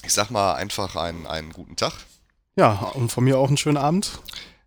Ich sag mal einfach einen guten Tag. Ja, und von mir auch einen schönen Abend.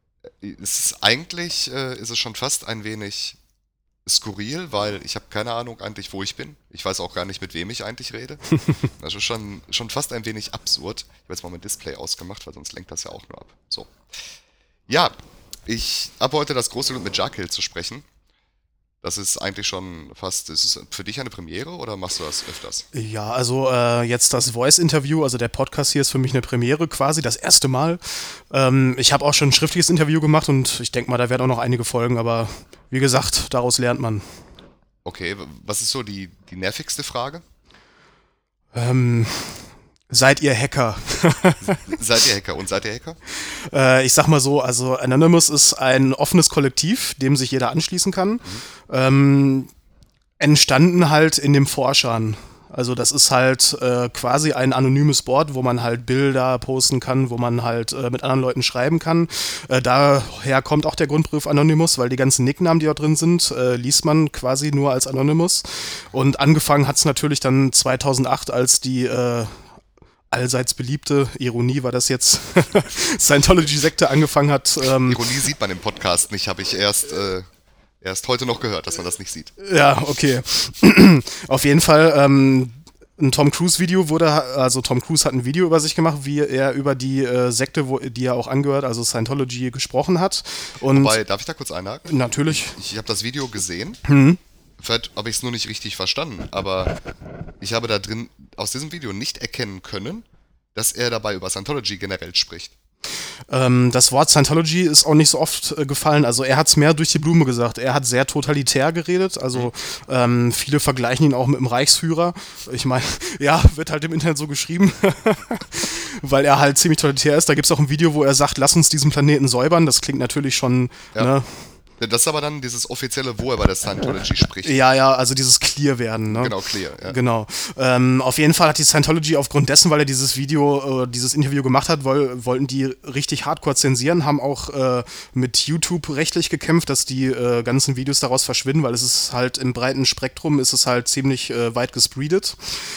Ist es schon fast ein wenig skurril, weil ich habe keine Ahnung eigentlich, wo ich bin. Ich weiß auch gar nicht, mit wem ich eigentlich rede. Also schon fast ein wenig absurd. Ich habe jetzt mal mein Display ausgemacht, weil sonst lenkt das ja auch nur ab. So. Ja, ich habe heute das große Glück, mit Jarkill zu sprechen. Das ist eigentlich schon fast, ist es für dich eine Premiere oder machst du das öfters? Ja, also jetzt das Voice-Interview, also der Podcast hier ist für mich eine Premiere quasi, das erste Mal. Ich habe auch schon ein schriftliches Interview gemacht und ich denke mal, da werden auch noch einige folgen, aber wie gesagt, daraus lernt man. Okay, was ist so die nervigste Frage? Ähm, Seid ihr Hacker? Seid ihr Hacker und seid ihr Hacker? Ich sag mal so, also Anonymous ist ein offenes Kollektiv, dem sich jeder anschließen kann. Mhm. Entstanden halt in dem Forschern. Also das ist halt quasi ein anonymes Board, wo man halt Bilder posten kann, wo man halt mit anderen Leuten schreiben kann. Daher kommt auch der Grundbegriff Anonymous, weil die ganzen Nicknamen, die da drin sind, liest man quasi nur als Anonymous. Und angefangen hat es natürlich dann 2008, als die allseits beliebte, Ironie war das jetzt, Scientology-Sekte angefangen hat. Ironie sieht man im Podcast nicht, habe ich erst heute noch gehört, dass man das nicht sieht. Ja, okay. Auf jeden Fall, ein Tom Cruise-Video wurde, also Tom Cruise hat ein Video über sich gemacht, wie er über die Sekte, die er auch angehört, also Scientology, gesprochen hat. Und Wobei, darf ich da kurz einhaken? natürlich. Ich habe das Video gesehen. Hm. Vielleicht habe ich es nur nicht richtig verstanden, aber ich habe da drin aus diesem Video nicht erkennen können, dass er dabei über Scientology generell spricht. Das Wort Scientology ist auch nicht so oft gefallen. Also er hat es mehr durch die Blume gesagt. Er hat sehr totalitär geredet. Also viele vergleichen ihn auch mit dem Reichsführer. Ich meine, ja, wird halt im Internet so geschrieben, weil er halt ziemlich totalitär ist. Da gibt es auch ein Video, wo er sagt, lass uns diesen Planeten säubern. Das klingt natürlich schon, Ja. ne? Das ist aber dann dieses offizielle, wo er bei der Scientology spricht. Ja, also dieses Clear werden, ne? Genau, clear. Ja. Genau. Auf jeden Fall hat die Scientology aufgrund dessen, weil er dieses dieses Interview gemacht hat, wollten die richtig hardcore zensieren, haben auch mit YouTube rechtlich gekämpft, dass die ganzen Videos daraus verschwinden, weil es ist halt im breiten Spektrum, ist es halt ziemlich weit gespreadet.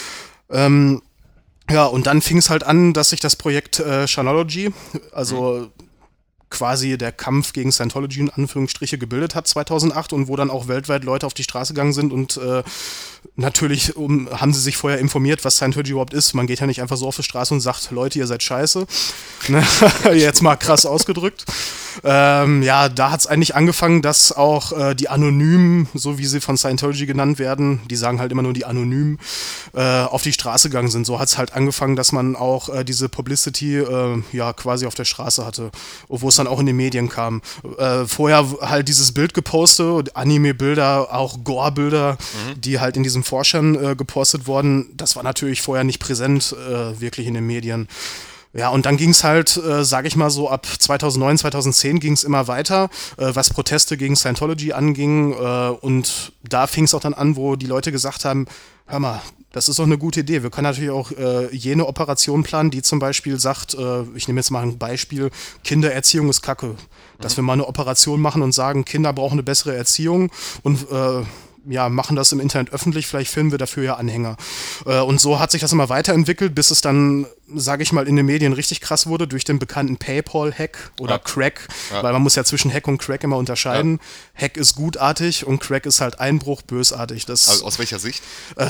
Ja, und dann fing es halt an, dass sich das Projekt Chanology, also quasi der Kampf gegen Scientology in Anführungsstriche gebildet hat 2008 und wo dann auch weltweit Leute auf die Straße gegangen sind und natürlich haben sie sich vorher informiert, was Scientology überhaupt ist. Man geht ja nicht einfach so auf die Straße und sagt, Leute, ihr seid scheiße. Ne? Jetzt mal krass ausgedrückt. Ja, da hat es eigentlich angefangen, dass auch die Anonymen, so wie sie von Scientology genannt werden, die sagen halt immer nur die Anonymen, auf die Straße gegangen sind. So hat es halt angefangen, dass man auch diese Publicity ja quasi auf der Straße hatte, wo es dann auch in den Medien kam. Vorher halt dieses Bild gepostet, Anime-Bilder, auch Gore-Bilder, die halt in diesen Forschern gepostet wurden. Das war natürlich vorher nicht präsent, wirklich in den Medien. Ja, und dann ging es halt, sage ich mal so, ab 2009, 2010 ging es immer weiter, was Proteste gegen Scientology anging. Und da fing es auch dann an, wo die Leute gesagt haben, hör mal, das ist doch eine gute Idee. Wir können natürlich auch jene Operation planen, die zum Beispiel sagt, ich nehme jetzt mal ein Beispiel, Kindererziehung ist Kacke. Dass wir mal eine Operation machen und sagen, Kinder brauchen eine bessere Erziehung und ja, machen das im Internet öffentlich, vielleicht finden wir dafür ja Anhänger. Und so hat sich das immer weiterentwickelt, bis es dann, sage ich mal, in den Medien richtig krass wurde durch den bekannten PayPal-Hack oder Crack, weil man muss ja zwischen Hack und Crack immer unterscheiden. Hack ist gutartig und Crack ist halt Einbruch, bösartig. Also aus welcher Sicht?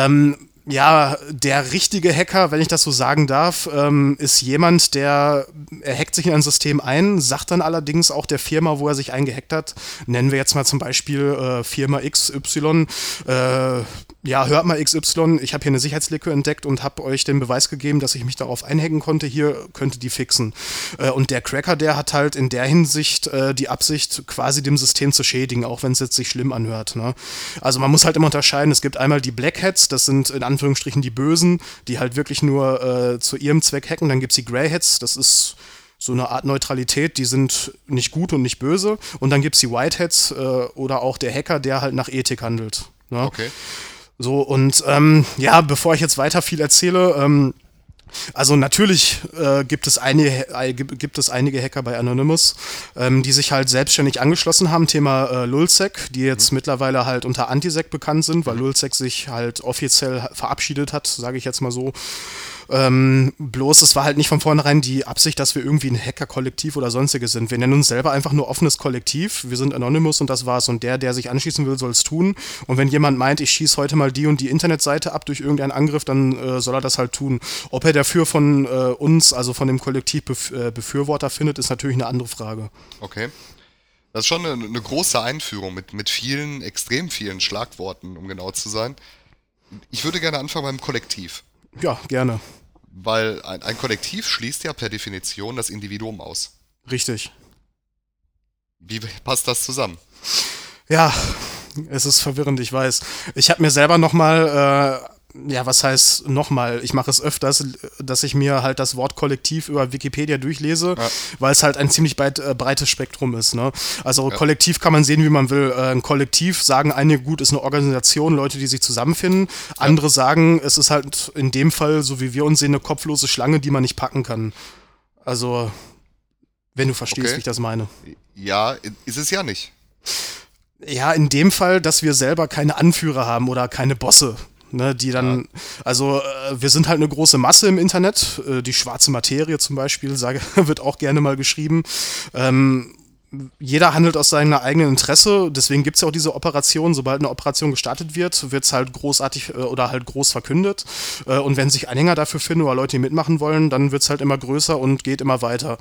Ja, der richtige Hacker, wenn ich das so sagen darf, ist jemand, er hackt sich in ein System ein, sagt dann allerdings auch der Firma, wo er sich eingehackt hat, nennen wir jetzt mal zum Beispiel Firma XY, ja, hört mal XY, ich habe hier eine Sicherheitslücke entdeckt und habe euch den Beweis gegeben, dass ich mich darauf einhacken konnte, hier könnt ihr die fixen. Und der Cracker, der hat halt in der Hinsicht die Absicht, quasi dem System zu schädigen, auch wenn es jetzt sich schlimm anhört. Ne? Also man muss halt immer unterscheiden, es gibt einmal die Black Hats, das sind in Anführungsstrichen die Bösen, die halt wirklich nur zu ihrem Zweck hacken, dann gibt es die Grey Hats, das ist so eine Art Neutralität, die sind nicht gut und nicht böse. Und dann gibt es die Whiteheads oder auch der Hacker, der halt nach Ethik handelt. Ne? Okay. So, und ja, bevor ich jetzt weiter viel erzähle, also natürlich gibt es einige Hacker bei Anonymous, die sich halt selbstständig angeschlossen haben, Thema Lulzsec, die jetzt mittlerweile halt unter Antisec bekannt sind, weil Lulzsec sich halt offiziell verabschiedet hat, sage ich jetzt mal so. Bloß es war halt nicht von vornherein die Absicht, dass wir irgendwie ein Hacker-Kollektiv oder sonstiges sind. Wir nennen uns selber einfach nur offenes Kollektiv. Wir sind Anonymous und das war's. Und der sich anschließen will, soll es tun. Und wenn jemand meint, ich schieße heute mal die und die Internetseite ab durch irgendeinen Angriff, dann soll er das halt tun. Ob er dafür von uns, also von dem Kollektiv Befürworter findet, ist natürlich eine andere Frage. Okay. Das ist schon eine große Einführung mit vielen, extrem vielen Schlagworten, um genau zu sein. Ich würde gerne anfangen beim Kollektiv. Ja, gerne. Weil ein Kollektiv schließt ja per Definition das Individuum aus. Richtig. Wie passt das zusammen? Ja, es ist verwirrend, ich weiß. Ich habe mir selber nochmal, was heißt nochmal? Ich mache es öfters, dass ich mir halt das Wort Kollektiv über Wikipedia durchlese, weil es halt ein ziemlich breites Spektrum ist. Ne? Also Kollektiv kann man sehen, wie man will. Ein Kollektiv, sagen einige gut, ist eine Organisation, Leute, die sich zusammenfinden. Andere sagen, es ist halt in dem Fall, so wie wir uns sehen, eine kopflose Schlange, die man nicht packen kann. Also, wenn du verstehst, wie ich das meine. Ja, ist es ja nicht. Ja, in dem Fall, dass wir selber keine Anführer haben oder keine Bosse. Ne, die dann, also wir sind halt eine große Masse im Internet, die schwarze Materie zum Beispiel, wird auch gerne mal geschrieben. Jeder handelt aus seinem eigenen Interesse, deswegen gibt es ja auch diese Operation. Sobald eine Operation gestartet wird, wird es halt großartig oder halt groß verkündet. Und wenn sich Anhänger dafür finden oder Leute, die mitmachen wollen, dann wird es halt immer größer und geht immer weiter.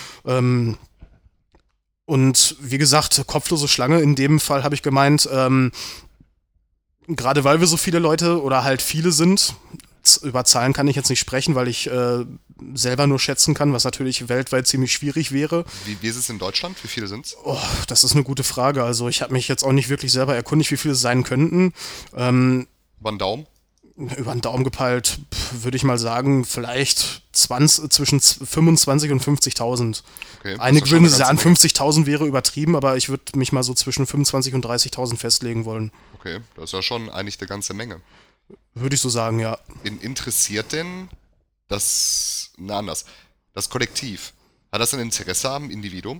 Und wie gesagt, kopflose Schlange, in dem Fall habe ich gemeint, gerade weil wir so viele Leute oder halt viele sind, über Zahlen kann ich jetzt nicht sprechen, weil ich selber nur schätzen kann, was natürlich weltweit ziemlich schwierig wäre. Wie ist es in Deutschland? Wie viele sind es? Oh, das ist eine gute Frage. Also ich habe mich jetzt auch nicht wirklich selber erkundigt, wie viele es sein könnten. Über den Daumen? Über den Daumen gepeilt, würde ich mal sagen, vielleicht zwischen 25 und 50.000. Okay, einige würden sagen, 50.000 wäre übertrieben, aber ich würde mich mal so zwischen 25 und 30.000 festlegen wollen. Okay, das ist ja schon eigentlich eine ganze Menge. Würde ich so sagen, ja. Interessiert denn das Kollektiv? Hat das ein Interesse am Individuum?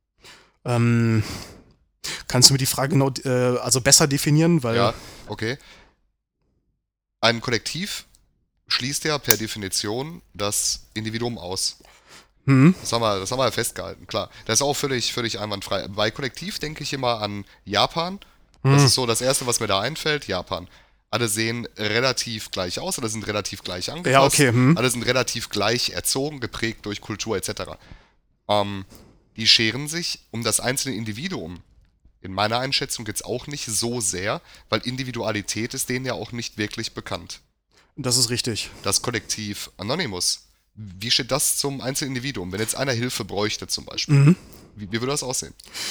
Kannst du mir die Frage genau, also besser definieren? Weil ja, okay. Ein Kollektiv schließt ja per Definition das Individuum aus. Das haben wir ja festgehalten, klar. Das ist auch völlig einwandfrei. Bei Kollektiv denke ich immer an Japan. Das ist so das Erste, was mir da einfällt, Japan. Alle sehen relativ gleich aus, alle sind relativ gleich angepasst, ja, okay, alle sind relativ gleich erzogen, geprägt durch Kultur etc. Die scheren sich um das einzelne Individuum. In meiner Einschätzung jetzt auch nicht so sehr, weil Individualität ist denen ja auch nicht wirklich bekannt. Das ist richtig. Das Kollektiv Anonymous, wie steht das zum einzelnen Individuum? Wenn jetzt einer Hilfe bräuchte zum Beispiel, wie würde das aussehen?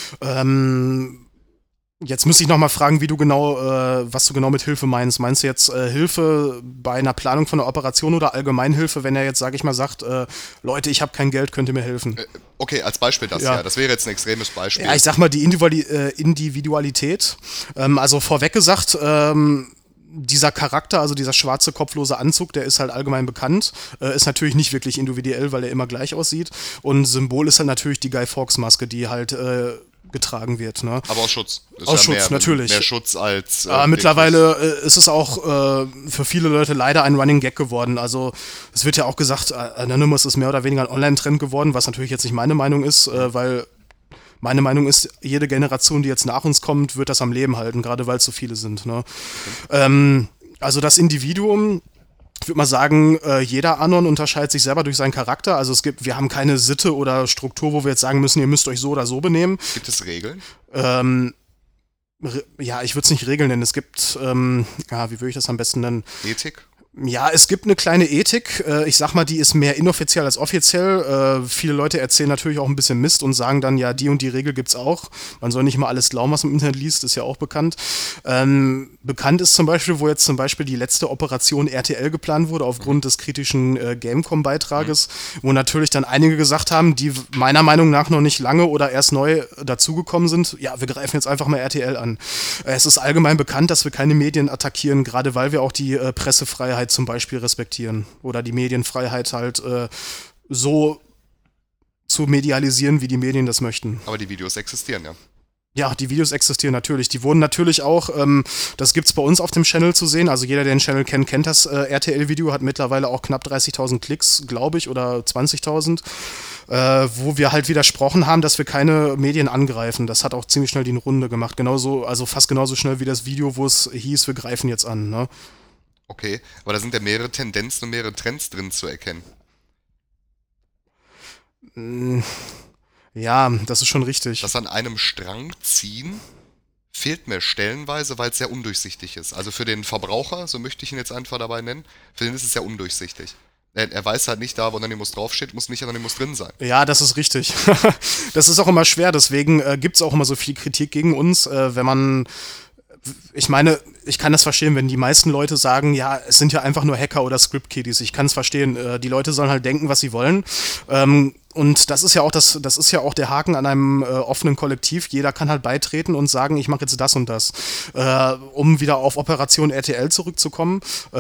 Jetzt müsste ich nochmal fragen, was du genau mit Hilfe meinst. Meinst du jetzt Hilfe bei einer Planung von einer Operation oder Allgemeinhilfe, wenn er jetzt, sage ich mal, sagt, Leute, ich habe kein Geld, könnt ihr mir helfen? Okay, als Beispiel das, ja. Das wäre jetzt ein extremes Beispiel. Ja, ich sag mal, die Individualität. Also vorweg gesagt, dieser Charakter, also dieser schwarze, kopflose Anzug, der ist halt allgemein bekannt, ist natürlich nicht wirklich individuell, weil er immer gleich aussieht. Und Symbol ist halt natürlich die Guy Fawkes Maske, die halt getragen wird. Ne? Aber aus Schutz. Das aus Schutz, natürlich. Mehr Schutz als... mittlerweile ist es auch für viele Leute leider ein Running Gag geworden. Also es wird ja auch gesagt, Anonymous ist mehr oder weniger ein Online-Trend geworden, was natürlich jetzt nicht meine Meinung ist, weil meine Meinung ist, jede Generation, die jetzt nach uns kommt, wird das am Leben halten, gerade weil es so viele sind. Ne? Also das Individuum, ich würde mal sagen, jeder Anon unterscheidet sich selber durch seinen Charakter. Also wir haben keine Sitte oder Struktur, wo wir jetzt sagen müssen, ihr müsst euch so oder so benehmen. Gibt es Regeln? Ja, ich würde es nicht Regeln nennen. Es gibt, wie würde ich das am besten nennen? Ethik? Ja, es gibt eine kleine Ethik. Ich sag mal, die ist mehr inoffiziell als offiziell. Viele Leute erzählen natürlich auch ein bisschen Mist und sagen dann, ja, die und die Regel gibt's auch. Man soll nicht immer alles glauben, was man im Internet liest, ist ja auch bekannt. Bekannt ist zum Beispiel, wo jetzt zum Beispiel die letzte Operation RTL geplant wurde, aufgrund des kritischen Gamecom-Beitrages, wo natürlich dann einige gesagt haben, die meiner Meinung nach noch nicht lange oder erst neu dazugekommen sind, ja, wir greifen jetzt einfach mal RTL an. Es ist allgemein bekannt, dass wir keine Medien attackieren, gerade weil wir auch die Pressefreiheit zum Beispiel respektieren oder die Medienfreiheit halt so zu medialisieren, wie die Medien das möchten. Aber die Videos existieren ja. Ja, die Videos existieren natürlich. Die wurden natürlich auch, das gibt's bei uns auf dem Channel zu sehen. Also jeder, der den Channel kennt, kennt das RTL-Video, hat mittlerweile auch knapp 30.000 Klicks, glaube ich, oder 20.000, wo wir halt widersprochen haben, dass wir keine Medien angreifen. Das hat auch ziemlich schnell die Runde gemacht. Genauso, also fast genauso schnell wie das Video, wo es hieß, wir greifen jetzt an. Ne? Okay, aber da sind ja mehrere Tendenzen und mehrere Trends drin zu erkennen. Ja, das ist schon richtig. Das an einem Strang ziehen fehlt mir stellenweise, weil es sehr undurchsichtig ist. Also für den Verbraucher, so möchte ich ihn jetzt einfach dabei nennen, für den ist es sehr undurchsichtig. Er weiß halt nicht, da wo Anonymous draufsteht, muss nicht Anonymous drin sein. Ja, das ist richtig. Das ist auch immer schwer, deswegen gibt es auch immer so viel Kritik gegen uns, wenn man, ich meine, ich kann das verstehen, wenn die meisten Leute sagen, ja, es sind ja einfach nur Hacker oder Script-Kiddies. Ich kann es verstehen. Die Leute sollen halt denken, was sie wollen. Und das ist ja auch der Haken an einem offenen Kollektiv. Jeder kann halt beitreten und sagen, ich mache jetzt das und das. Um wieder auf Operation RTL zurückzukommen.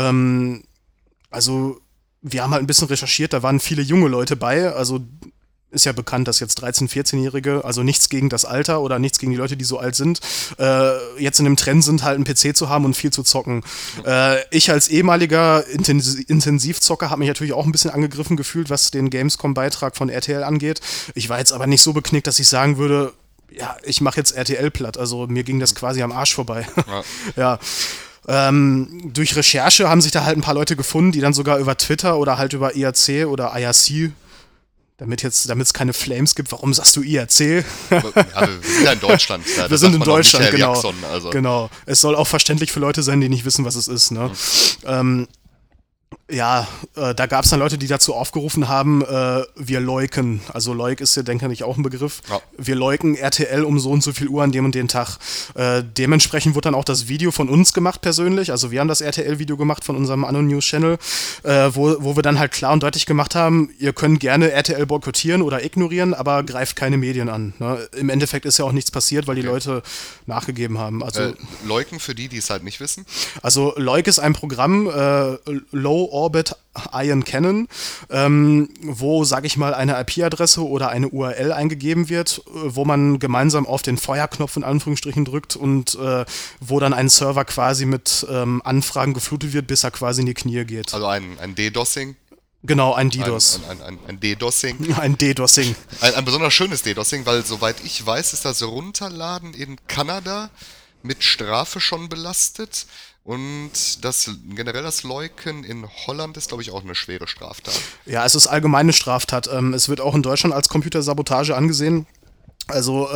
Also wir haben halt ein bisschen recherchiert, da waren viele junge Leute bei, also ist ja bekannt, dass jetzt 13-, 14-Jährige, also nichts gegen das Alter oder nichts gegen die Leute, die so alt sind, jetzt in dem Trend sind, halt einen PC zu haben und viel zu zocken. Ich als ehemaliger Intensivzocker habe mich natürlich auch ein bisschen angegriffen gefühlt, was den Gamescom-Beitrag von RTL angeht. Ich war jetzt aber nicht so beknickt, dass ich sagen würde, ja, ich mache jetzt RTL platt. Also mir ging das quasi am Arsch vorbei. Ja. Durch Recherche haben sich da halt ein paar Leute gefunden, die dann sogar über Twitter oder halt über IRC oder IRC, damit es keine Flames gibt, warum sagst du IRC? Ja, wir sind ja in Deutschland. Ja, wir sind in Deutschland, genau. Jackson, also. Genau. Es soll auch verständlich für Leute sein, die nicht wissen, was es ist. Ne? Da gab es dann Leute, die dazu aufgerufen haben, wir leuken. Also Leuk ist ja, denke ich, auch ein Begriff. Ja. Wir leuken RTL um so und so viel Uhr an dem und den Tag. Dementsprechend wurde dann auch das Video von uns gemacht persönlich. Also wir haben das RTL-Video gemacht von unserem Anon-News-Channel, wo wir dann halt klar und deutlich gemacht haben, ihr könnt gerne RTL boykottieren oder ignorieren, aber greift keine Medien an. Ne? Im Endeffekt ist ja auch nichts passiert, weil die Leute nachgegeben haben. Also, Leuken für die, die es halt nicht wissen? Also Leuk ist ein Programm, Low Orbit Ion Cannon, wo, sage ich mal, eine IP-Adresse oder eine URL eingegeben wird, wo man gemeinsam auf den Feuerknopf in Anführungsstrichen drückt und wo dann ein Server quasi mit Anfragen geflutet wird, bis er quasi in die Knie geht. Also ein DDoSing? Genau, ein DDoS. Ein DDoSing. Ein DDoSing. Ein besonders schönes DDoSing, weil soweit ich weiß, ist das Runterladen in Kanada mit Strafe schon belastet. Und generell das Leuken in Holland ist, glaube ich, auch eine schwere Straftat. Ja, es ist allgemeine Straftat. Es wird auch in Deutschland als Computersabotage angesehen. Also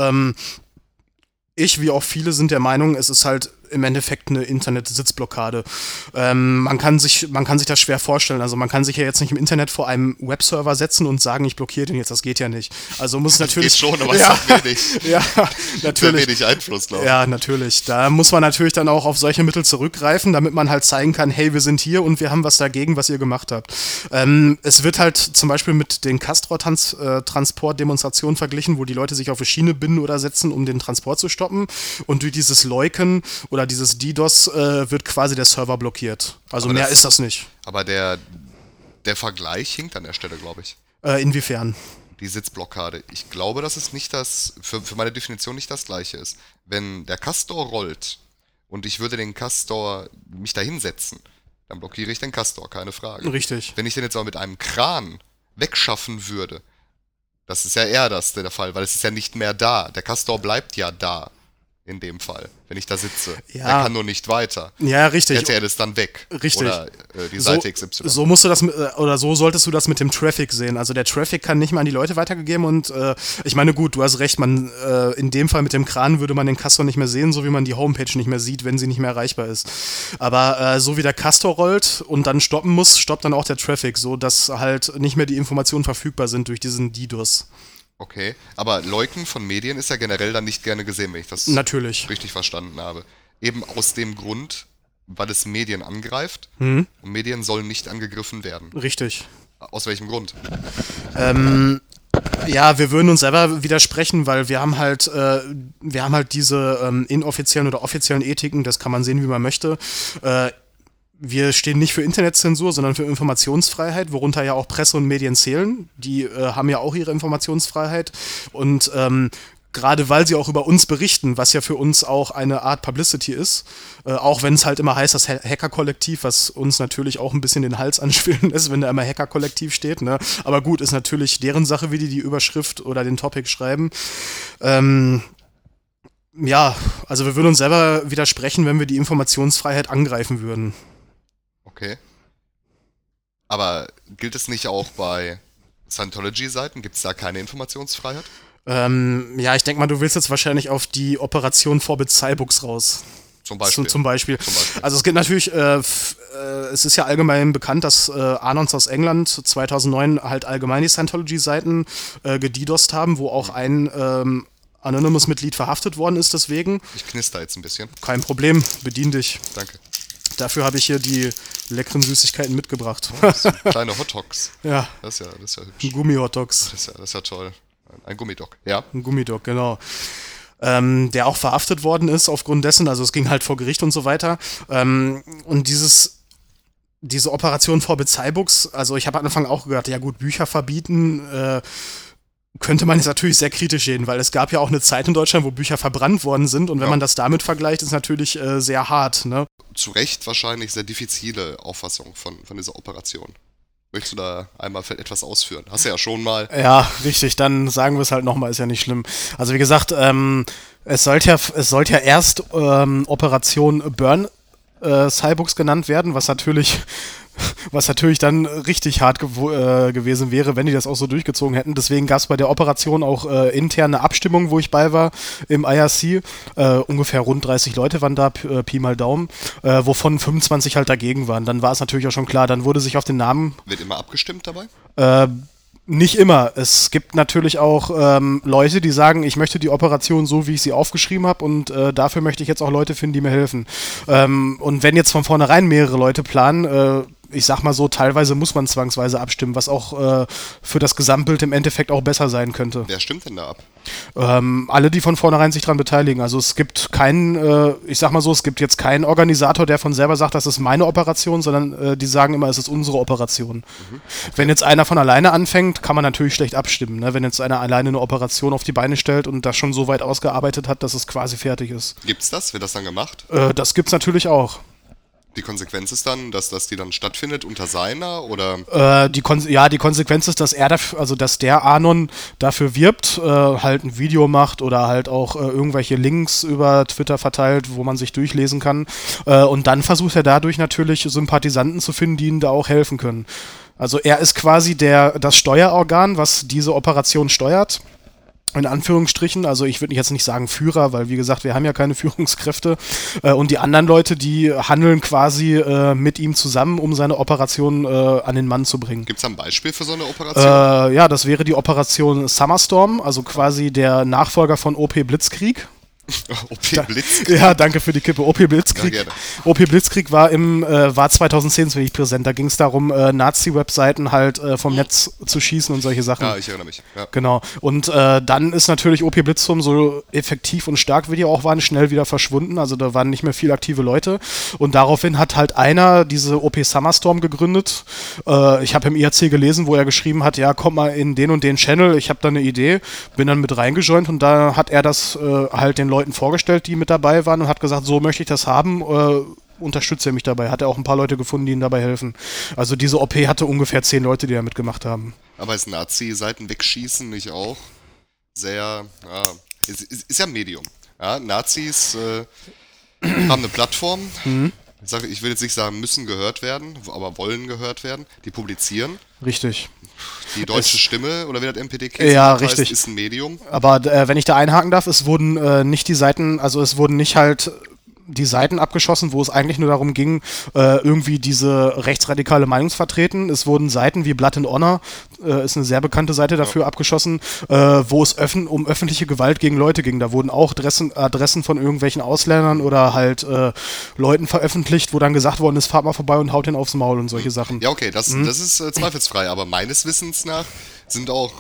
ich, wie auch viele, sind der Meinung, es ist halt im Endeffekt eine Internet-Sitzblockade. Man kann sich das schwer vorstellen. Also man kann sich ja jetzt nicht im Internet vor einem Webserver setzen und sagen, ich blockiere den jetzt. Das geht ja nicht. Also muss natürlich... Das geht schon, aber es hat wenig. Ja, natürlich. Wenig Einfluss, glaube ich. Ja, natürlich. Da muss man natürlich dann auch auf solche Mittel zurückgreifen, damit man halt zeigen kann, hey, wir sind hier und wir haben was dagegen, was ihr gemacht habt. Es wird halt zum Beispiel mit den Castor-Transport-Demonstrationen verglichen, wo die Leute sich auf eine Schiene binden oder setzen, um den Transport zu stoppen. Und durch dieses Leuken oder dieses DDoS wird quasi der Server blockiert. Also mehr ist das nicht. Aber der Vergleich hinkt an der Stelle, glaube ich. Inwiefern? Die Sitzblockade. Ich glaube, dass es nicht für meine Definition nicht das Gleiche ist. Wenn der Castor rollt und ich würde den Castor mich da hinsetzen, dann blockiere ich den Castor, keine Frage. Richtig. Wenn ich den jetzt aber mit einem Kran wegschaffen würde, das ist ja eher der Fall, weil es ist ja nicht mehr da. Der Castor bleibt ja da. In dem Fall, wenn ich da sitze. Ja. Der kann nur nicht weiter. Ja, richtig. RTL ist dann weg. Richtig. Oder die Seite XY. So musst du so solltest du das mit dem Traffic sehen. Also der Traffic kann nicht mal an die Leute weitergegeben und ich meine, gut, du hast recht, in dem Fall mit dem Kran würde man den Castor nicht mehr sehen, so wie man die Homepage nicht mehr sieht, wenn sie nicht mehr erreichbar ist. Aber so wie der Castor rollt und dann stoppen muss, stoppt dann auch der Traffic, so dass halt nicht mehr die Informationen verfügbar sind durch diesen DDoS. Okay, aber Leuken von Medien ist ja generell dann nicht gerne gesehen, wenn ich das richtig verstanden habe. Eben aus dem Grund, weil es Medien angreift und Medien sollen nicht angegriffen werden. Richtig. Aus welchem Grund? Ja, wir würden uns selber widersprechen, weil wir haben halt diese inoffiziellen oder offiziellen Ethiken, das kann man sehen, wie man möchte. Wir stehen nicht für Internetzensur, sondern für Informationsfreiheit, worunter ja auch Presse und Medien zählen. Die haben ja auch ihre Informationsfreiheit. Und gerade weil sie auch über uns berichten, was ja für uns auch eine Art Publicity ist, auch wenn es halt immer heißt, das Hacker-Kollektiv, was uns natürlich auch ein bisschen den Hals anschwillen ist, wenn da immer Hacker-Kollektiv steht, ne? Aber gut, ist natürlich deren Sache, wie die Überschrift oder den Topic schreiben. Ja, also wir würden uns selber widersprechen, wenn wir die Informationsfreiheit angreifen würden. Okay. Aber gilt es nicht auch bei Scientology-Seiten? Gibt es da keine Informationsfreiheit? Ja, ich denke mal, du willst jetzt wahrscheinlich auf die Operation Forbit Cybooks raus. Zum Beispiel. Zum Beispiel. Also es gibt natürlich, es ist ja allgemein bekannt, dass Anons aus England 2009 halt allgemein die Scientology-Seiten gedidost haben, wo auch ein Anonymous-Mitglied verhaftet worden ist deswegen. Ich knister jetzt ein bisschen. Kein Problem, bedien dich. Danke. Dafür habe ich hier die leckeren Süßigkeiten mitgebracht. Kleine Hotdogs. Ja. Das ist ja hübsch. Gummi-Hotdogs. Das ist ja toll. Ein Gummidog, ja. Ein Gummidog, genau. Der auch verhaftet worden ist aufgrund dessen, also es ging halt vor Gericht und so weiter. Und diese Operation Forbit Cybooks, also ich habe am Anfang auch gedacht, ja gut, Bücher verbieten, könnte man jetzt natürlich sehr kritisch sehen, weil es gab ja auch eine Zeit in Deutschland, wo Bücher verbrannt worden sind und wenn man das damit vergleicht, ist natürlich sehr hart, ne? Zu Recht wahrscheinlich sehr diffizile Auffassung von dieser Operation. Möchtest du da einmal etwas ausführen? Hast du ja schon mal. Ja, richtig, dann sagen wir es halt nochmal, ist ja nicht schlimm. Also wie gesagt, es sollte ja erst Operation Burn Cybooks genannt werden, was natürlich dann richtig hart gewesen wäre, wenn die das auch so durchgezogen hätten. Deswegen gab es bei der Operation auch interne Abstimmung, wo ich bei war, im IRC. Ungefähr rund 30 Leute waren da, Pi mal Daumen, wovon 25 halt dagegen waren. Dann war es natürlich auch schon klar, dann wurde sich auf den Namen... Wird immer abgestimmt dabei? Nicht immer. Es gibt natürlich auch Leute, die sagen, ich möchte die Operation so, wie ich sie aufgeschrieben habe und dafür möchte ich jetzt auch Leute finden, die mir helfen. Und wenn jetzt von vornherein mehrere Leute planen, ich sag mal so, teilweise muss man zwangsweise abstimmen, was auch für das Gesamtbild im Endeffekt auch besser sein könnte. Wer stimmt denn da ab? Alle, die von vornherein sich dran beteiligen. Also es gibt keinen, ich sag mal so, es gibt jetzt keinen Organisator, der von selber sagt, das ist meine Operation, sondern die sagen immer, es ist unsere Operation. Okay. Wenn jetzt einer von alleine anfängt, kann man natürlich schlecht abstimmen. Ne? Wenn jetzt einer alleine eine Operation auf die Beine stellt und das schon so weit ausgearbeitet hat, dass es quasi fertig ist. Gibt's das? Wird das dann gemacht? Das gibt's natürlich auch. Die Konsequenz ist dann, dass die dann stattfindet unter seiner oder? Die Konsequenz ist, dass dass der Anon dafür wirbt, halt ein Video macht oder halt auch irgendwelche Links über Twitter verteilt, wo man sich durchlesen kann. Und dann versucht er dadurch natürlich Sympathisanten zu finden, die ihm da auch helfen können. Also er ist quasi das Steuerorgan, was diese Operation steuert. In Anführungsstrichen, also ich würde jetzt nicht sagen Führer, weil wie gesagt, wir haben ja keine Führungskräfte und die anderen Leute, die handeln quasi mit ihm zusammen, um seine Operation an den Mann zu bringen. Gibt es ein Beispiel für so eine Operation? Ja, das wäre die Operation Summerstorm, also quasi der Nachfolger von OP Blitzkrieg. OP Blitzkrieg? Ja, danke für die Kippe. OP Blitzkrieg. Ja, gerne. OP Blitzkrieg war 2010 ziemlich präsent. Da ging es darum, Nazi-Webseiten halt vom Netz zu schießen und solche Sachen. Ja, ich erinnere mich. Ja. Genau. Und dann ist natürlich OP Blitzstorm, so effektiv und stark wie die auch waren, schnell wieder verschwunden. Also da waren nicht mehr viele aktive Leute. Und daraufhin hat halt einer diese OP Summerstorm gegründet. Ich habe im IRC gelesen, wo er geschrieben hat, ja, komm mal in den und den Channel, ich habe da eine Idee. Bin dann mit reingejoint und da hat er das halt den Leuten vorgestellt, die mit dabei waren und hat gesagt, so möchte ich das haben, unterstütze er mich dabei. Hat er auch ein paar Leute gefunden, die ihm dabei helfen. Also diese OP hatte ungefähr 10 Leute, die da mitgemacht haben. Aber ist Nazi-Seiten wegschießen nicht auch sehr, ist ja ein Medium. Ja, Nazis haben eine Plattform, ich will jetzt nicht sagen, müssen gehört werden, aber wollen gehört werden. Die publizieren. Richtig. Die deutsche Stimme, oder wie das MPDK ja, heißt, richtig. Ist ein Medium. Aber wenn ich da einhaken darf, es wurden nicht die Seiten, also es wurden nicht halt die Seiten abgeschossen, wo es eigentlich nur darum ging, irgendwie diese rechtsradikale Meinung zu vertreten. Es wurden Seiten wie Blood and Honor, ist eine sehr bekannte Seite dafür, abgeschossen, wo es um öffentliche Gewalt gegen Leute ging. Da wurden auch Adressen von irgendwelchen Ausländern oder halt Leuten veröffentlicht, wo dann gesagt worden ist, fahrt mal vorbei und haut den aufs Maul und solche Sachen. Ja, okay, das ist zweifelsfrei, aber meines Wissens nach sind auch,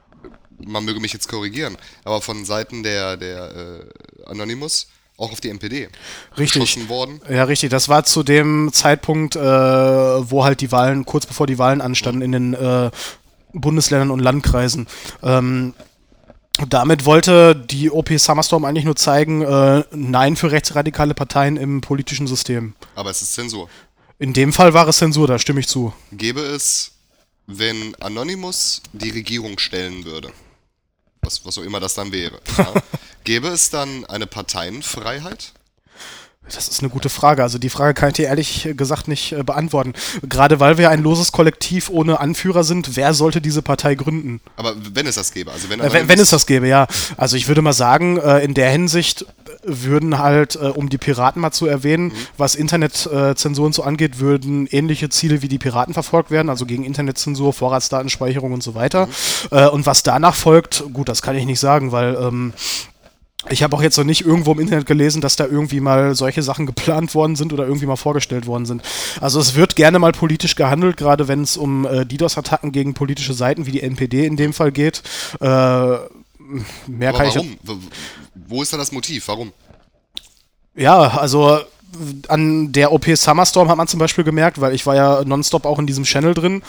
man möge mich jetzt korrigieren, aber von Seiten der Anonymous auch auf die NPD geschossen worden. Ja, richtig. Das war zu dem Zeitpunkt, wo halt die Wahlen, kurz bevor die Wahlen anstanden in den Bundesländern und Landkreisen. Damit wollte die OP Summerstorm eigentlich nur zeigen, nein für rechtsradikale Parteien im politischen System. Aber es ist Zensur. In dem Fall war es Zensur, da stimme ich zu. Gäbe es, wenn Anonymous die Regierung stellen würde, was auch immer das dann wäre, ja, gäbe es dann eine Parteienfreiheit? Das ist eine gute Frage. Also die Frage kann ich dir ehrlich gesagt nicht beantworten. Gerade weil wir ein loses Kollektiv ohne Anführer sind, wer sollte diese Partei gründen? Aber wenn es das gäbe, also Wenn es das gäbe, ja. Also ich würde mal sagen, in der Hinsicht würden halt, um die Piraten mal zu erwähnen, was Internetzensuren so angeht, würden ähnliche Ziele wie die Piraten verfolgt werden, also gegen Internetzensur, Vorratsdatenspeicherung und so weiter. Und was danach folgt, gut, das kann ich nicht sagen, weil ich habe auch jetzt noch nicht irgendwo im Internet gelesen, dass da irgendwie mal solche Sachen geplant worden sind oder irgendwie mal vorgestellt worden sind. Also es wird gerne mal politisch gehandelt, gerade wenn es um DDoS-Attacken gegen politische Seiten wie die NPD in dem Fall geht. Mehr Aber kann warum? Wo ist da das Motiv? Warum? Ja, also an der OP Summerstorm hat man zum Beispiel gemerkt, weil ich war ja nonstop auch in diesem Channel drin,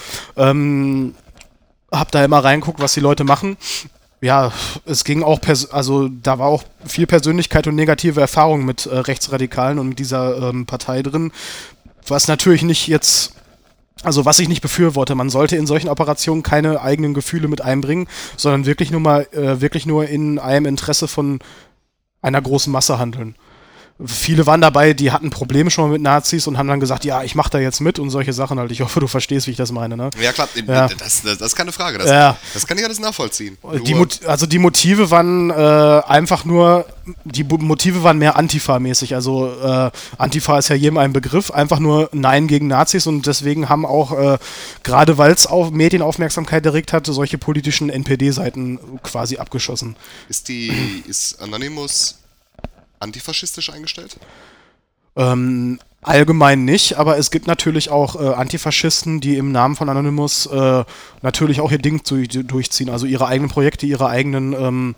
hab da immer reinguckt, was die Leute machen. Ja, es ging auch, also da war auch viel Persönlichkeit und negative Erfahrung mit Rechtsradikalen und mit dieser Partei drin, was natürlich nicht jetzt, also was ich nicht befürworte. Man sollte in solchen Operationen keine eigenen Gefühle mit einbringen, sondern wirklich nur in einem Interesse von einer großen Masse handeln. Viele waren dabei, die hatten Probleme schon mal mit Nazis und haben dann gesagt, ja, ich mach da jetzt mit und solche Sachen halt. Ich hoffe, du verstehst, wie ich das meine, ne? Ja klar, Ja. Das ist keine Frage. Das kann ich alles nachvollziehen. Die Motive waren einfach nur, die Motive waren mehr Antifa-mäßig. Also Antifa ist ja jedem ein Begriff, einfach nur Nein gegen Nazis und deswegen haben auch, gerade weil es auch Medienaufmerksamkeit erregt hat, solche politischen NPD-Seiten quasi abgeschossen. Ist Anonymous antifaschistisch eingestellt? Allgemein nicht, aber es gibt natürlich auch Antifaschisten, die im Namen von Anonymous natürlich auch ihr Ding durchziehen, also ihre eigenen Projekte, ihre eigenen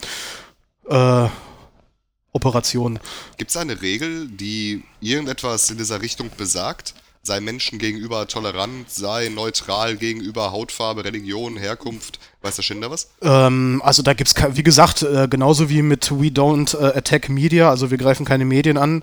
Operationen. Gibt es eine Regel, die irgendetwas in dieser Richtung besagt? Sei Menschen gegenüber tolerant, sei neutral gegenüber Hautfarbe, Religion, Herkunft, weiß der Schinder was? Also da gibt's, wie gesagt, genauso wie mit We Don't Attack Media, also wir greifen keine Medien an,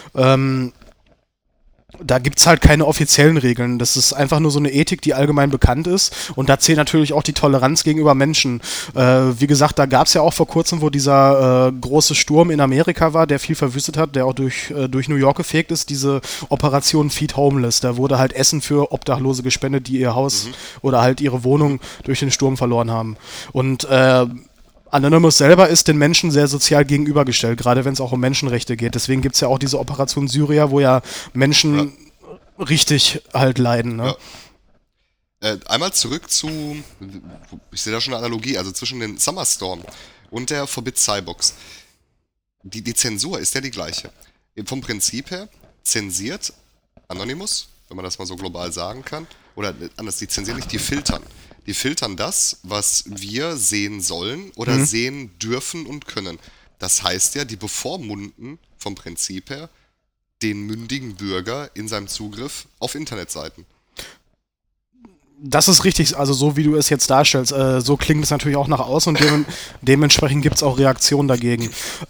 da gibt's halt keine offiziellen Regeln. Das ist einfach nur so eine Ethik, die allgemein bekannt ist. Und da zählt natürlich auch die Toleranz gegenüber Menschen. Wie gesagt, da gab's ja auch vor kurzem, wo dieser große Sturm in Amerika war, der viel verwüstet hat, der auch durch New York gefegt ist, diese Operation Feed Homeless. Da wurde halt Essen für Obdachlose gespendet, die ihr Haus oder halt ihre Wohnung durch den Sturm verloren haben. Und Anonymous selber ist den Menschen sehr sozial gegenübergestellt, gerade wenn es auch um Menschenrechte geht. Deswegen gibt es ja auch diese Operation Syria, wo ja Menschen richtig halt leiden. Ne? Ja. Einmal zurück zu, ich sehe da schon eine Analogie, also zwischen den Summerstorm und der Forbid Cybox. Die Zensur ist ja die gleiche. Vom Prinzip her zensiert Anonymous, wenn man das mal so global sagen kann, oder anders, die zensieren nicht, die filtern. Die filtern das, was wir sehen sollen oder sehen dürfen und können. Das heißt ja, die bevormunden vom Prinzip her den mündigen Bürger in seinem Zugriff auf Internetseiten. Das ist richtig, also so wie du es jetzt darstellst, so klingt es natürlich auch nach außen und dementsprechend gibt es auch Reaktionen dagegen.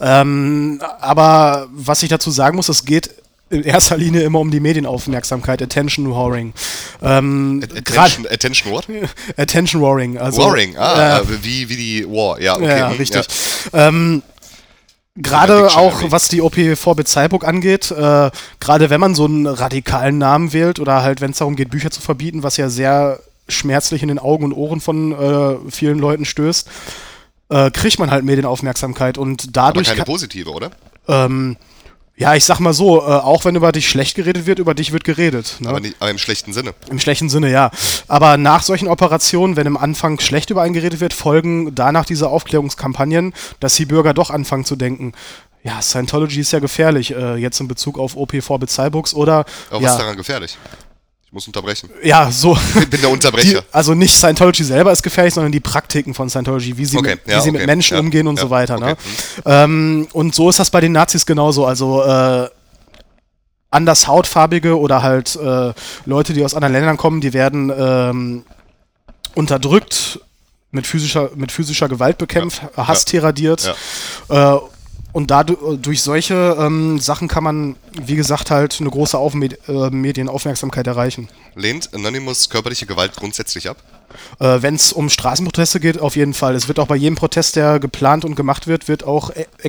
Aber was ich dazu sagen muss, es geht in erster Linie immer um die Medienaufmerksamkeit, Attention Whoring. Attention what? Attention Whoring. Also, Warring, wie die War, ja, okay. Ja, richtig. Ja. Gerade auch, was die OP Forbid Cyborg angeht, gerade wenn man so einen radikalen Namen wählt oder halt, wenn es darum geht, Bücher zu verbieten, was ja sehr schmerzlich in den Augen und Ohren von vielen Leuten stößt, kriegt man halt Medienaufmerksamkeit und dadurch... Aber keine positive, oder? Ja, ich sag mal so, auch wenn über dich schlecht geredet wird, über dich wird geredet. Ne? Aber im schlechten Sinne. Im schlechten Sinne, ja. Aber nach solchen Operationen, wenn im Anfang schlecht über einen geredet wird, folgen danach diese Aufklärungskampagnen, dass die Bürger doch anfangen zu denken, ja, Scientology ist ja gefährlich, jetzt in Bezug auf OP Forbid Cyborgs oder... Aber was ist daran gefährlich? Ich muss unterbrechen. Ja, so. Ich bin der Unterbrecher. Also nicht Scientology selber ist gefährlich, sondern die Praktiken von Scientology, wie sie mit Menschen umgehen und so weiter. Okay. Ne? Und so ist das bei den Nazis genauso. Also anders Hautfarbige oder halt Leute, die aus anderen Ländern kommen, die werden unterdrückt, mit physischer Gewalt bekämpft, Hass Ja. tiradiert. Ja. Und durch solche Sachen kann man, wie gesagt, halt eine große Medienaufmerksamkeit erreichen. Lehnt Anonymous körperliche Gewalt grundsätzlich ab? Wenn es um Straßenproteste geht, auf jeden Fall. Es wird auch bei jedem Protest, der geplant und gemacht wird auch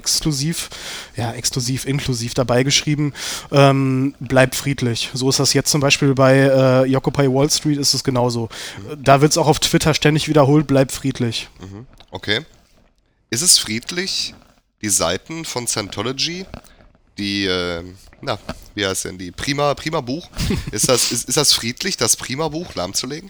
inklusiv dabei geschrieben, bleibt friedlich. So ist das jetzt zum Beispiel bei Occupy Wall Street ist es genauso. Da wird es auch auf Twitter ständig wiederholt, bleibt friedlich. Okay. Ist es friedlich, die Seiten von Scientology, die, wie heißt denn die? Prima Buch? Ist das friedlich, das Prima Buch lahmzulegen?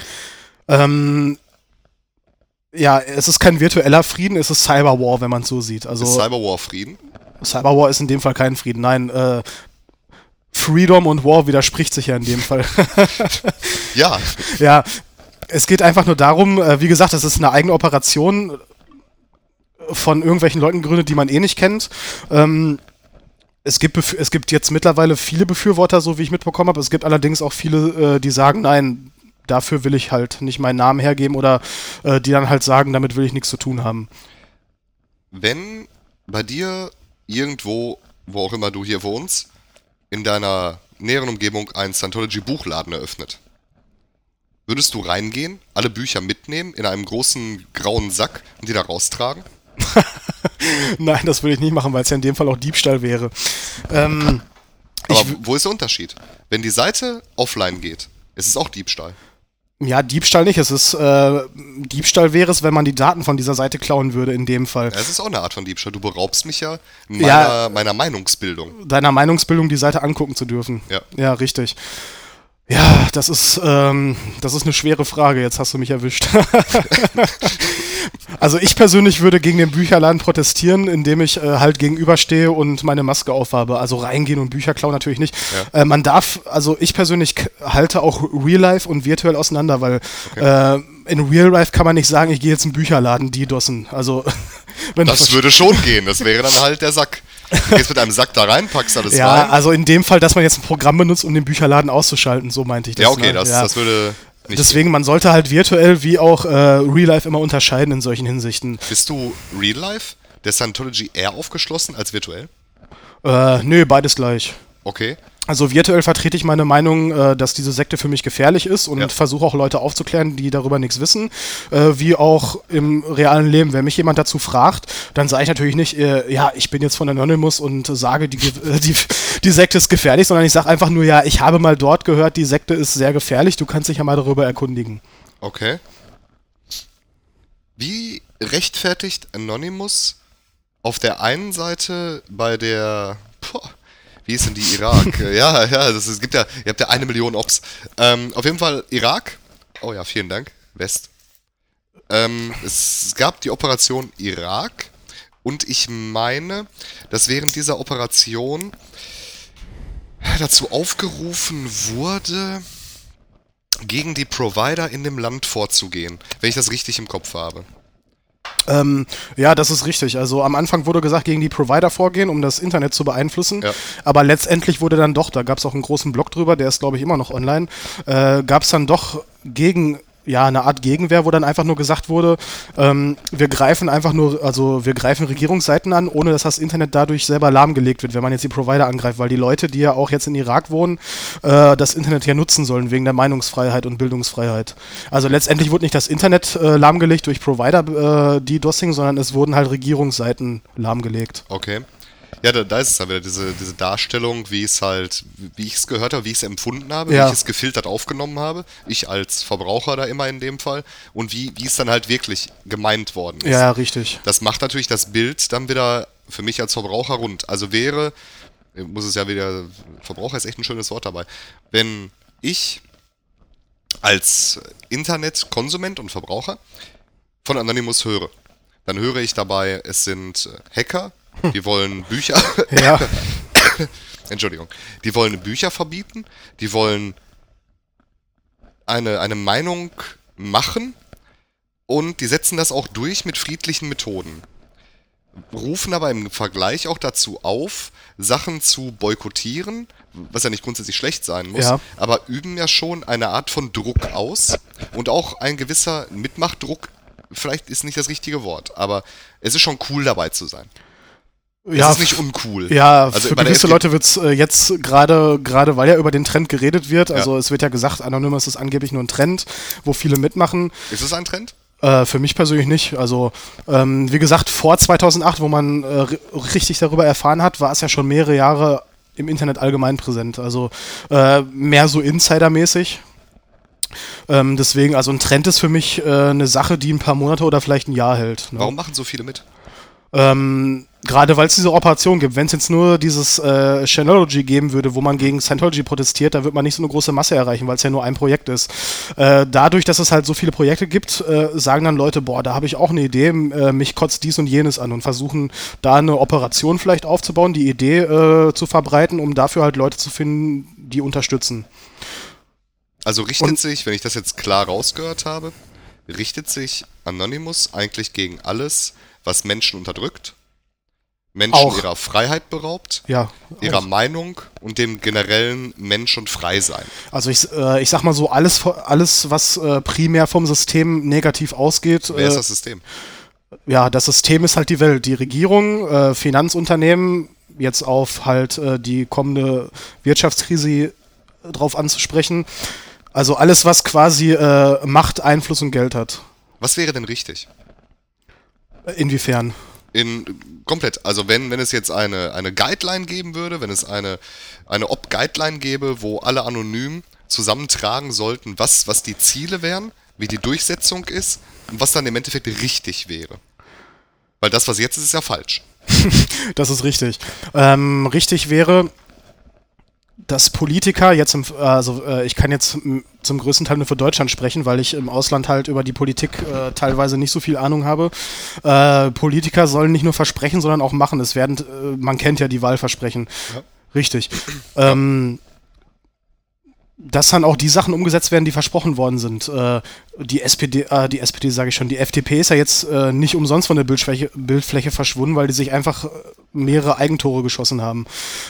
Ja, es ist kein virtueller Frieden, es ist Cyberwar, wenn man es so sieht. Also Ist Cyberwar Frieden? Cyberwar ist in dem Fall kein Frieden. Nein, Freedom und War widerspricht sich ja in dem Fall. Ja. Ja, es geht einfach nur darum, wie gesagt, es ist eine eigene Operation von irgendwelchen Leuten gegründet, die man eh nicht kennt. Es gibt jetzt mittlerweile viele Befürworter, so wie ich mitbekommen habe. Es gibt allerdings auch viele, die sagen, nein, dafür will ich halt nicht meinen Namen hergeben oder die dann halt sagen, damit will ich nichts zu tun haben. Wenn bei dir irgendwo, wo auch immer du hier wohnst, in deiner näheren Umgebung ein Scientology-Buchladen eröffnet, würdest du reingehen, alle Bücher mitnehmen, in einem großen grauen Sack und die da raustragen? Nein, das würde ich nicht machen, weil es ja in dem Fall auch Diebstahl wäre. Aber wo ist der Unterschied? Wenn die Seite offline geht, ist es auch Diebstahl. Ja, Diebstahl nicht. Diebstahl wäre es, wenn man die Daten von dieser Seite klauen würde, in dem Fall. Ja, es ist auch eine Art von Diebstahl. Du beraubst mich ja meiner Meinungsbildung. Deiner Meinungsbildung, die Seite angucken zu dürfen. Ja. Ja, richtig. Ja, das ist eine schwere Frage. Jetzt hast du mich erwischt. Also ich persönlich würde gegen den Bücherladen protestieren, indem ich halt gegenüberstehe und meine Maske aufhabe. Also reingehen und Bücher klauen natürlich nicht. Ja. Ich persönlich halte auch Real Life und virtuell auseinander, weil in Real Life kann man nicht sagen, ich gehe jetzt in den Bücherladen, DDoSen. Also Das würde schon gehen. Das wäre dann halt der Sack. Du gehst mit einem Sack da rein, packst alles ja, rein. also in dem Fall, dass man jetzt ein Programm benutzt, um den Bücherladen auszuschalten, so meinte ich das. Ja, okay, ne? das würde nicht Deswegen, man sollte halt virtuell wie auch Real Life immer unterscheiden in solchen Hinsichten. Bist du Real Life, der Scientology eher aufgeschlossen als virtuell? Nö, beides gleich. Okay. Also virtuell vertrete ich meine Meinung, dass diese Sekte für mich gefährlich ist und versuche auch Leute aufzuklären, die darüber nichts wissen, wie auch im realen Leben. Wenn mich jemand dazu fragt, dann sage ich natürlich nicht, ja, ich bin jetzt von Anonymous und sage, die Sekte ist gefährlich, sondern ich sage einfach nur, ja, ich habe mal dort gehört, die Sekte ist sehr gefährlich, du kannst dich ja mal darüber erkundigen. Okay. Wie rechtfertigt Anonymous auf der einen Seite bei der... Wie ist denn die Irak? ja, es gibt ja, ihr habt ja 1 Million Ops. Auf jeden Fall Irak. Oh ja, vielen Dank. West. Es gab die Operation Irak und ich meine, dass während dieser Operation dazu aufgerufen wurde, gegen die Provider in dem Land vorzugehen, wenn ich das richtig im Kopf habe. Ja, das ist richtig. Also am Anfang wurde gesagt, gegen die Provider vorgehen, um das Internet zu beeinflussen. Ja. Aber letztendlich wurde dann doch, da gab es auch einen großen Blog drüber, der ist, glaube ich, immer noch online, gab es dann doch eine Art Gegenwehr, wo dann einfach nur gesagt wurde, wir greifen Regierungsseiten an, ohne dass das Internet dadurch selber lahmgelegt wird, wenn man jetzt die Provider angreift, weil die Leute, die ja auch jetzt in Irak wohnen, das Internet ja nutzen sollen, wegen der Meinungsfreiheit und Bildungsfreiheit. Also letztendlich wurde nicht das Internet lahmgelegt durch Provider-DDoSing, sondern es wurden halt Regierungsseiten lahmgelegt. Okay. Ja, da ist es dann wieder diese Darstellung, wie ich es gehört habe, wie ich es empfunden habe, wie ich es gefiltert aufgenommen habe. Ich als Verbraucher da immer in dem Fall. Und wie es dann halt wirklich gemeint worden ist. Ja, richtig. Das macht natürlich das Bild dann wieder für mich als Verbraucher rund. Also Verbraucher ist echt ein schönes Wort dabei. Wenn ich als Internetkonsument und Verbraucher von Anonymous höre, dann höre ich dabei, es sind Hacker, die wollen Bücher. Ja. Entschuldigung. Die wollen Bücher verbieten. Die wollen eine Meinung machen. Und die setzen das auch durch mit friedlichen Methoden. Rufen aber im Vergleich auch dazu auf, Sachen zu boykottieren, was ja nicht grundsätzlich schlecht sein muss, aber üben ja schon eine Art von Druck aus und auch ein gewisser Mitmachdruck vielleicht ist nicht das richtige Wort, aber es ist schon cool dabei zu sein. Ja, es ist nicht uncool. Ja, also für gewisse Leute wird es jetzt gerade, weil ja über den Trend geredet wird, also es wird ja gesagt, Anonymous ist angeblich nur ein Trend, wo viele mitmachen. Ist es ein Trend? Für mich persönlich nicht. Also, wie gesagt, vor 2008, wo man richtig darüber erfahren hat, war es ja schon mehrere Jahre im Internet allgemein präsent. Also mehr so Insider-mäßig. Deswegen, also ein Trend ist für mich eine Sache, die ein paar Monate oder vielleicht ein Jahr hält. Ne? Warum machen so viele mit? Gerade weil es diese Operation gibt. Wenn es jetzt nur dieses Chanology geben würde, wo man gegen Scientology protestiert, da wird man nicht so eine große Masse erreichen, weil es ja nur ein Projekt ist. Dadurch, dass es halt so viele Projekte gibt, sagen dann Leute, boah, da habe ich auch eine Idee, mich kotzt dies und jenes an und versuchen da eine Operation vielleicht aufzubauen, die Idee zu verbreiten, um dafür halt Leute zu finden, die unterstützen. Also richtet sich, wenn ich das jetzt klar rausgehört habe, richtet sich Anonymous eigentlich gegen alles, was Menschen unterdrückt, Menschen ihrer Freiheit beraubt, ihrer Meinung und dem generellen Mensch- und Freisein. Also ich sag mal so, alles was primär vom System negativ ausgeht. Wer ist das System? Ja, das System ist halt die Welt. Die Regierung, Finanzunternehmen, jetzt auf halt die kommende Wirtschaftskrise drauf anzusprechen. Also alles, was quasi Macht, Einfluss und Geld hat. Was wäre denn richtig? Inwiefern? Komplett. Also wenn es jetzt eine Guideline geben würde, wenn es eine Op-Guideline gäbe, wo alle anonym zusammentragen sollten, was die Ziele wären, wie die Durchsetzung ist und was dann im Endeffekt richtig wäre. Weil das, was jetzt ist ja falsch. Das ist richtig. Richtig wäre, dass Politiker jetzt, ich kann jetzt zum größten Teil nur für Deutschland sprechen, weil ich im Ausland halt über die Politik teilweise nicht so viel Ahnung habe. Politiker sollen nicht nur versprechen, sondern auch machen. Man kennt ja die Wahlversprechen. Ja. Richtig. Dass dann auch die Sachen umgesetzt werden, die versprochen worden sind. Die SPD sage ich schon, die FDP ist ja jetzt nicht umsonst von der Bildfläche verschwunden, weil die sich einfach mehrere Eigentore geschossen haben.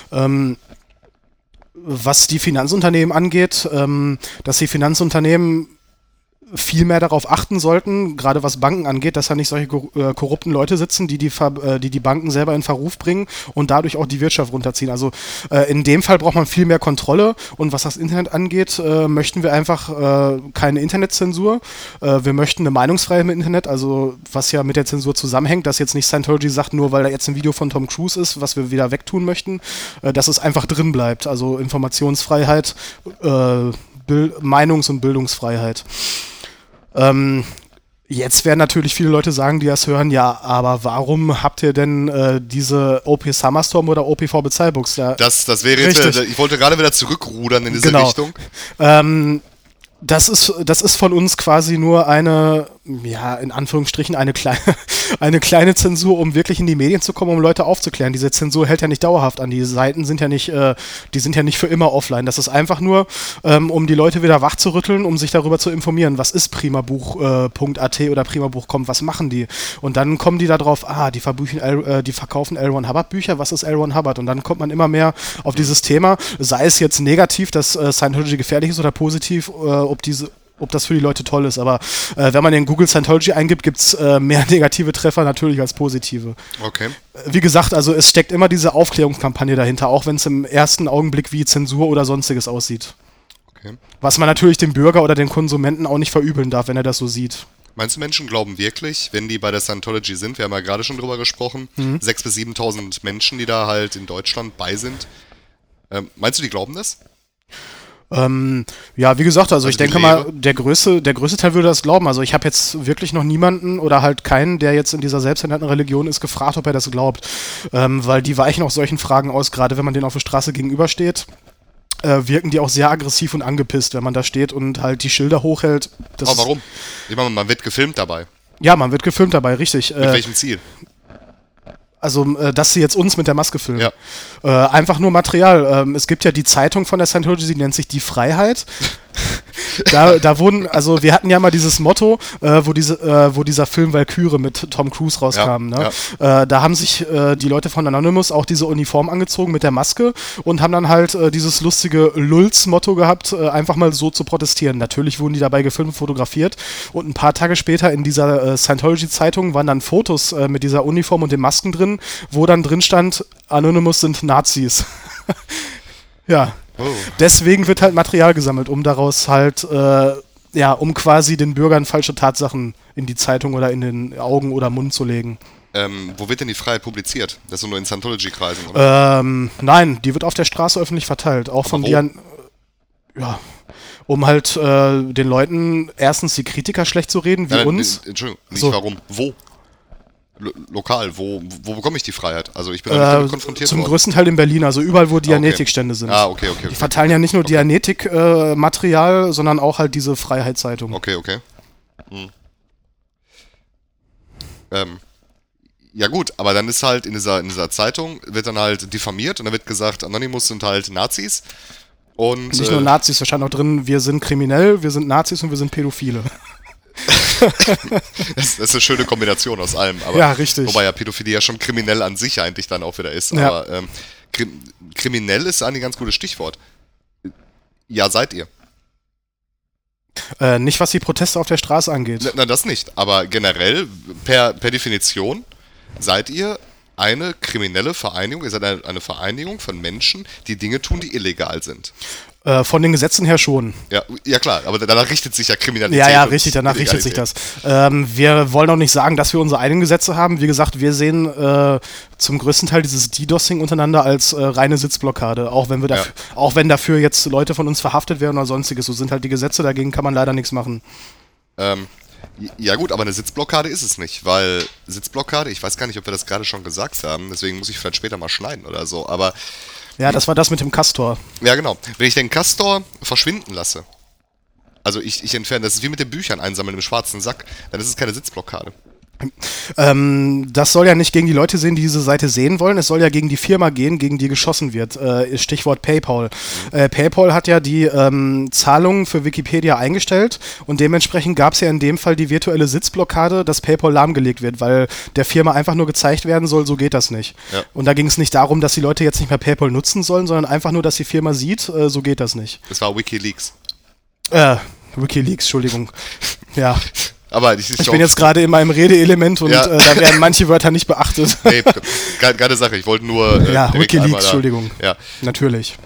Was die Finanzunternehmen angeht, dass die Finanzunternehmen viel mehr darauf achten sollten, gerade was Banken angeht, dass da nicht solche korrupten Leute sitzen, die Banken selber in Verruf bringen und dadurch auch die Wirtschaft runterziehen. Also in dem Fall braucht man viel mehr Kontrolle und was das Internet angeht, möchten wir einfach keine Internetzensur. Wir möchten eine Meinungsfreiheit im Internet, also was ja mit der Zensur zusammenhängt, dass jetzt nicht Scientology sagt, nur weil da jetzt ein Video von Tom Cruise ist, was wir wieder wegtun möchten, dass es einfach drin bleibt. Also Informationsfreiheit, Meinungs- und Bildungsfreiheit. Jetzt werden natürlich viele Leute sagen, die das hören, ja, aber warum habt ihr denn diese OP Summerstorm oder OP Bezahlbooks da? Das wäre jetzt, ich wollte gerade wieder zurückrudern in diese Richtung. Das ist von uns quasi nur eine, ja, in Anführungsstrichen, eine kleine Zensur, um wirklich in die Medien zu kommen, um Leute aufzuklären. Diese Zensur hält ja nicht dauerhaft an. Die Seiten sind ja nicht für immer offline. Das ist einfach nur, um die Leute wieder wachzurütteln, um sich darüber zu informieren. Was ist primabuch.at oder primabuch.com? Was machen die? Und dann kommen die da drauf, die verkaufen L. Ron Hubbard Bücher. Was ist L. Ron Hubbard? Und dann kommt man immer mehr auf dieses Thema, sei es jetzt negativ, dass Scientology gefährlich ist, oder positiv, ob das für die Leute toll ist. Aber wenn man in Google Scientology eingibt, gibt es mehr negative Treffer natürlich als positive. Okay. Wie gesagt, also es steckt immer diese Aufklärungskampagne dahinter, auch wenn es im ersten Augenblick wie Zensur oder sonstiges aussieht. Okay. Was man natürlich dem Bürger oder dem Konsumenten auch nicht verübeln darf, wenn er das so sieht. Meinst du, Menschen glauben wirklich, wenn die bei der Scientology sind, wir haben ja gerade schon drüber gesprochen, 6.000 bis 7.000 Menschen, die da halt in Deutschland bei sind, meinst du, die glauben das? Ja, wie gesagt, also ich denke mal, der größte Teil würde das glauben. Also ich habe jetzt wirklich noch niemanden oder halt keinen, der jetzt in dieser selbsternannten Religion ist, gefragt, ob er das glaubt. Weil die weichen auch solchen Fragen aus, gerade wenn man denen auf der Straße gegenübersteht. Wirken die auch sehr aggressiv und angepisst, wenn man da steht und halt die Schilder hochhält. Aber warum? Ich meine, man wird gefilmt dabei. Ja, man wird gefilmt dabei, richtig. Mit welchem Ziel? Also, dass sie jetzt uns mit der Maske filmen. Ja. Einfach nur Material. Es gibt ja die Zeitung von der Scientology, sie nennt sich Die Freiheit. Da wurden, also wir hatten ja mal dieses Motto, wo dieser Film Valkyrie mit Tom Cruise rauskam. Ja, ne? Da haben sich die Leute von Anonymous auch diese Uniform angezogen mit der Maske und haben dann halt dieses lustige Lulz-Motto gehabt, einfach mal so zu protestieren. Natürlich wurden die dabei gefilmt und fotografiert und ein paar Tage später in dieser Scientology-Zeitung waren dann Fotos mit dieser Uniform und den Masken drin, wo dann drin stand, Anonymous sind Nazis. Ja. Oh. Deswegen wird halt Material gesammelt, um daraus halt, um quasi den Bürgern falsche Tatsachen in die Zeitung oder in den Augen oder Mund zu legen. Wo wird denn die Freiheit publiziert? Das ist nur in Scientology-Kreisen, oder? Nein, die wird auf der Straße öffentlich verteilt. Auch von Dian. Ja. Um halt den Leuten erstens die Kritiker schlecht zu reden, wie uns. Entschuldigung, nicht so. Warum. Wo? Lokal, wo bekomme ich die Freiheit? Also ich bin damit konfrontiert zum worden. größten Teil in Berlin, also überall, wo Dianetikstände sind. Okay. Die verteilen ja nicht nur Dianetik-Material, sondern auch halt diese Freiheitszeitung. Okay. Ja gut, aber dann ist halt in dieser Zeitung, wird dann halt diffamiert und dann wird gesagt, Anonymous sind halt Nazis. Und nicht nur Nazis, da stand auch drin, wir sind kriminell, wir sind Nazis und wir sind Pädophile. Das ist eine schöne Kombination aus allem. Aber, ja, richtig. Wobei ja Pädophilie ja schon kriminell an sich eigentlich dann auch wieder ist. Ja. Aber kriminell ist ein ganz gutes Stichwort. Ja, seid ihr. Nicht, was die Proteste auf der Straße angeht. Na, das nicht. Aber generell, per Definition, seid ihr eine kriminelle Vereinigung. Ihr seid eine Vereinigung von Menschen, die Dinge tun, die illegal sind. Von den Gesetzen her schon. Ja klar, aber danach richtet sich ja Kriminalität. Ja, richtig, danach richtet sich das. Wir wollen auch nicht sagen, dass wir unsere eigenen Gesetze haben. Wie gesagt, wir sehen zum größten Teil dieses DDoSing untereinander als reine Sitzblockade, auch wenn dafür jetzt Leute von uns verhaftet werden oder sonstiges. So sind halt die Gesetze, dagegen kann man leider nichts machen. Ja gut, aber eine Sitzblockade ist es nicht, weil Sitzblockade, ich weiß gar nicht, ob wir das gerade schon gesagt haben, deswegen muss ich vielleicht später mal schneiden oder so, aber... Ja, das war das mit dem Castor. Ja, genau. Wenn ich den Castor verschwinden lasse, also ich entferne, das ist wie mit den Büchern einsammeln im schwarzen Sack, dann ist es keine Sitzblockade. Das soll ja nicht gegen die Leute sehen, die diese Seite sehen wollen. Es soll ja gegen die Firma gehen, gegen die geschossen wird. Stichwort PayPal. PayPal hat ja die Zahlungen für Wikipedia eingestellt und dementsprechend gab es ja in dem Fall die virtuelle Sitzblockade, dass PayPal lahmgelegt wird, weil der Firma einfach nur gezeigt werden soll, so geht das nicht. Ja. Und da ging es nicht darum, dass die Leute jetzt nicht mehr PayPal nutzen sollen, sondern einfach nur, dass die Firma sieht, so geht das nicht. Das war WikiLeaks. WikiLeaks, Entschuldigung. Ja. Aber ich bin jetzt gerade in meinem Redeelement und da werden manche Wörter nicht beachtet. Nee, keine Sache, ich wollte nur... WikiLeaks, Entschuldigung. Ja. Natürlich.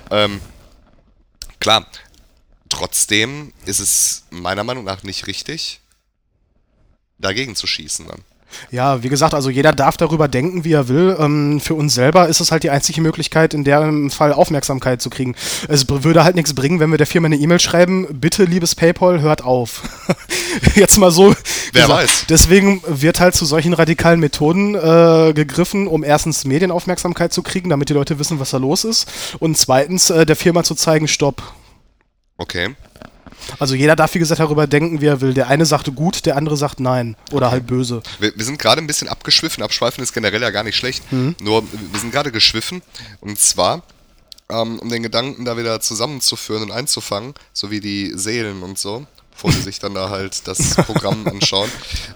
Klar, trotzdem ist es meiner Meinung nach nicht richtig, dagegen zu schießen dann. Ja, wie gesagt, also jeder darf darüber denken, wie er will. Für uns selber ist es halt die einzige Möglichkeit, in dem Fall Aufmerksamkeit zu kriegen. Es würde halt nichts bringen, wenn wir der Firma eine E-Mail schreiben, bitte, liebes PayPal, hört auf. Jetzt mal so. Wer weiß. Deswegen wird halt zu solchen radikalen Methoden gegriffen, um erstens Medienaufmerksamkeit zu kriegen, damit die Leute wissen, was da los ist. Und zweitens der Firma zu zeigen, stopp. Okay. Also jeder darf, wie gesagt, darüber denken, wie er will. Der eine sagt gut, der andere sagt nein. Oder halt böse. Wir sind gerade ein bisschen abgeschwiffen. Abschweifen ist generell ja gar nicht schlecht. Nur, wir sind gerade geschwiffen. Und zwar, um den Gedanken da wieder zusammenzuführen und einzufangen, so wie die Seelen und so, bevor sie sich dann da halt das Programm anschauen.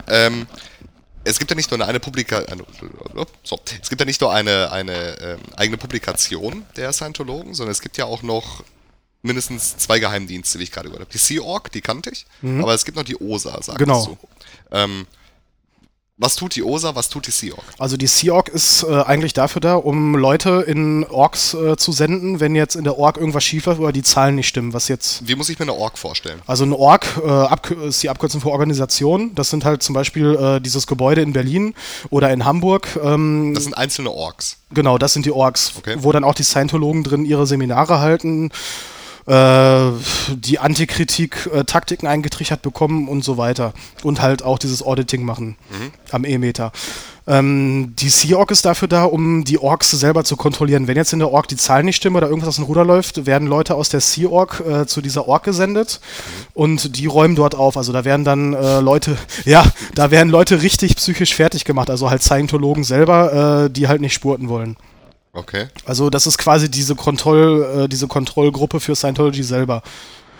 Es gibt ja nicht nur eine es gibt ja nicht nur eine eigene Publikation der Scientologen, sondern es gibt ja auch noch mindestens 2 Geheimdienste, wie ich gerade gehört habe. Die Sea Org, die kannte ich, aber es gibt noch die OSA, sagst du. Was tut die OSA, was tut die Sea Org? Also die Sea Org ist eigentlich dafür da, um Leute in Orgs zu senden, wenn jetzt in der Org irgendwas schief läuft oder die Zahlen nicht stimmen, was jetzt... Wie muss ich mir eine Org vorstellen? Also eine Org ist die Abkürzung für Organisation. Das sind halt zum Beispiel dieses Gebäude in Berlin oder in Hamburg. Das sind einzelne Orgs? Genau, das sind die Orgs, okay. Wo dann auch die Scientologen drin ihre Seminare halten, die Antikritik, Taktiken eingetrichtert bekommen und so weiter. Und halt auch dieses Auditing machen am E-Meter. Die Sea Org ist dafür da, um die Orgs selber zu kontrollieren. Wenn jetzt in der Org die Zahlen nicht stimmen oder irgendwas aus dem Ruder läuft, werden Leute aus der Sea Org zu dieser Org gesendet und die räumen dort auf. Also da werden dann Leute richtig psychisch fertig gemacht. Also halt Scientologen selber, die halt nicht spurten wollen. Okay. Also das ist quasi diese Kontrollgruppe für Scientology selber.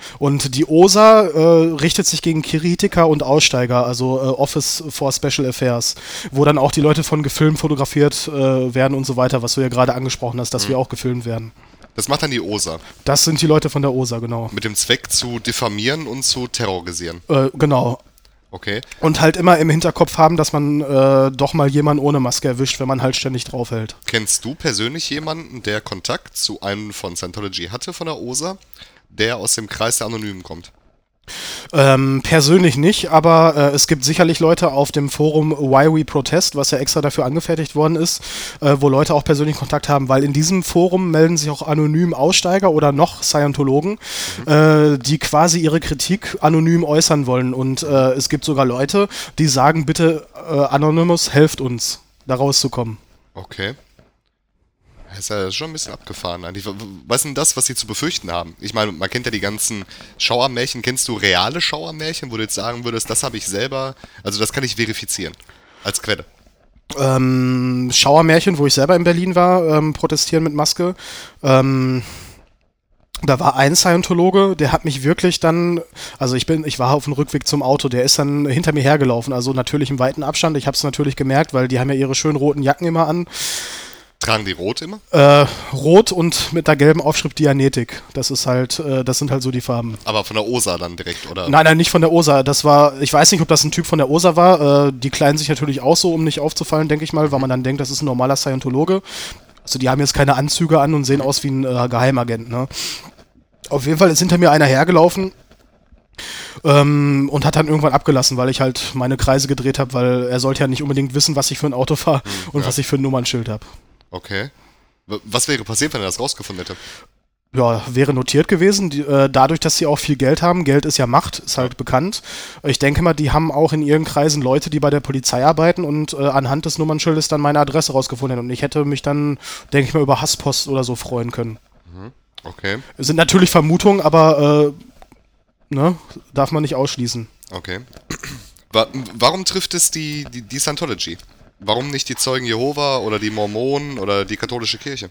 Und die OSA richtet sich gegen Kritiker und Aussteiger, also Office for Special Affairs, wo dann auch die Leute von gefilmt, fotografiert werden und so weiter, was du ja gerade angesprochen hast, dass wir auch gefilmt werden. Das macht dann die OSA. Das sind die Leute von der OSA, genau. Mit dem Zweck zu diffamieren und zu terrorisieren. Genau. Okay. Und halt immer im Hinterkopf haben, dass man doch mal jemanden ohne Maske erwischt, wenn man halt ständig draufhält. Kennst du persönlich jemanden, der Kontakt zu einem von Scientology hatte, von der OSA, der aus dem Kreis der Anonymen kommt? Persönlich nicht, aber es gibt sicherlich Leute auf dem Forum Why We Protest, was ja extra dafür angefertigt worden ist, wo Leute auch persönlich Kontakt haben, weil in diesem Forum melden sich auch anonym Aussteiger oder noch Scientologen, die quasi ihre Kritik anonym äußern wollen. Und es gibt sogar Leute, die sagen, bitte Anonymous, helft uns, da rauszukommen. Okay. Das ist ja schon ein bisschen abgefahren eigentlich. Was ist denn das, was sie zu befürchten haben? Ich meine, man kennt ja die ganzen Schauermärchen. Kennst du reale Schauermärchen, wo du jetzt sagen würdest, das habe ich selber, also das kann ich verifizieren als Quelle? Schauermärchen, wo ich selber in Berlin war, protestieren mit Maske. Da war ein Scientologe, der hat mich wirklich dann, also ich war auf dem Rückweg zum Auto, der ist dann hinter mir hergelaufen, also natürlich im weiten Abstand. Ich habe es natürlich gemerkt, weil die haben ja ihre schönen roten Jacken immer an. Tragen die rot immer? Rot und mit der gelben Aufschrift Dianetik. Das ist halt, das sind halt so die Farben. Aber von der OSA dann direkt, oder? Nein, nicht von der OSA. Das war, ich weiß nicht, ob das ein Typ von der OSA war. Die kleiden sich natürlich auch so, um nicht aufzufallen, denke ich mal, weil man dann denkt, das ist ein normaler Scientologe. Also die haben jetzt keine Anzüge an und sehen aus wie ein Geheimagent, ne? Auf jeden Fall ist hinter mir einer hergelaufen und hat dann irgendwann abgelassen, weil ich halt meine Kreise gedreht habe, weil er sollte ja nicht unbedingt wissen, was ich für ein Auto fahre und was ich für ein Nummernschild habe. Okay. Was wäre passiert, wenn er das rausgefunden hätte? Ja, wäre notiert gewesen. Dadurch, dass sie auch viel Geld haben, Geld ist ja Macht, ist halt bekannt. Ich denke mal, die haben auch in ihren Kreisen Leute, die bei der Polizei arbeiten und anhand des Nummernschildes dann meine Adresse rausgefunden hätten. Und ich hätte mich dann, denke ich mal, über Hasspost oder so freuen können. Okay. Es sind natürlich Vermutungen, aber ne, darf man nicht ausschließen. Okay. Warum trifft es die Scientology? Warum nicht die Zeugen Jehova oder die Mormonen oder die katholische Kirche?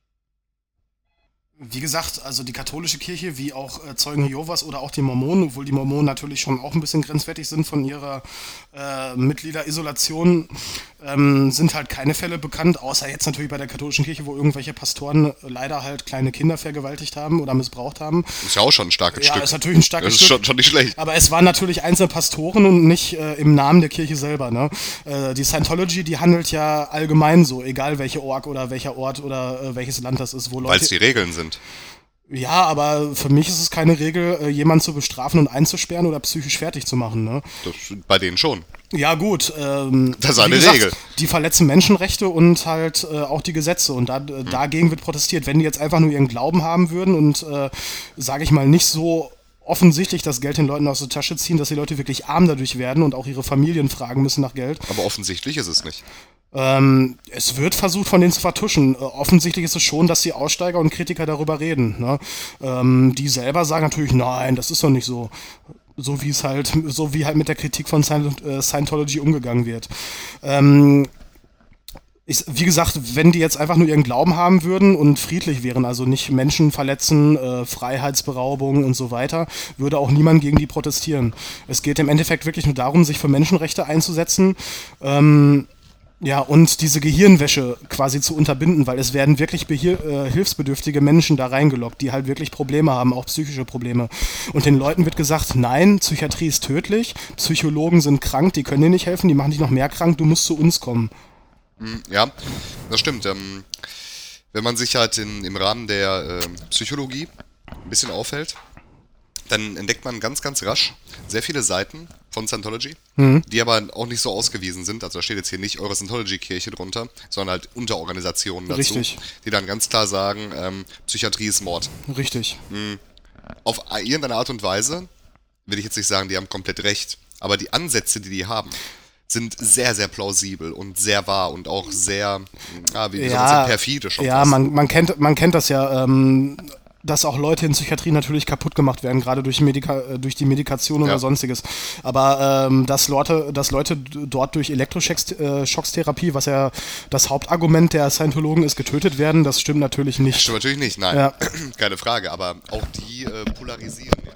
Wie gesagt, also die katholische Kirche, wie auch Zeugen Jehovas oder auch die Mormonen, obwohl die Mormonen natürlich schon auch ein bisschen grenzwertig sind von ihrer Mitgliederisolation, sind halt keine Fälle bekannt, außer jetzt natürlich bei der katholischen Kirche, wo irgendwelche Pastoren leider halt kleine Kinder vergewaltigt haben oder missbraucht haben. Ist ja auch schon ein starkes Stück. Ja, ist natürlich ein starkes Stück. Das ist schon nicht schlecht. Aber es waren natürlich einzelne Pastoren und nicht im Namen der Kirche selber. Ne? Die Scientology, die handelt ja allgemein so, egal welche Org oder welcher Ort oder welches Land das ist, wo Leute... Weil es die Regeln sind. Ja, aber für mich ist es keine Regel, jemanden zu bestrafen und einzusperren oder psychisch fertig zu machen. Ne? Bei denen schon. Ja gut, das ist eine Regel. Die verletzen Menschenrechte und halt auch die Gesetze und dagegen wird protestiert. Wenn die jetzt einfach nur ihren Glauben haben würden und, sage ich mal, nicht so offensichtlich das Geld den Leuten aus der Tasche ziehen, dass die Leute wirklich arm dadurch werden und auch ihre Familien fragen müssen nach Geld. Aber offensichtlich ist es nicht. Es wird versucht, von denen zu vertuschen. Offensichtlich ist es schon, dass die Aussteiger und Kritiker darüber reden. Ne? Die selber sagen natürlich, nein, das ist doch nicht so. So wie halt mit der Kritik von Scientology umgegangen wird. Wie gesagt, wenn die jetzt einfach nur ihren Glauben haben würden und friedlich wären, also nicht Menschen verletzen, Freiheitsberaubung und so weiter, würde auch niemand gegen die protestieren. Es geht im Endeffekt wirklich nur darum, sich für Menschenrechte einzusetzen. Ja, und diese Gehirnwäsche quasi zu unterbinden, weil es werden wirklich hilfsbedürftige Menschen da reingelockt, die halt wirklich Probleme haben, auch psychische Probleme. Und den Leuten wird gesagt, nein, Psychiatrie ist tödlich, Psychologen sind krank, die können dir nicht helfen, die machen dich noch mehr krank, du musst zu uns kommen. Ja, das stimmt. Wenn man sich halt im Rahmen der Psychologie ein bisschen aufhält, dann entdeckt man ganz, ganz rasch sehr viele Seiten von Scientology, die aber auch nicht so ausgewiesen sind. Also da steht jetzt hier nicht eure Scientology-Kirche drunter, sondern halt Unterorganisationen dazu, Richtig. Die dann ganz klar sagen, Psychiatrie ist Mord. Richtig. Auf irgendeine Art und Weise will ich jetzt nicht sagen, die haben komplett recht, aber die Ansätze, die haben, sind sehr, sehr plausibel und sehr wahr und auch sehr, wie soll man sagen, perfide schon. Ja, man kennt das ja, dass auch Leute in Psychiatrie natürlich kaputt gemacht werden, gerade durch die Medikation oder sonstiges. Aber dass Leute dort durch Elektroschockstherapie, was ja das Hauptargument der Scientologen ist, getötet werden, das stimmt natürlich nicht. Das stimmt natürlich nicht, nein. Ja. Keine Frage, aber auch die polarisieren ja.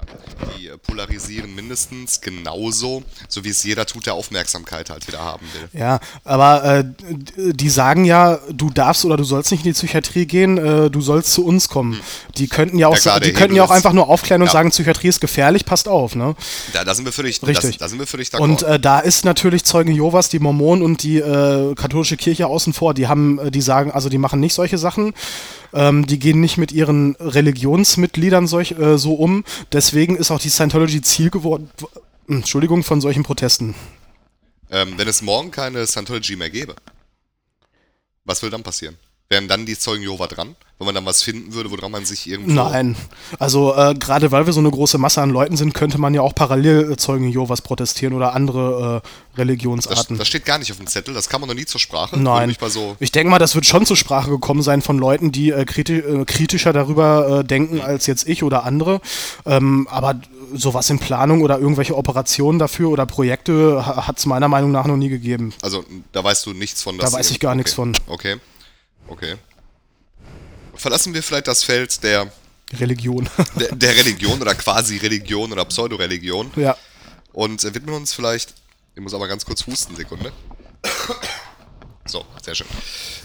die polarisieren mindestens genauso, so wie es jeder tut, der Aufmerksamkeit halt wieder haben will. Ja, aber die sagen ja, du darfst oder du sollst nicht in die Psychiatrie gehen, du sollst zu uns kommen. Die könnten ja auch, klar, die der könnten ja auch Hebel ist- einfach nur aufklären und Ja. sagen, Psychiatrie ist gefährlich, passt auf, ne? Da sind wir völlig, Richtig. Da sind wir völlig d'accord. Und da ist natürlich Zeugen Jehovas, die Mormonen und die katholische Kirche außen vor. Die sagen, also die machen nicht solche Sachen. Die gehen nicht mit ihren Religionsmitgliedern so um. Deswegen ist auch die Scientology Ziel geworden, Entschuldigung, von solchen Protesten. Wenn es morgen keine Scientology mehr gäbe, was will dann passieren? Wären dann die Zeugen Jehova dran? Wenn man dann was finden würde, woran man sich irgendwo... Nein. Also gerade weil wir so eine große Masse an Leuten sind, könnte man ja auch parallel Zeugen Jehovas protestieren oder andere Religionsarten. Das steht gar nicht auf dem Zettel, das kam noch nie zur Sprache. Würde Nein. mich mal so, Ich denke mal, das wird schon zur Sprache gekommen sein von Leuten, die kritischer darüber denken als jetzt ich oder andere. Aber sowas in Planung oder irgendwelche Operationen dafür oder Projekte hat es meiner Meinung nach noch nie gegeben. also da weißt du nichts von. Da weiß ich gar nichts von. Okay. Verlassen wir vielleicht das Feld der Religion. Religion oder quasi Religion oder Pseudoreligion Ja. und widmen uns vielleicht, ich muss aber ganz kurz husten, Sekunde. So, sehr schön.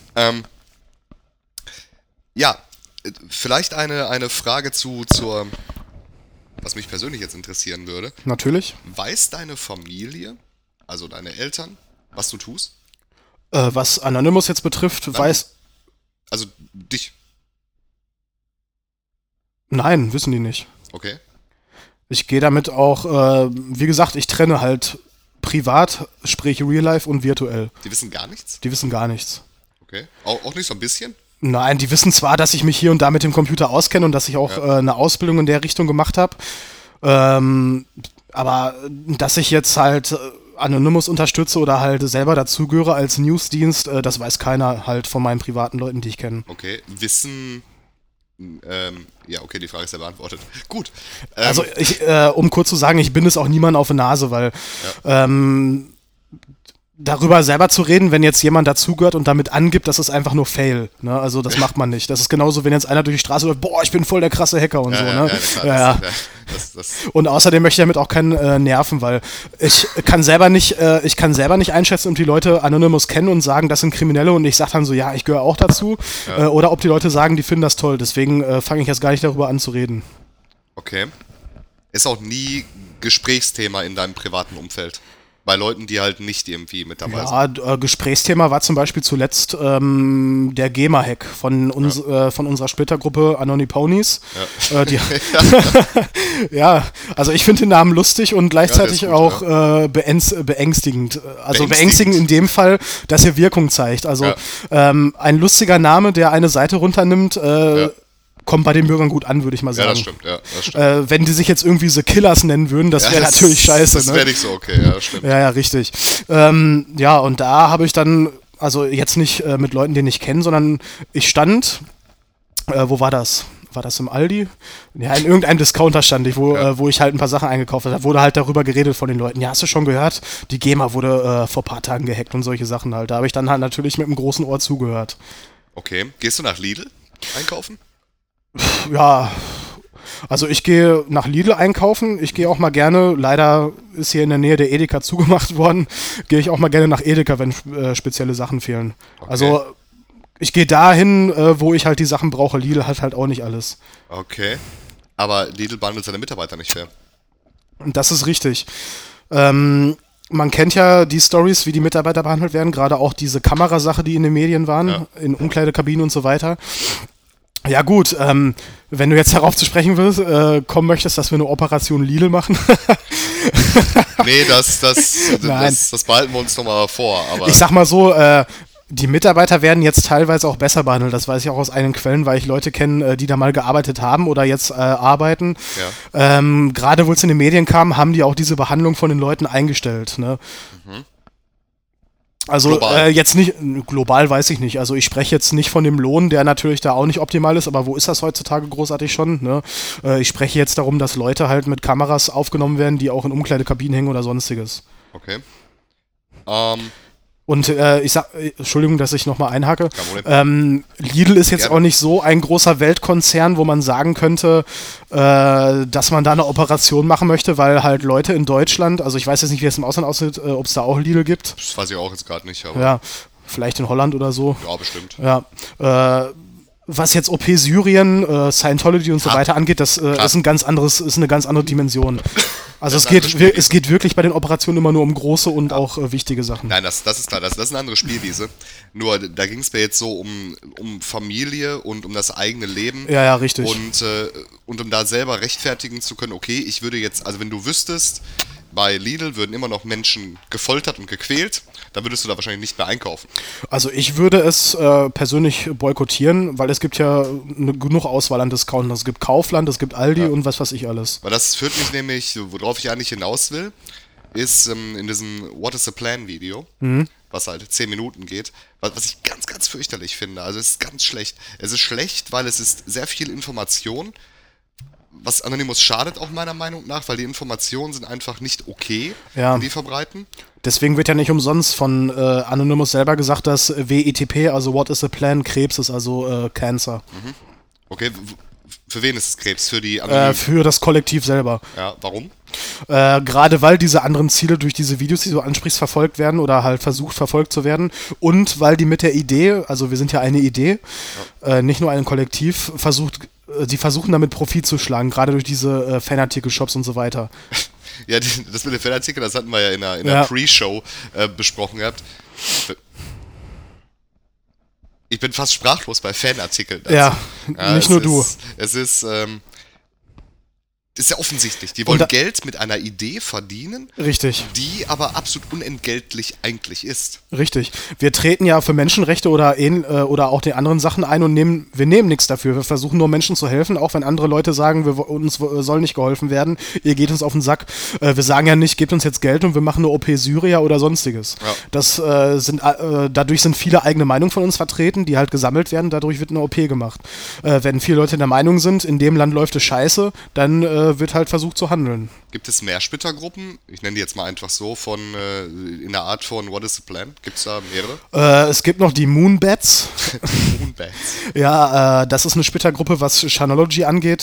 Ja, vielleicht eine Frage zur, was mich persönlich jetzt interessieren würde. Natürlich. Weiß deine Familie, also deine Eltern, was du tust? Was Anonymous jetzt betrifft, weiß. Also dich, Nein, wissen die nicht. okay? Ich gehe damit auch, wie gesagt, ich trenne halt privat, sprich Real Life und virtuell. Die wissen gar nichts? Die wissen gar nichts. Okay. Auch nicht so ein bisschen? Nein, die wissen zwar, dass ich mich hier und da mit dem Computer auskenne und dass ich auch eine Ausbildung in der Richtung gemacht habe, aber dass ich jetzt halt Anonymous unterstütze oder halt selber dazugehöre als Newsdienst, das weiß keiner halt von meinen privaten Leuten, die ich kenne. Okay. Wissen. Ja, okay, die Frage ist ja beantwortet. Gut. Also um kurz zu sagen, ich binde es auch niemand auf die Nase, weil darüber selber zu reden, wenn jetzt jemand dazugehört und damit angibt, das ist einfach nur Fail. Ne? Also das macht man nicht. Das ist genauso, wenn jetzt einer durch die Straße läuft, boah, ich bin voll der krasse Hacker und so. Ne? Klar, Ja. Und außerdem möchte ich damit auch keinen nerven, weil ich kann selber nicht einschätzen, ob die Leute Anonymous kennen und sagen, das sind Kriminelle und ich sage dann so, ja, ich gehöre auch dazu. Oder ob die Leute sagen, die finden das toll. Deswegen fange ich jetzt gar nicht darüber an zu reden. Okay. Ist auch nie Gesprächsthema in deinem privaten Umfeld. Bei Leuten, die halt nicht irgendwie mit dabei sind. Ja, Gesprächsthema war zum Beispiel zuletzt der GEMA-Hack von unserer Splittergruppe Anoniponies. Ja. Ja, also ich finde den Namen lustig und gleichzeitig Ja, der ist gut, auch beängstigend. Also beängstigend in dem Fall, dass er Wirkung zeigt. Also ein lustiger Name, der eine Seite runternimmt, kommt bei den Bürgern gut an, würde ich mal sagen. Ja, das stimmt. Wenn die sich jetzt irgendwie The Killers nennen würden, das wäre natürlich scheiße. Das wäre nicht so okay, ja, das stimmt. Ja, richtig. Ja, und da habe ich dann, also jetzt nicht mit Leuten, die ich kenne, sondern ich stand, wo war das? War das im Aldi? Ja, in irgendeinem Discounter stand ich, wo ich halt ein paar Sachen eingekauft habe. Da wurde halt darüber geredet von den Leuten. Ja, hast du schon gehört? Die GEMA wurde vor ein paar Tagen gehackt und solche Sachen halt. Da habe ich dann halt natürlich mit einem großen Ohr zugehört. Okay, gehst du nach Lidl einkaufen? Ja, also ich gehe nach Lidl einkaufen. Ich gehe auch mal gerne, leider ist hier in der Nähe der Edeka zugemacht worden, gehe ich auch mal gerne nach Edeka, wenn spezielle Sachen fehlen. Okay. Also ich gehe dahin, wo ich halt die Sachen brauche. Lidl hat halt auch nicht alles. Okay. Aber Lidl behandelt seine Mitarbeiter nicht fair. Und das ist richtig. Man kennt ja die Stories, wie die Mitarbeiter behandelt werden, gerade auch diese Kamerasache, die in den Medien waren, in Umkleidekabinen und so weiter. Ja gut, wenn du jetzt darauf zu sprechen kommen möchtest, dass wir eine Operation Lidl machen. Nee, das behalten wir uns nochmal vor. Aber Ich sag mal so, die Mitarbeiter werden jetzt teilweise auch besser behandelt. Das weiß ich auch aus eigenen Quellen, weil ich Leute kenne, die da mal gearbeitet haben oder jetzt arbeiten. Ja. Gerade wo es in den Medien kam, haben die auch diese Behandlung von den Leuten eingestellt. Ne? Also Global. jetzt nicht, global weiß ich nicht. Also ich spreche jetzt nicht von dem Lohn, der natürlich da auch nicht optimal ist, aber wo ist das heutzutage großartig schon? Ne? Ich spreche jetzt darum, dass Leute halt mit Kameras aufgenommen werden, die auch in Umkleidekabinen hängen oder sonstiges. Okay. Und Entschuldigung, dass ich nochmal einhacke. Kein Problem. Lidl ist jetzt Gerne. auch nicht so ein großer Weltkonzern, wo man sagen könnte, dass man da eine Operation machen möchte, weil halt Leute in Deutschland, also ich weiß jetzt nicht, wie es im Ausland aussieht, ob es da auch Lidl gibt. Das weiß ich auch jetzt gerade nicht, aber Ja, vielleicht in Holland oder so. ja, bestimmt. Ja, was jetzt OP Syrien, Scientology und so Ja, weiter angeht, das ist eine ganz andere Dimension. Also Das es ist eine andere es geht wirklich bei den Operationen immer nur um große und auch wichtige Sachen. Nein, das ist klar, das ist eine andere Spielwiese. Nur da ging es mir jetzt so um Familie und um das eigene Leben. Ja, ja, richtig. Und um da selber rechtfertigen zu können, okay, ich würde jetzt, also wenn du wüsstest, bei Lidl würden immer noch Menschen gefoltert und gequält, dann würdest du da wahrscheinlich nicht mehr einkaufen. Also ich würde es persönlich boykottieren, weil es gibt ja genug Auswahl an Discountern. Es gibt Kaufland, es gibt Aldi und was weiß ich alles. Weil das führt mich nämlich, worauf ich eigentlich hinaus will, ist in diesem What is the Plan Video, was halt 10 Minuten geht, was ich ganz, ganz fürchterlich finde. Also es ist ganz schlecht. Es ist schlecht, weil es ist sehr viel Information, was Anonymous schadet auch meiner Meinung nach, weil die Informationen sind einfach nicht okay, Ja. die verbreiten. Deswegen wird ja nicht umsonst von Anonymous selber gesagt, dass WETP, also What is the Plan, Krebs ist, also Cancer. Okay, für wen ist es Krebs? Für die Anonymen? Für das Kollektiv selber. Ja, warum? Gerade weil diese anderen Ziele durch diese Videos, die du ansprichst, verfolgt werden oder halt verfolgt zu werden und weil die mit der Idee, also wir sind ja eine Idee, nicht nur ein Kollektiv, die versuchen damit Profit zu schlagen, gerade durch diese Fanartikel-Shops und so weiter. Ja, das mit den Fanartikeln, das hatten wir ja in der Ja. Pre-Show besprochen gehabt. Ich bin fast sprachlos bei Fanartikeln. Ja, nicht nur du. Es ist ja offensichtlich. Die wollen Geld mit einer Idee verdienen, Richtig. die aber absolut unentgeltlich eigentlich ist. Richtig. Wir treten ja für Menschenrechte oder auch den anderen Sachen ein und wir nehmen nichts dafür. Wir versuchen nur Menschen zu helfen, auch wenn andere Leute sagen, uns soll nicht geholfen werden, ihr geht uns auf den Sack. Wir sagen ja nicht, gebt uns jetzt Geld und wir machen eine OP Syria oder sonstiges. Ja. Dadurch sind viele eigene Meinungen von uns vertreten, die halt gesammelt werden, dadurch wird eine OP gemacht. Wenn viele Leute der Meinung sind, in dem Land läuft es scheiße, dann wird halt versucht zu handeln. Gibt es mehr Splittergruppen? Ich nenne die jetzt mal einfach so, in der Art von What is the Plan? Gibt es da mehrere? Es gibt noch die Moonbats. Moonbats. Ja, das ist eine Splittergruppe, was Chanology angeht.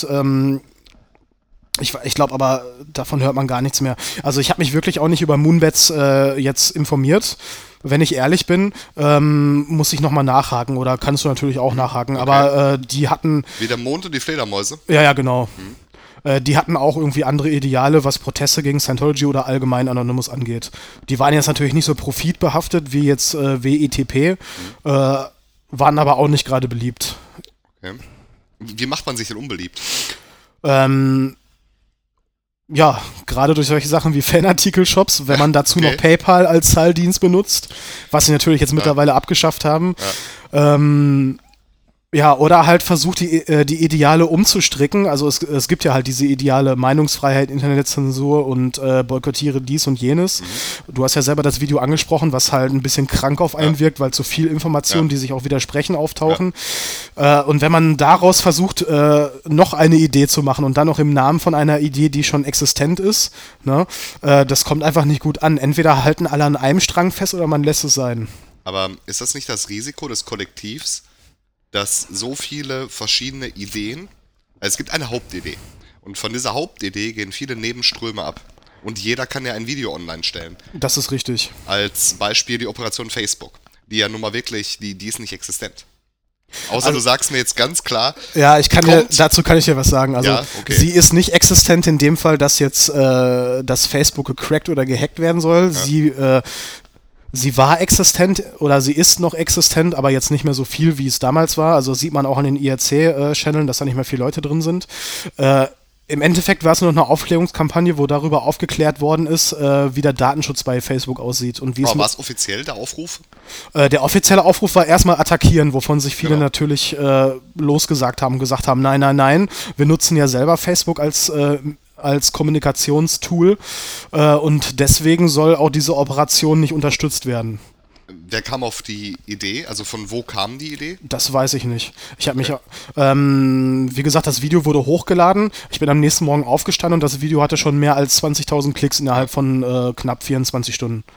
Ich glaube aber, davon hört man gar nichts mehr. Also ich habe mich wirklich auch nicht über Moonbats jetzt informiert. Wenn ich ehrlich bin, muss ich nochmal nachhaken oder kannst du natürlich auch nachhaken. Okay. Aber die hatten... Wie der Mond und die Fledermäuse? Ja, genau. Die hatten auch irgendwie andere Ideale, was Proteste gegen Scientology oder allgemein Anonymous angeht. Die waren jetzt natürlich nicht so profitbehaftet wie jetzt WETP, waren aber auch nicht gerade beliebt. Okay. Wie macht man sich denn unbeliebt? Ja, gerade durch solche Sachen wie Fanartikel-Shops, wenn man dazu noch PayPal als Zahldienst benutzt, was sie natürlich jetzt mittlerweile abgeschafft haben. Ja, oder halt versucht, die Ideale umzustricken. Also es gibt ja halt diese ideale Meinungsfreiheit, Internetzensur und boykottiere dies und jenes. Du hast ja selber das Video angesprochen, was halt ein bisschen krank auf einen wirkt, weil zu viel Informationen, die sich auch widersprechen, auftauchen. Und wenn man daraus versucht, noch eine Idee zu machen und dann noch im Namen von einer Idee, die schon existent ist, ne, das kommt einfach nicht gut an. Entweder halten alle an einem Strang fest oder man lässt es sein. Aber ist das nicht das Risiko des Kollektivs, dass so viele verschiedene Ideen, also es gibt eine Hauptidee und von dieser Hauptidee gehen viele Nebenströme ab und jeder kann ja ein Video online stellen. Das ist richtig. Als Beispiel die Operation Facebook, die ja nun mal wirklich, die ist nicht existent. Außer du sagst mir jetzt ganz klar. Ja, dazu kann ich dir was sagen. Also sie ist nicht existent in dem Fall, dass jetzt das Facebook gecrackt oder gehackt werden soll. Ja. Sie war existent oder sie ist noch existent, aber jetzt nicht mehr so viel, wie es damals war. Also sieht man auch an den IRC-Channeln, dass da nicht mehr viele Leute drin sind. Im Endeffekt war es nur noch eine Aufklärungskampagne, wo darüber aufgeklärt worden ist, wie der Datenschutz bei Facebook aussieht. Und war es offiziell, der Aufruf? Der offizielle Aufruf war erstmal attackieren, wovon sich viele natürlich losgesagt haben, gesagt haben, nein, wir nutzen ja selber Facebook als Kommunikationstool und deswegen soll auch diese Operation nicht unterstützt werden. Wer kam auf die Idee? Also von wo kam die Idee? Das weiß ich nicht. Ich habe mich, wie gesagt, das Video wurde hochgeladen. Ich bin am nächsten Morgen aufgestanden und das Video hatte schon mehr als 20.000 Klicks innerhalb von knapp 24 Stunden.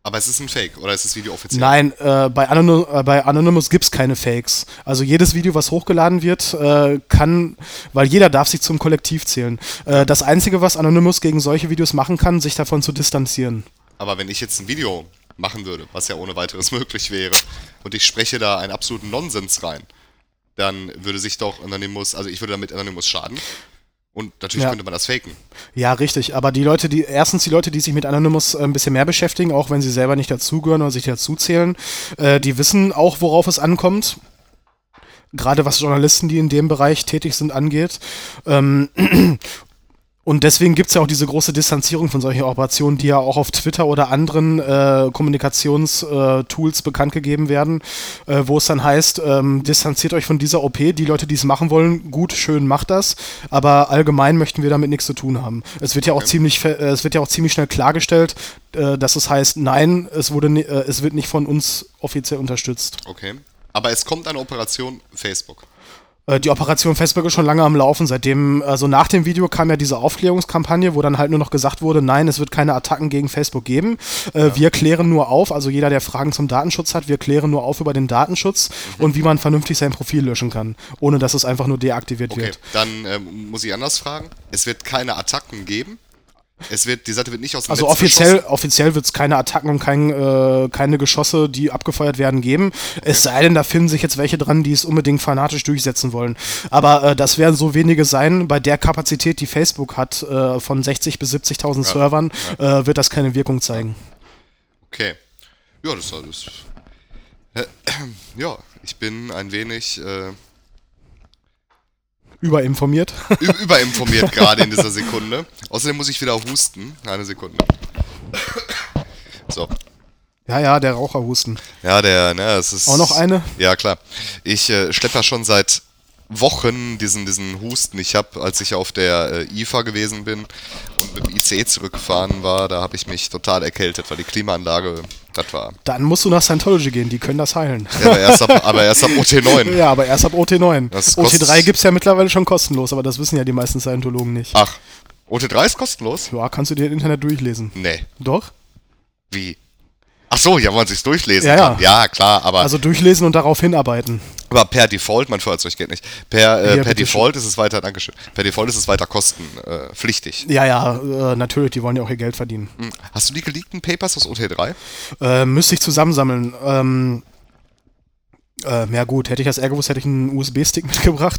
Aber es ist ein Fake, oder ist das Video offiziell? Nein, bei Anonymous gibt es keine Fakes. Also jedes Video, was hochgeladen wird, weil jeder darf sich zum Kollektiv zählen. Das Einzige, was Anonymous gegen solche Videos machen kann, sich davon zu distanzieren. Aber wenn ich jetzt ein Video machen würde, was ja ohne weiteres möglich wäre, und ich spreche da einen absoluten Nonsens rein, dann würde sich doch Anonymous, also ich würde damit Anonymous schaden. Und natürlich könnte man das faken. Ja, richtig. Aber die Leute, die sich mit Anonymous ein bisschen mehr beschäftigen, auch wenn sie selber nicht dazugehören oder sich dazuzählen, die wissen auch, worauf es ankommt. Gerade was Journalisten, die in dem Bereich tätig sind, angeht. Und deswegen gibt es ja auch diese große Distanzierung von solchen Operationen, die ja auch auf Twitter oder anderen Kommunikationstools bekannt gegeben werden, wo es dann heißt, distanziert euch von dieser OP, die Leute, die es machen wollen, gut, schön, macht das, aber allgemein möchten wir damit nichts zu tun haben. Es wird ja auch ziemlich schnell klargestellt, dass es heißt, nein, es wird nicht von uns offiziell unterstützt. Okay, aber es kommt eine Operation Facebook. Die Operation Facebook ist schon lange am Laufen. Also nach dem Video kam ja diese Aufklärungskampagne, wo dann halt nur noch gesagt wurde, nein, es wird keine Attacken gegen Facebook geben. Wir klären nur auf, also jeder, der Fragen zum Datenschutz hat, wir klären nur auf über den Datenschutz und wie man vernünftig sein Profil löschen kann, ohne dass es einfach nur deaktiviert wird. Dann muss ich anders fragen. Es wird keine Attacken geben? Die Seite wird nicht aus dem Also Netz offiziell wird es keine Attacken und keine Geschosse, die abgefeuert werden, geben. Okay. Es sei denn, da finden sich jetzt welche dran, die es unbedingt fanatisch durchsetzen wollen. Aber das werden so wenige sein. Bei der Kapazität, die Facebook hat, von 60.000 bis 70.000 Servern, wird das keine Wirkung zeigen. Okay. Ja, das ist alles. Ja, ich bin ein wenig... Überinformiert. Überinformiert gerade in dieser Sekunde. Außerdem muss ich wieder husten. Eine Sekunde. So. Ja, der Raucherhusten. Ja, es ist... Auch noch eine? Ja, klar. Ich schleppe ja schon seit Wochen diesen Husten. Ich habe, als ich auf der IFA gewesen bin und mit dem ICE zurückgefahren war, da habe ich mich total erkältet, weil die Klimaanlage, das war... Dann musst du nach Scientology gehen, die können das heilen. Ja, aber erst ab OT9. Ja, aber erst ab OT9. OT3 gibt es ja mittlerweile schon kostenlos, aber das wissen ja die meisten Scientologen nicht. Ach, OT3 ist kostenlos? Ja, kannst du dir im Internet durchlesen. Nee. Doch? Wie? Ach so, ja, wo man sich's durchlesen kann. Ja, klar, aber... Also durchlesen und darauf hinarbeiten. Aber per Default, mein Feuerzeug geht nicht. Per Default ist es weiter, Dankeschön, per Default ist es weiter kostenpflichtig. Ja, natürlich, die wollen ja auch ihr Geld verdienen. Hast du die geleakten Papers aus OT3? Müsste ich zusammensammeln. Ja gut, hätte ich das eher gewusst, hätte ich einen USB-Stick mitgebracht.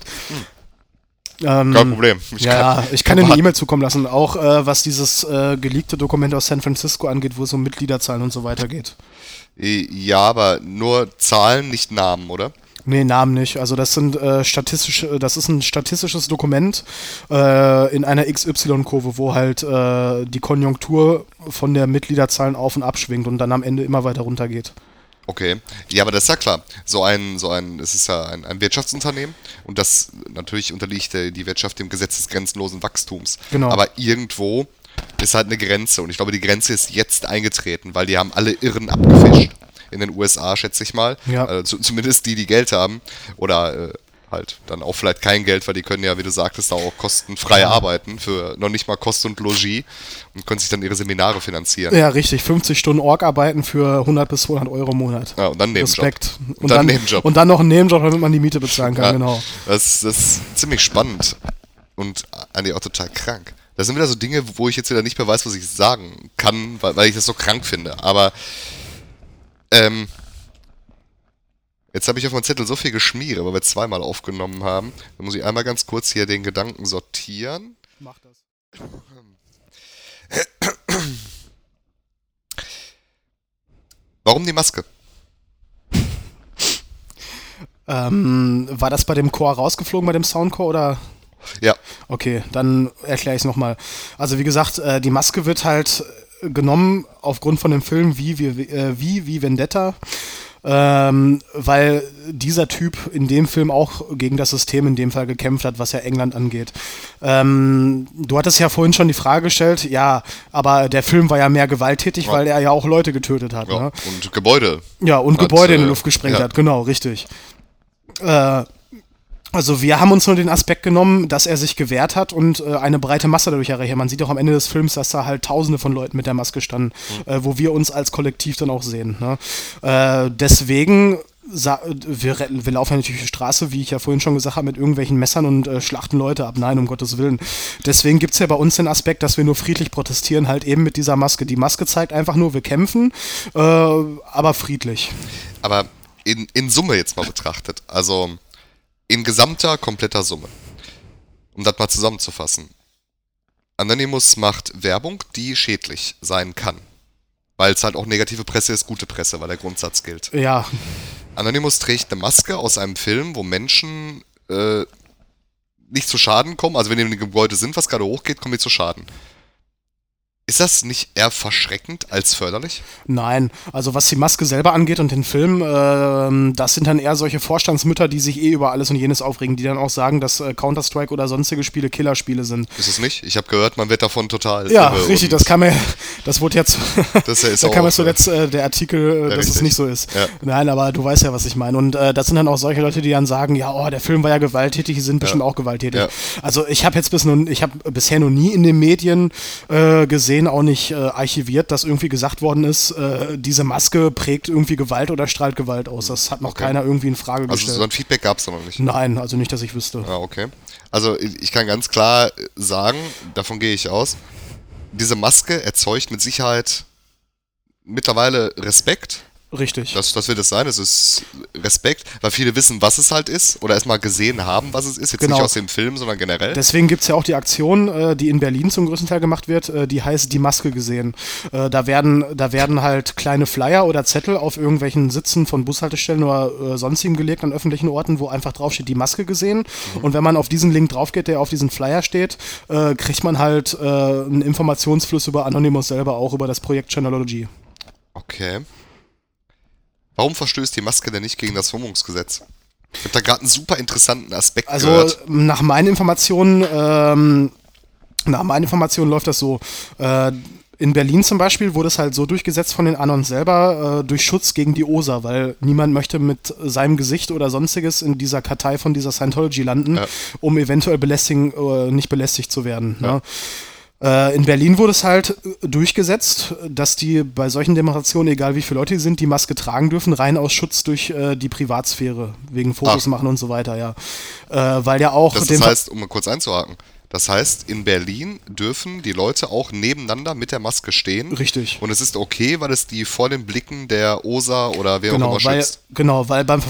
Kein Problem. Ich kann dir eine E-Mail zukommen lassen, auch was dieses geleakte Dokument aus San Francisco angeht, wo es um Mitgliederzahlen und so weiter geht. Ja, aber nur Zahlen, nicht Namen, oder? Nee, Namen nicht. Also das ist ein statistisches Dokument in einer XY-Kurve, wo halt die Konjunktur von der Mitgliederzahlen auf und ab schwingt und dann am Ende immer weiter runtergeht. Okay, ja, aber das ist ja klar. Es ist ja ein Wirtschaftsunternehmen und das natürlich unterliegt die Wirtschaft dem Gesetz des grenzenlosen Wachstums. Genau. Aber irgendwo ist halt eine Grenze und ich glaube, die Grenze ist jetzt eingetreten, weil die haben alle Irren abgefischt. In den USA, schätze ich mal. Ja. Zumindest die Geld haben. Oder halt dann auch vielleicht kein Geld, weil die können ja, wie du sagtest, da auch kostenfrei arbeiten für noch nicht mal Kost und Logis und können sich dann ihre Seminare finanzieren. Ja, richtig. 50 Stunden Org-Arbeiten für 100 bis 200 Euro im Monat. Ja, und dann Nebenjob. Respekt. Und dann Nebenjob. Und dann noch einen Nebenjob, damit man die Miete bezahlen kann, genau. Das ist ziemlich spannend und eigentlich auch total krank. Das sind wieder so Dinge, wo ich jetzt wieder nicht mehr weiß, was ich sagen kann, weil ich das so krank finde. Aber jetzt habe ich auf meinem Zettel so viel Geschmiere, weil wir zweimal aufgenommen haben. Da muss ich einmal ganz kurz hier den Gedanken sortieren. Mach das. Warum die Maske? War das bei dem Chor rausgeflogen, bei dem Soundcore, oder? Ja. Okay, dann erkläre ich es nochmal. Also wie gesagt, die Maske wird halt genommen aufgrund von dem Film wie Vendetta, weil dieser Typ in dem Film auch gegen das System in dem Fall gekämpft hat, was ja England angeht. Du hattest ja vorhin schon die Frage gestellt, ja, aber der Film war ja mehr gewalttätig, weil er ja auch Leute getötet hat. Ja, ne? Und Gebäude. Ja, und Gebäude in die Luft gesprengt hat, genau, richtig. Also wir haben uns nur den Aspekt genommen, dass er sich gewehrt hat und eine breite Masse dadurch erreicht. Man sieht auch am Ende des Films, dass da halt Tausende von Leuten mit der Maske standen, wo wir uns als Kollektiv dann auch sehen. Ne? Deswegen, wir laufen ja natürlich die Straße, wie ich ja vorhin schon gesagt habe, mit irgendwelchen Messern und schlachten Leute ab. Nein, um Gottes Willen. Deswegen gibt es ja bei uns den Aspekt, dass wir nur friedlich protestieren, halt eben mit dieser Maske. Die Maske zeigt einfach nur, wir kämpfen, aber friedlich. Aber in Summe jetzt mal betrachtet, also in gesamter, kompletter Summe, um das mal zusammenzufassen. Anonymous macht Werbung, die schädlich sein kann. Weil es halt auch negative Presse ist, gute Presse, weil der Grundsatz gilt. Ja. Anonymous trägt eine Maske aus einem Film, wo Menschen nicht zu Schaden kommen. Also wenn die in dem Gebäude sind, was gerade hochgeht, kommen die zu Schaden. Ist das nicht eher verschreckend als förderlich? Nein, also was die Maske selber angeht und den Film, das sind dann eher solche Vorstandsmütter, die sich über alles und jenes aufregen, die dann auch sagen, dass Counter-Strike oder sonstige Spiele Killerspiele sind. Ist es nicht? Ich habe gehört, man wird davon total... Ja, richtig, das wurde jetzt... Da kam jetzt zuletzt der Artikel, dass es nicht so ist. Ja. Nein, aber du weißt ja, was ich meine. Und das sind dann auch solche Leute, die dann sagen, ja, der Film war ja gewalttätig, die sind bestimmt auch gewalttätig. Ja. Also ich habe bisher noch nie in den Medien gesehen, auch nicht archiviert, dass irgendwie gesagt worden ist, diese Maske prägt irgendwie Gewalt oder strahlt Gewalt aus. Das hat noch keiner irgendwie in Frage gestellt. Also so ein Feedback gab es noch nicht? Nein, also nicht, dass ich wüsste. Ah, okay. Also ich kann ganz klar sagen, davon gehe ich aus, diese Maske erzeugt mit Sicherheit mittlerweile Respekt. Richtig. Das wird es sein, es ist Respekt, weil viele wissen, was es halt ist oder erstmal gesehen haben, was es ist. Jetzt nicht aus dem Film, sondern generell. Deswegen gibt es ja auch die Aktion, die in Berlin zum größten Teil gemacht wird, die heißt Die Maske gesehen. Da werden halt kleine Flyer oder Zettel auf irgendwelchen Sitzen von Bushaltestellen oder sonstigem gelegt an öffentlichen Orten, wo einfach draufsteht, die Maske gesehen. Und wenn man auf diesen Link draufgeht, der auf diesen Flyer steht, kriegt man halt einen Informationsfluss über Anonymous selber, auch über das Projekt Channelology. Okay. Warum verstößt die Maske denn nicht gegen das Vermummungsgesetz? Ich habe da gerade einen super interessanten Aspekt gehört. Also nach meinen Informationen läuft das so. In Berlin zum Beispiel wurde es halt so durchgesetzt von den Anons selber, durch Schutz gegen die OSA, weil niemand möchte mit seinem Gesicht oder sonstiges in dieser Kartei von dieser Scientology landen, um eventuell nicht belästigt zu werden. Ja. Ne? In Berlin wurde es halt durchgesetzt, dass die bei solchen Demonstrationen, egal wie viele Leute sind, die Maske tragen dürfen, rein aus Schutz durch die Privatsphäre, wegen Fotos machen und so weiter, ja. Weil ja auch... Das heißt, um mal kurz einzuhaken, das heißt, in Berlin dürfen die Leute auch nebeneinander mit der Maske stehen. Richtig. Und es ist okay, weil es die vor den Blicken der OSA oder wer auch immer schützt. Genau, weil beim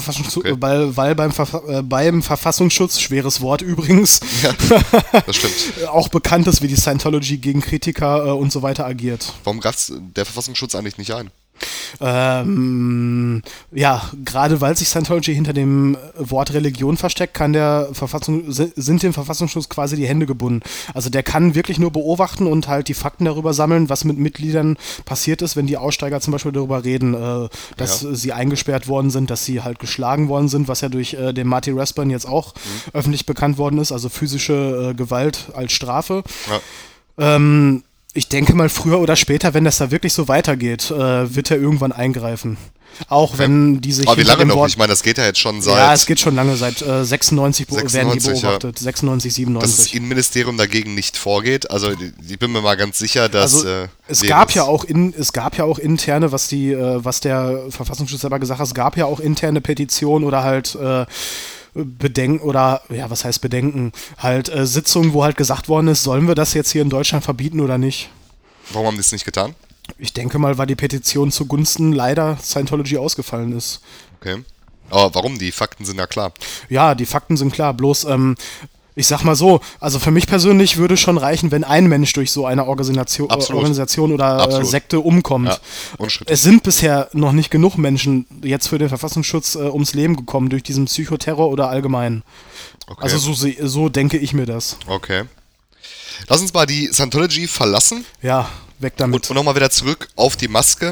Verfassungsschutz, schweres Wort übrigens, ja, das stimmt. auch bekannt ist, wie die Scientology gegen Kritiker und so weiter agiert. Warum greift der Verfassungsschutz eigentlich nicht ein? Ja, gerade weil sich Scientology hinter dem Wort Religion versteckt, sind dem Verfassungsschutz quasi die Hände gebunden. Also der kann wirklich nur beobachten und halt die Fakten darüber sammeln, was mit Mitgliedern passiert ist, wenn die Aussteiger zum Beispiel darüber reden, dass sie eingesperrt worden sind, dass sie halt geschlagen worden sind, was ja durch den Marty Rathbun jetzt auch öffentlich bekannt worden ist, also physische Gewalt als Strafe. Ja. Ich denke mal, früher oder später, wenn das da wirklich so weitergeht, wird er irgendwann eingreifen. Auch wenn die sich... Aber wie lange noch? Ich meine, das geht ja jetzt schon seit... Ja, es geht schon lange, seit 96 werden die beobachtet. Ja. 96, 97. Dass das Innenministerium dagegen nicht vorgeht, also ich bin mir mal ganz sicher, dass... Also, es gab ja auch interne, was der Verfassungsschutz selber gesagt hat, es gab ja auch interne Petitionen oder halt... Bedenken oder, ja, was heißt Bedenken? Halt Sitzungen, wo halt gesagt worden ist, sollen wir das jetzt hier in Deutschland verbieten oder nicht? Warum haben die es nicht getan? Ich denke mal, weil die Petition zugunsten leider Scientology ausgefallen ist. Okay. Aber warum? Die Fakten sind ja klar. Ja, die Fakten sind klar, bloß ich sag mal so, also für mich persönlich würde schon reichen, wenn ein Mensch durch so eine Organisation oder Sekte umkommt. Ja, es sind bisher noch nicht genug Menschen jetzt für den Verfassungsschutz ums Leben gekommen durch diesen Psychoterror oder allgemein. Okay. Also so denke ich mir das. Okay. Lass uns mal die Scientology verlassen. Ja, weg damit. Und nochmal wieder zurück auf die Maske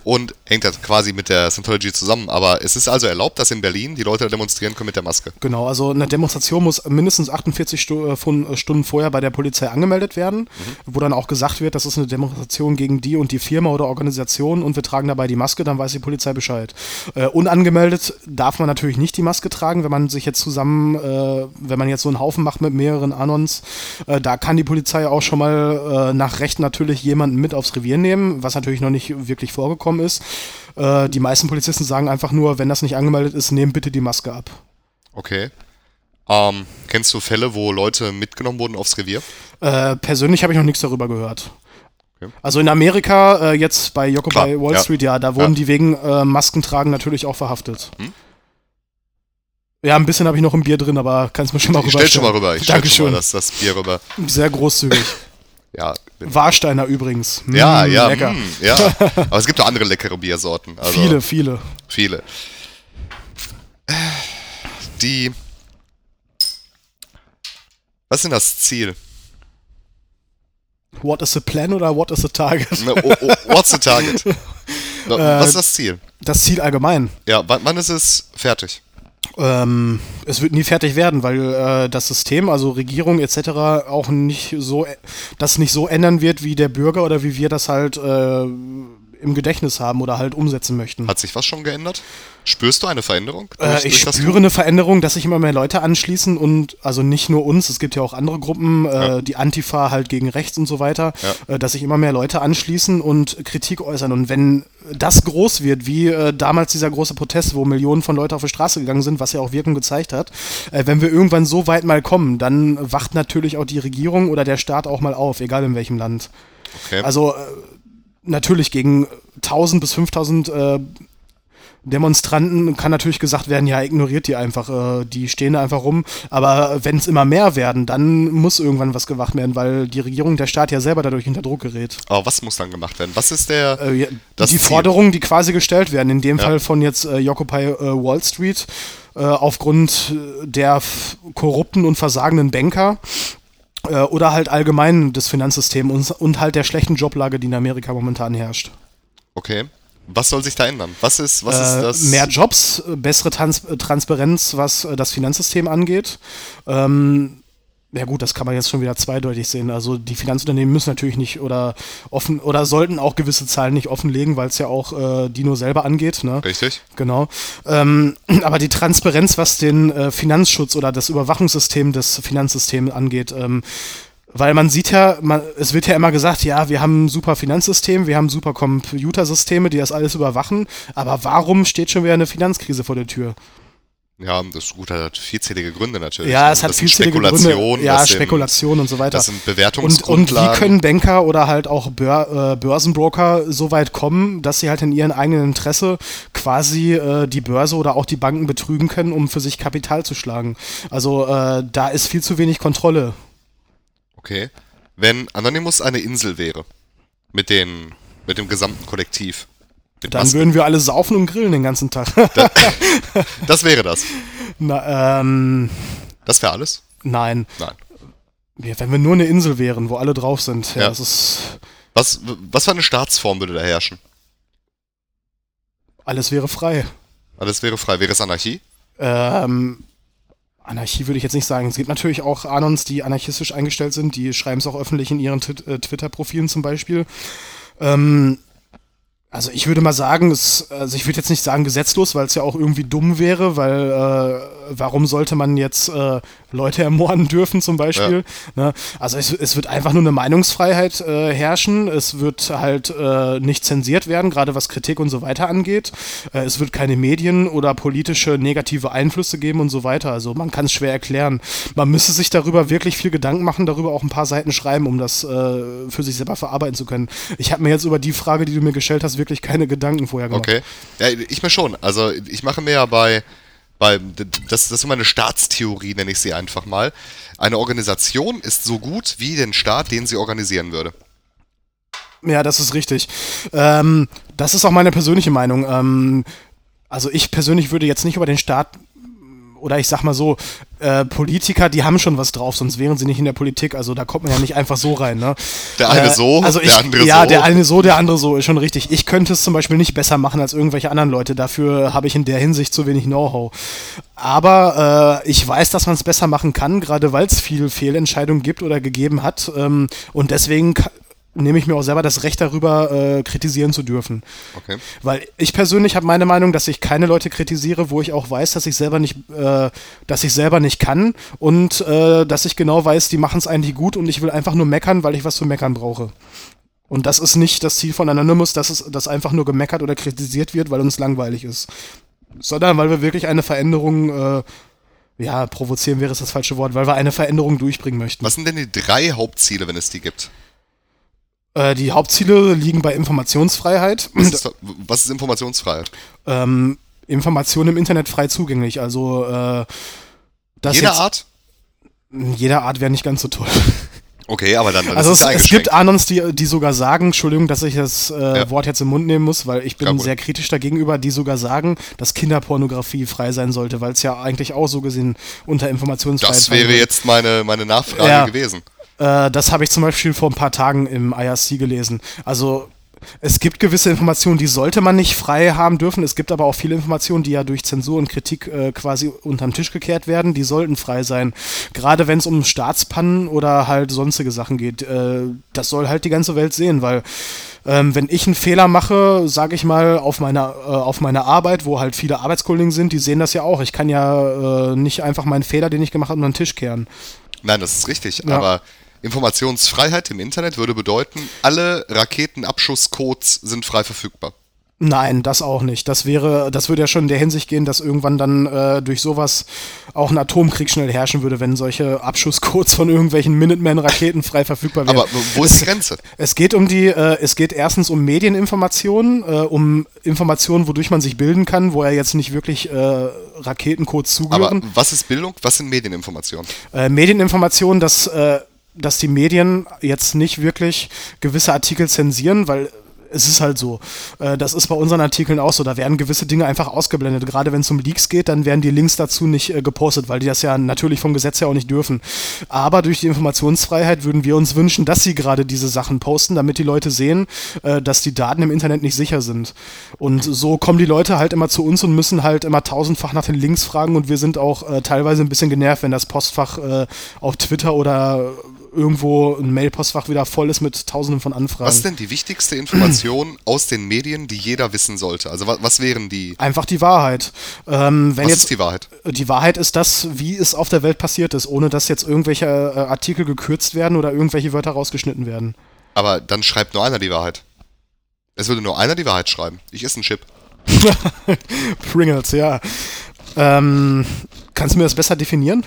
und hängt das quasi mit der Scientology zusammen. Aber es ist also erlaubt, dass in Berlin die Leute demonstrieren können mit der Maske. Genau, also eine Demonstration muss mindestens 48 Stunden vorher bei der Polizei angemeldet werden, wo dann auch gesagt wird, das ist eine Demonstration gegen die und die Firma oder Organisation und wir tragen dabei die Maske, dann weiß die Polizei Bescheid. Unangemeldet darf man natürlich nicht die Maske tragen, wenn man sich jetzt wenn man jetzt so einen Haufen macht mit mehreren Anons, da kann die Polizei auch schon mal nach Recht natürlich jemanden mit aufs Revier nehmen, was natürlich noch nicht wirklich vorgekommen ist. Die meisten Polizisten sagen einfach nur, wenn das nicht angemeldet ist, nehmt bitte die Maske ab. Okay. Kennst du Fälle, wo Leute mitgenommen wurden aufs Revier? Persönlich habe ich noch nichts darüber gehört. Okay. Also in Amerika, jetzt bei Occupy Wall ja. Street, ja, da wurden die wegen Maskentragen natürlich auch verhaftet. Ja, ein bisschen habe ich noch im Bier drin, aber kannst mir schon mal rüber. Stell schon mal rüber. Ich stell schon mal das Bier rüber. Sehr großzügig. Ja. Warsteiner übrigens. Ja, lecker. Ja. Aber es gibt auch andere leckere Biersorten. Also Viele. Was ist denn das Ziel? What is the plan oder what is the target? What's the target? Was ist das Ziel? Das Ziel allgemein. Ja, wann ist es fertig? Es wird nie fertig werden, weil das System, also Regierung etc. auch nicht so ändern wird, wie der Bürger oder wie wir das halt im Gedächtnis haben oder halt umsetzen möchten. Hat sich was schon geändert? Spürst du eine Veränderung? Ich spüre eine Veränderung, dass sich immer mehr Leute anschließen und also nicht nur uns, es gibt ja auch andere Gruppen, die Antifa halt gegen rechts und so weiter, dass sich immer mehr Leute anschließen und Kritik äußern. Und wenn das groß wird, wie damals dieser große Protest, wo Millionen von Leuten auf die Straße gegangen sind, was ja auch Wirkung gezeigt hat, wenn wir irgendwann so weit mal kommen, dann wacht natürlich auch die Regierung oder der Staat auch mal auf, egal in welchem Land. Okay. Also natürlich gegen 1000 bis 5000 Demonstranten kann natürlich gesagt werden, ja, ignoriert die einfach, die stehen da einfach rum, aber wenn es immer mehr werden, dann muss irgendwann was gemacht werden, weil die Regierung, der Staat ja selber dadurch unter Druck gerät. Aber was muss dann gemacht werden? Was ist die Forderungen, die quasi gestellt werden, in dem Fall von jetzt Occupy Wall Street, aufgrund der korrupten und versagenden Banker, oder halt allgemein des Finanzsystems und halt der schlechten Joblage, die in Amerika momentan herrscht. Okay. Was soll sich da ändern? Was ist das? Mehr Jobs, bessere Transparenz, was das Finanzsystem angeht. Ja gut, das kann man jetzt schon wieder zweideutig sehen. Also die Finanzunternehmen müssen natürlich nicht oder sollten auch gewisse Zahlen nicht offenlegen, weil es ja auch Dino selber angeht. Ne? Richtig. Genau. Aber die Transparenz, was den Finanzschutz oder das Überwachungssystem des Finanzsystems angeht, weil man sieht ja, es wird ja immer gesagt, ja, wir haben ein super Finanzsystem, wir haben super Computersysteme, die das alles überwachen, aber warum steht schon wieder eine Finanzkrise vor der Tür? Ja, das ist gut, das hat vielzählige Gründe natürlich. Ja, es hat vielzählige Gründe. Ja, Spekulation und so weiter. Das sind Bewertungsgrundlagen. Und wie können Banker oder halt auch Börsenbroker so weit kommen, dass sie halt in ihrem eigenen Interesse quasi die Börse oder auch die Banken betrügen können, um für sich Kapital zu schlagen? Also da ist viel zu wenig Kontrolle. Okay. Wenn Anonymous eine Insel wäre, mit dem gesamten Kollektiv. Dann würden wir alle saufen und grillen den ganzen Tag. Das wäre das. Das wäre alles? Nein. Nein. Ja, wenn wir nur eine Insel wären, wo alle drauf sind. Ja. Das ist was für eine Staatsform würde da herrschen? Alles wäre frei. Alles wäre frei. Wäre es Anarchie? Anarchie würde ich jetzt nicht sagen. Es gibt natürlich auch Anons, die anarchistisch eingestellt sind. Die schreiben es auch öffentlich in ihren Twitter-Profilen zum Beispiel. Also ich würde mal sagen, ich würde jetzt nicht sagen gesetzlos, weil es ja auch irgendwie dumm wäre, weil warum sollte man jetzt Leute ermorden dürfen zum Beispiel? Ja. Ne? Also es wird einfach nur eine Meinungsfreiheit herrschen, es wird halt nicht zensiert werden, gerade was Kritik und so weiter angeht. Es wird keine Medien oder politische negative Einflüsse geben und so weiter. Also man kann es schwer erklären. Man müsste sich darüber wirklich viel Gedanken machen, darüber auch ein paar Seiten schreiben, um das für sich selber verarbeiten zu können. Ich habe mir jetzt über die Frage, die du mir gestellt hast, wirklich keine Gedanken vorher gemacht. Okay. Ja, ich mir schon. Also ich mache mir ja das ist immer eine Staatstheorie, nenne ich sie einfach mal. Eine Organisation ist so gut wie den Staat, den sie organisieren würde. Ja, das ist richtig. Das ist auch meine persönliche Meinung. Also ich persönlich würde jetzt nicht über den Staat oder ich sag mal so, Politiker, die haben schon was drauf, sonst wären sie nicht in der Politik. Also da kommt man ja nicht einfach so rein. Ne? Der eine so, also der andere so. Ja, der eine so, der andere so, ist schon richtig. Ich könnte es zum Beispiel nicht besser machen als irgendwelche anderen Leute. Dafür habe ich in der Hinsicht zu wenig Know-how. Aber ich weiß, dass man es besser machen kann, gerade weil es viele Fehlentscheidungen gibt oder gegeben hat. Und deswegen nehme ich mir auch selber das Recht darüber, kritisieren zu dürfen. Okay. Weil ich persönlich habe meine Meinung, dass ich keine Leute kritisiere, wo ich auch weiß, dass ich selber nicht kann und dass ich genau weiß, die machen es eigentlich gut und ich will einfach nur meckern, weil ich was zu meckern brauche. Und das ist nicht das Ziel von Anonymous, dass einfach nur gemeckert oder kritisiert wird, weil uns langweilig ist. Sondern weil wir wirklich eine Veränderung provozieren wäre es das falsche Wort, weil wir eine Veränderung durchbringen möchten. Was sind denn die 3 Hauptziele, wenn es die gibt? Die Hauptziele liegen bei Informationsfreiheit. Was ist Informationsfreiheit? Information im Internet frei zugänglich. Also jeder Art? Jeder Art wäre nicht ganz so toll. Okay, aber dann also es gibt Anons, die sogar sagen, Entschuldigung, dass ich das Wort jetzt im Mund nehmen muss, weil ich bin sehr kritisch dagegenüber, die sogar sagen, dass Kinderpornografie frei sein sollte, weil es ja eigentlich auch so gesehen unter Informationsfreiheit Das wäre jetzt meine Nachfrage gewesen. Das habe ich zum Beispiel vor ein paar Tagen im IRC gelesen. Also es gibt gewisse Informationen, die sollte man nicht frei haben dürfen. Es gibt aber auch viele Informationen, die ja durch Zensur und Kritik quasi unterm Tisch gekehrt werden. Die sollten frei sein. Gerade wenn es um Staatspannen oder halt sonstige Sachen geht. Das soll halt die ganze Welt sehen, weil wenn ich einen Fehler mache, sage ich mal, auf meiner Arbeit, wo halt viele Arbeitskollegen sind, die sehen das ja auch. Ich kann ja nicht einfach meinen Fehler, den ich gemacht habe, unter den Tisch kehren. Nein, das ist richtig, aber Informationsfreiheit im Internet würde bedeuten, alle Raketenabschusscodes sind frei verfügbar. Nein, das auch nicht. Das würde ja schon in der Hinsicht gehen, dass irgendwann dann durch sowas auch ein Atomkrieg schnell herrschen würde, wenn solche Abschusscodes von irgendwelchen Minuteman-Raketen frei verfügbar wären. Aber wo ist die Grenze? Es geht erstens um Medieninformationen, um Informationen, wodurch man sich bilden kann, wo ja jetzt nicht wirklich Raketencodes zugehören. Aber was ist Bildung? Was sind Medieninformationen? Medieninformationen, dass die Medien jetzt nicht wirklich gewisse Artikel zensieren, weil es ist halt so. Das ist bei unseren Artikeln auch so. Da werden gewisse Dinge einfach ausgeblendet. Gerade wenn es um Leaks geht, dann werden die Links dazu nicht gepostet, weil die das ja natürlich vom Gesetz her auch nicht dürfen. Aber durch die Informationsfreiheit würden wir uns wünschen, dass sie gerade diese Sachen posten, damit die Leute sehen, dass die Daten im Internet nicht sicher sind. Und so kommen die Leute halt immer zu uns und müssen halt immer tausendfach nach den Links fragen und wir sind auch teilweise ein bisschen genervt, wenn das Postfach auf Twitter oder irgendwo ein Mailpostfach wieder voll ist mit tausenden von Anfragen. Was ist denn die wichtigste Information aus den Medien, die jeder wissen sollte? Also was wären die? Einfach die Wahrheit. Was ist die Wahrheit? Die Wahrheit ist das, wie es auf der Welt passiert ist, ohne dass jetzt irgendwelche Artikel gekürzt werden oder irgendwelche Wörter rausgeschnitten werden. Aber dann schreibt nur einer die Wahrheit. Es würde nur einer die Wahrheit schreiben. Ich esse einen Chip. Pringles, ja. Kannst du mir das besser definieren?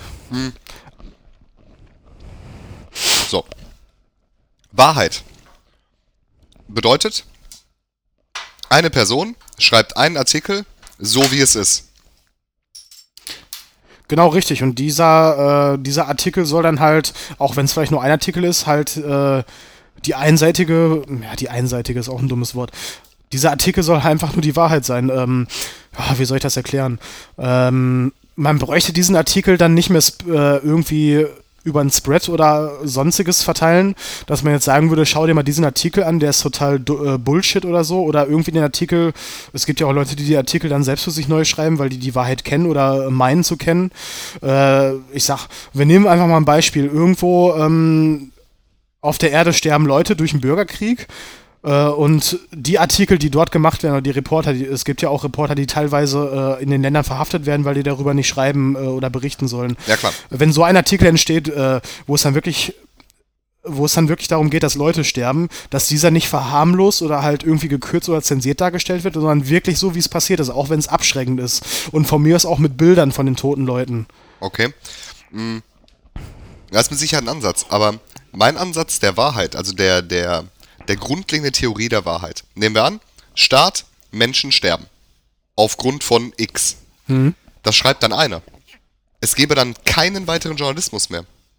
So. Wahrheit bedeutet, eine Person schreibt einen Artikel, so wie es ist. Genau, richtig. Und dieser Artikel soll dann halt, auch wenn es vielleicht nur ein Artikel ist, halt die einseitige ist auch ein dummes Wort. Dieser Artikel soll einfach nur die Wahrheit sein. Wie soll ich das erklären? Man bräuchte diesen Artikel dann nicht mehr irgendwie über einen Spread oder sonstiges verteilen, dass man jetzt sagen würde, schau dir mal diesen Artikel an, der ist total Bullshit oder so, oder irgendwie den Artikel, es gibt ja auch Leute, die Artikel dann selbst für sich neu schreiben, weil die Wahrheit kennen oder meinen zu kennen. Ich sag, wir nehmen einfach mal ein Beispiel, irgendwo auf der Erde sterben Leute durch einen Bürgerkrieg. Und die Artikel, die dort gemacht werden, oder die Reporter, es gibt ja auch Reporter, die teilweise in den Ländern verhaftet werden, weil die darüber nicht schreiben oder berichten sollen. Ja, klar. Wenn so ein Artikel entsteht, wo es dann wirklich darum geht, dass Leute sterben, dass dieser nicht verharmlost oder halt irgendwie gekürzt oder zensiert dargestellt wird, sondern wirklich so, wie es passiert ist, auch wenn es abschreckend ist. Und von mir aus auch mit Bildern von den toten Leuten. Okay. Das ist mit Sicherheit ein Ansatz, aber mein Ansatz der Wahrheit, also der grundlegende Theorie der Wahrheit. Nehmen wir an, Staat, Menschen sterben. Aufgrund von X. Das schreibt dann einer. Es gäbe dann keinen weiteren Journalismus mehr.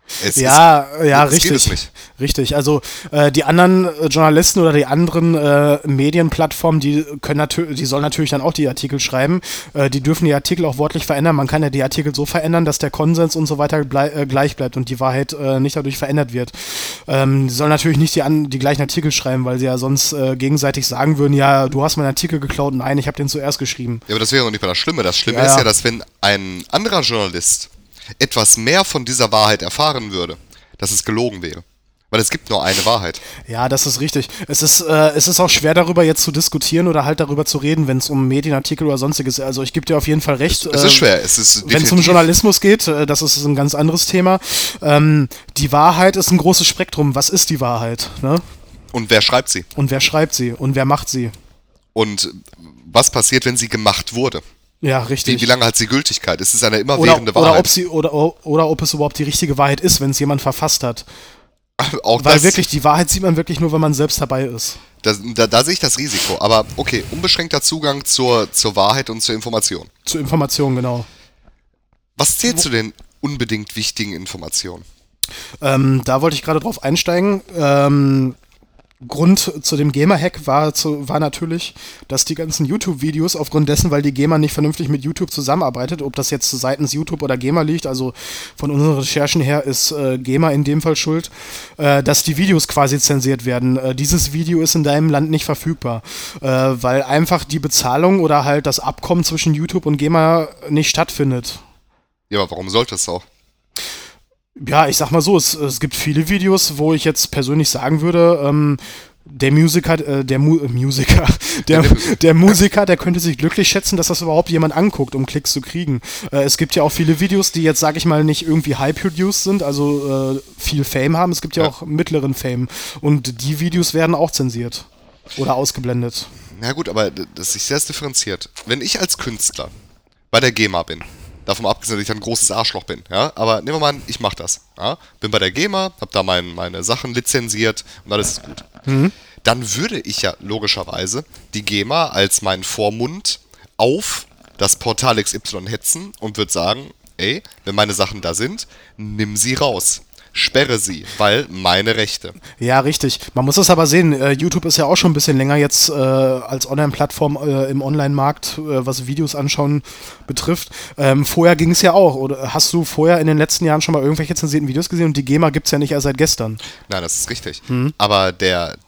Ja, das richtig. geht es nicht. Richtig. Also die anderen Journalisten oder die anderen Medienplattformen, die können die sollen natürlich dann auch die Artikel schreiben. Die dürfen die Artikel auch wortlich verändern. Man kann ja die Artikel so verändern, dass der Konsens und so weiter gleich bleibt und die Wahrheit nicht dadurch verändert wird. Die sollen natürlich nicht die gleichen Artikel schreiben, weil sie ja sonst gegenseitig sagen würden, ja, du hast meinen Artikel geklaut. Nein, ich habe den zuerst geschrieben. Ja, aber das wäre doch nicht mal das Schlimme. Das Schlimme ist ja, dass wenn ein anderer Journalist etwas mehr von dieser Wahrheit erfahren würde, dass es gelogen wäre. Weil es gibt nur eine Wahrheit. Ja, das ist richtig. Es ist auch schwer darüber jetzt zu diskutieren oder halt darüber zu reden, wenn es um Medienartikel oder sonstiges ist. Also ich gebe dir auf jeden Fall recht. Es ist schwer. Wenn es um Journalismus geht, das ist ein ganz anderes Thema. Die Wahrheit ist ein großes Spektrum. Was ist die Wahrheit? Ne? Und wer schreibt sie? Und wer schreibt sie? Und wer macht sie? Und was passiert, wenn sie gemacht wurde? Ja, richtig. Wie lange hat sie Gültigkeit? Ist es eine immerwährende Wahrheit? Oder ob es überhaupt die richtige Wahrheit ist, wenn es jemand verfasst hat. Auch Weil wirklich, die Wahrheit sieht man wirklich nur, wenn man selbst dabei ist. Da sehe ich das Risiko. Aber okay, unbeschränkter Zugang zur Wahrheit und zur Information. Zur Information, genau. Was zählt zu den unbedingt wichtigen Informationen? Da wollte ich gerade drauf einsteigen. Grund zu dem GEMA-Hack war natürlich, dass die ganzen YouTube-Videos aufgrund dessen, weil die GEMA nicht vernünftig mit YouTube zusammenarbeitet, ob das jetzt seitens YouTube oder GEMA liegt, also von unseren Recherchen her ist GEMA in dem Fall schuld, dass die Videos quasi zensiert werden. Dieses Video ist in deinem Land nicht verfügbar, weil einfach die Bezahlung oder halt das Abkommen zwischen YouTube und GEMA nicht stattfindet. Ja, aber warum sollte es auch? Ja, ich sag mal so, es gibt viele Videos, wo ich jetzt persönlich sagen würde, der Musiker, der könnte sich glücklich schätzen, dass das überhaupt jemand anguckt, um Klicks zu kriegen. Es gibt ja auch viele Videos, die jetzt, sag ich mal, nicht irgendwie high-produced sind, also viel Fame haben. Es gibt ja auch mittleren Fame. Und die Videos werden auch zensiert oder ausgeblendet. Na gut, aber das ist sehr differenziert. Wenn ich als Künstler bei der GEMA bin, davon abgesehen, dass ich ein großes Arschloch bin, ja, aber nehmen wir mal an, ich mach das, ja, bin bei der GEMA, hab da meine Sachen lizenziert und alles ist gut. Dann würde ich ja logischerweise die GEMA als meinen Vormund auf das Portal XY hetzen und würde sagen, ey, wenn meine Sachen da sind, nimm sie raus. Sperre sie, weil meine Rechte. Ja, richtig. Man muss es aber sehen, YouTube ist ja auch schon ein bisschen länger jetzt als Online-Plattform im Online-Markt, was Videos anschauen betrifft. Vorher ging es ja auch. Oder hast du vorher in den letzten Jahren schon mal irgendwelche zensierten Videos gesehen? Und die GEMA gibt es ja nicht erst seit gestern. Nein, das ist richtig. Aber der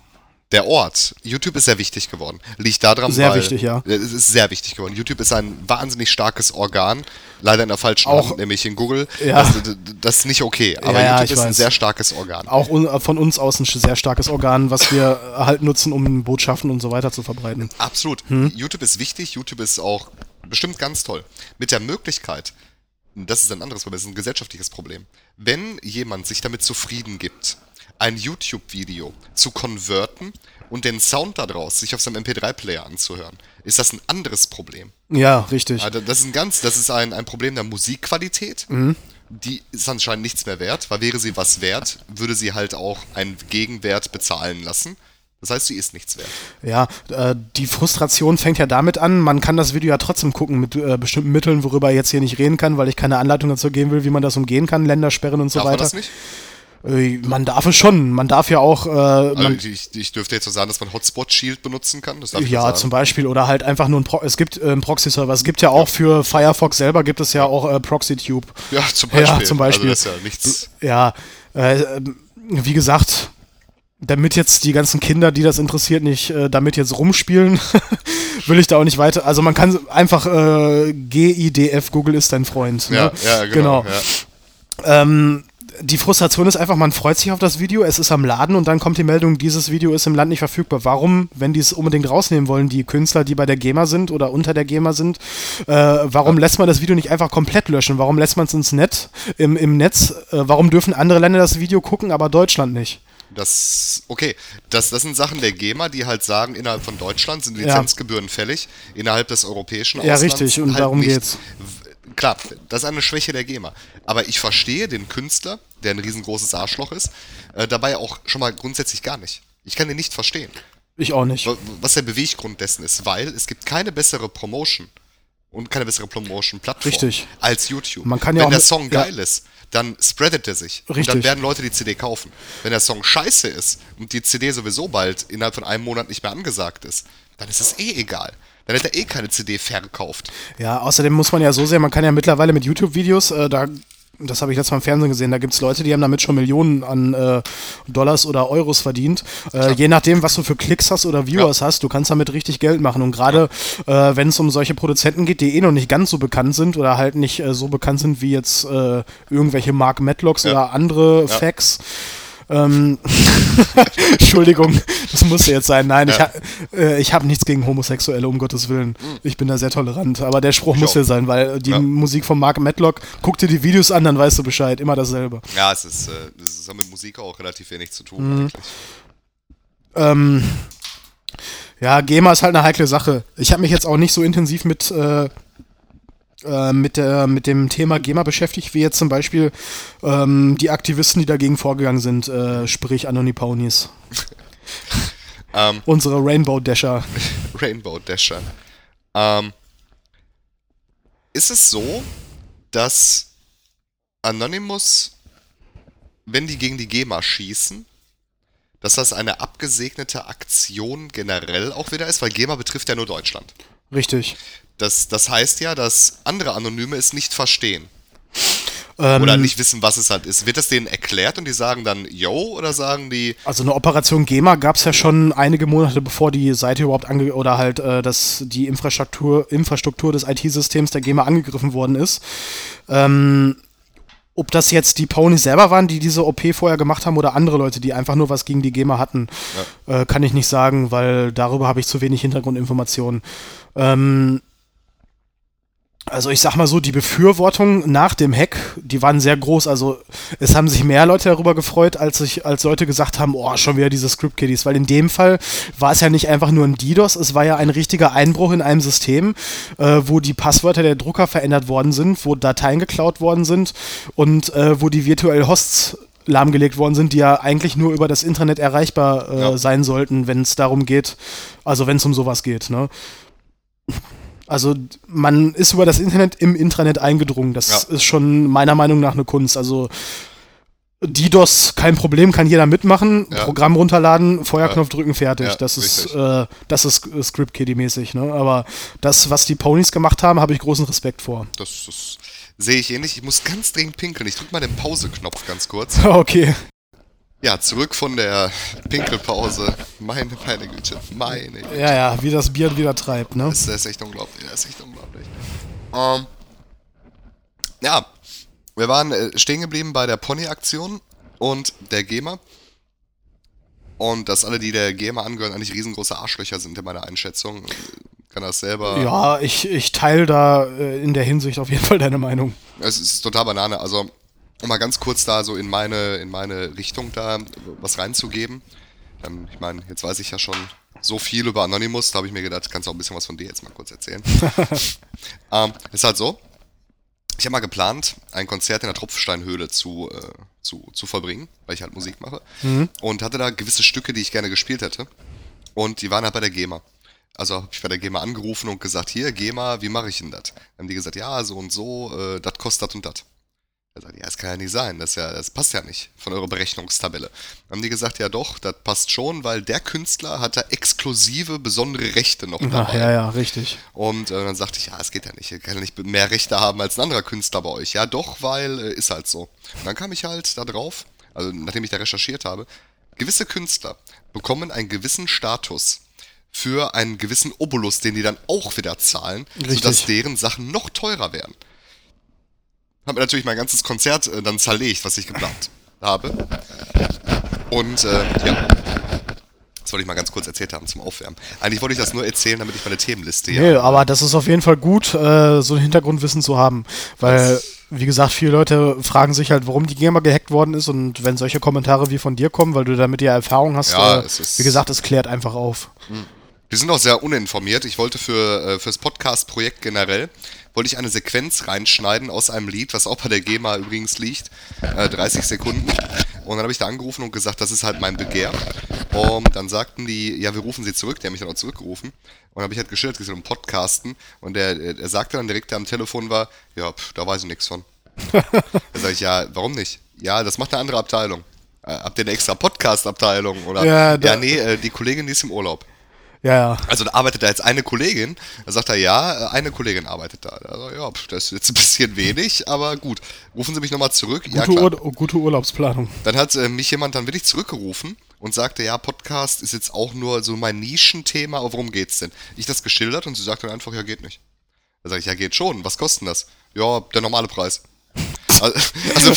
Ort, YouTube ist sehr wichtig geworden. Liegt daran, sehr wichtig, ja. Es ist sehr wichtig geworden. YouTube ist ein wahnsinnig starkes Organ, leider in der falschen Hand, nämlich in Google. Ja. Das ist nicht okay, aber ja, YouTube ist ein sehr starkes Organ. Auch von uns aus ein sehr starkes Organ, was wir halt nutzen, um Botschaften und so weiter zu verbreiten. Absolut. YouTube ist wichtig, YouTube ist auch bestimmt ganz toll. Mit der Möglichkeit, das ist ein anderes Problem, das ist ein gesellschaftliches Problem. Wenn jemand sich damit zufrieden gibt, ein YouTube-Video zu konverten und den Sound daraus sich auf seinem MP3-Player anzuhören, ist das ein anderes Problem. Ja, richtig. Das ist ein Problem der Musikqualität. Die ist anscheinend nichts mehr wert, weil wäre sie was wert, würde sie halt auch einen Gegenwert bezahlen lassen. Das heißt, sie ist nichts wert. Ja, die Frustration fängt ja damit an, man kann das Video ja trotzdem gucken mit bestimmten Mitteln, worüber ich jetzt hier nicht reden kann, weil ich keine Anleitung dazu geben will, wie man das umgehen kann, Ländersperren und so weiter. Darf man das nicht? Man darf es schon. Man darf ja auch. Ich dürfte jetzt so sagen, dass man Hotspot Shield benutzen kann. Das darf ich ja, zum Beispiel. Oder halt einfach nur es gibt Proxy-Server. Es gibt ja auch für Firefox selber gibt es ja auch ProxyTube. Ja, zum Beispiel. Ja, zum Beispiel. Also das ist ja nichts. Ja, wie gesagt, damit jetzt die ganzen Kinder, die das interessiert, nicht damit jetzt rumspielen, will ich da auch nicht weiter. Also man kann einfach GIDF, Google ist dein Freund. Ne? Ja, genau. Ja. Die Frustration ist einfach, man freut sich auf das Video, es ist am Laden und dann kommt die Meldung, dieses Video ist im Land nicht verfügbar. Warum, wenn die es unbedingt rausnehmen wollen, die Künstler, die bei der GEMA sind oder unter der GEMA sind, warum lässt man das Video nicht einfach komplett löschen? Warum lässt man es im Netz? Warum dürfen andere Länder das Video gucken, aber Deutschland nicht? Das sind Sachen der GEMA, die halt sagen, innerhalb von Deutschland sind Lizenzgebühren fällig, innerhalb des europäischen Auslands. Ja, richtig, und halt darum nicht. Geht's. Klar, das ist eine Schwäche der GEMA. Aber ich verstehe den Künstler, der ein riesengroßes Arschloch ist, dabei auch schon mal grundsätzlich gar nicht. Ich kann den nicht verstehen. Ich auch nicht. Was der Beweggrund dessen ist, weil es gibt keine bessere Promotion und keine bessere Promotion-Plattform Richtig. als YouTube. Man kann ja Wenn auch der Song geil ist, dann spreadet er sich. Richtig. Und dann werden Leute die CD kaufen. Wenn der Song scheiße ist und die CD sowieso bald innerhalb von einem Monat nicht mehr angesagt ist, dann ist es egal. Dann hätte er keine CD verkauft. Ja, außerdem muss man ja so sehen, man kann ja mittlerweile mit YouTube-Videos, das habe ich letztes Mal im Fernsehen gesehen, da gibt es Leute, die haben damit schon Millionen an Dollars oder Euros verdient. Je nachdem, was du für Klicks hast oder Viewers hast, du kannst damit richtig Geld machen. Und gerade wenn es um solche Produzenten geht, die noch nicht ganz so bekannt sind oder halt nicht so bekannt sind wie jetzt irgendwelche Mark Medlocks oder andere Facts. Entschuldigung, das musste jetzt sein. Nein, ich hab nichts gegen Homosexuelle, um Gottes Willen. Ich bin da sehr tolerant. Aber der Spruch muss ja sein, weil die Musik von Mark Medlock, guck dir die Videos an, dann weißt du Bescheid. Immer dasselbe. Ja, es ist mit Musik auch relativ wenig zu tun. Ja, GEMA ist halt eine heikle Sache. Ich habe mich jetzt auch nicht so intensiv mit dem Thema GEMA beschäftigt, wie jetzt zum Beispiel die Aktivisten, die dagegen vorgegangen sind, sprich Anony Ponies. Unsere Rainbow Dasher. Rainbow Dasher. Ist es so, dass Anonymous, wenn die gegen die GEMA schießen, dass das eine abgesegnete Aktion generell auch wieder ist? Weil GEMA betrifft ja nur Deutschland. Richtig. Das heißt ja, dass andere Anonyme es nicht verstehen. Oder nicht wissen, was es halt ist. Wird das denen erklärt und die sagen dann, yo, oder sagen die... Also eine Operation GEMA gab es ja schon einige Monate, bevor die Seite überhaupt oder halt die Infrastruktur des IT-Systems der GEMA angegriffen worden ist. Ob das jetzt die Ponies selber waren, die diese OP vorher gemacht haben, oder andere Leute, die einfach nur was gegen die GEMA hatten, kann ich nicht sagen, weil darüber habe ich zu wenig Hintergrundinformationen. Also ich sag mal so, die Befürwortung nach dem Hack, die waren sehr groß. Also es haben sich mehr Leute darüber gefreut, als Leute gesagt haben, oh, schon wieder diese Script-Kiddies. Weil in dem Fall war es ja nicht einfach nur ein DDoS, es war ja ein richtiger Einbruch in einem System, wo die Passwörter der Drucker verändert worden sind, wo Dateien geklaut worden sind und wo die virtuellen Hosts lahmgelegt worden sind, die ja eigentlich nur über das Internet erreichbar sein sollten, wenn es darum geht, also wenn es um sowas geht, ne? Also man ist über das Internet im Intranet eingedrungen. Das ist schon meiner Meinung nach eine Kunst. Also DDoS, kein Problem, kann jeder mitmachen. Programm runterladen, Feuerknopf drücken, fertig. Das ist Script-Kiddie-mäßig. Ne? Aber das, was die Ponies gemacht haben, habe ich großen Respekt vor. Das sehe ich ähnlich. Ich muss ganz dringend pinkeln. Ich drücke mal den Pause-Knopf ganz kurz. Okay. Ja, zurück von der Pinkelpause. Meine Güte. Ja, wie das Bier wieder treibt, ne? Das ist echt unglaublich. Ja, wir waren stehen geblieben bei der Pony-Aktion und der GEMA. Und dass alle, die der GEMA angehören, eigentlich riesengroße Arschlöcher sind in meiner Einschätzung. Kann das selber... Ja, ich teile da in der Hinsicht auf jeden Fall deine Meinung. Es ist total Banane. Also, um mal ganz kurz da so in meine Richtung da was reinzugeben. Ich meine, jetzt weiß ich ja schon so viel über Anonymous, da habe ich mir gedacht, kannst du auch ein bisschen was von dir jetzt mal kurz erzählen. Ist halt so, ich habe mal geplant, ein Konzert in der Tropfsteinhöhle zu vollbringen, weil ich halt Musik mache. Und hatte da gewisse Stücke, die ich gerne gespielt hätte. Und die waren halt bei der GEMA. Also habe ich bei der GEMA angerufen und gesagt, hier, GEMA, wie mache ich denn das? Dann haben die gesagt, ja, so und so, das kostet das und das. Er sagt, ja, das kann ja nicht sein, das passt ja nicht von eurer Berechnungstabelle. Dann haben die gesagt, ja doch, das passt schon, weil der Künstler hat da exklusive, besondere Rechte noch dabei. Ja, richtig. Und dann sagte ich, ja, es geht ja nicht, ihr könnt ja nicht mehr Rechte haben als ein anderer Künstler bei euch. Ja doch, weil ist halt so. Und dann kam ich halt da drauf, also nachdem ich da recherchiert habe, gewisse Künstler bekommen einen gewissen Status für einen gewissen Obolus, den die dann auch wieder zahlen, sodass deren Sachen noch teurer werden. Habe mir natürlich mein ganzes Konzert dann zerlegt, was ich geplant habe. Und ja, das wollte ich mal ganz kurz erzählt haben zum Aufwärmen. Eigentlich wollte ich das nur erzählen, damit ich meine Themenliste Nee, aber das ist auf jeden Fall gut, so ein Hintergrundwissen zu haben. Weil, wie gesagt, viele Leute fragen sich halt, warum die GEMA gehackt worden ist. Und wenn solche Kommentare wie von dir kommen, weil du damit ja Erfahrung hast, wie gesagt, es klärt einfach auf. Wir sind auch sehr uninformiert. Ich wollte fürs Podcast-Projekt generell wollte ich eine Sequenz reinschneiden aus einem Lied, was auch bei der GEMA übrigens liegt, 30 Sekunden. Und dann habe ich da angerufen und gesagt, das ist halt mein Begehr. Und dann sagten die, ja, wir rufen sie zurück. Die haben mich dann auch zurückgerufen. Und dann habe ich halt geschildert, gesagt, um Podcasten. Und der sagte dann direkt, der am Telefon war, ja, da weiß ich nichts von. Da sage ich, ja, warum nicht? Ja, das macht eine andere Abteilung. Habt ihr eine extra Podcast-Abteilung? Oder? Ja, nee, die Kollegin, die ist im Urlaub. Ja. Also da arbeitet da jetzt eine Kollegin. Da sagt er, ja, eine Kollegin arbeitet da. Also, ja, das ist jetzt ein bisschen wenig, aber gut. Rufen Sie mich nochmal zurück. Gute Urlaubsplanung. Dann hat mich jemand dann wirklich zurückgerufen und sagte, ja, Podcast ist jetzt auch nur so mein Nischenthema, aber worum geht's denn? Ich das geschildert und sie sagte dann einfach, ja, geht nicht. Da sage ich, ja, geht schon. Was kostet denn das? Ja, der normale Preis. Also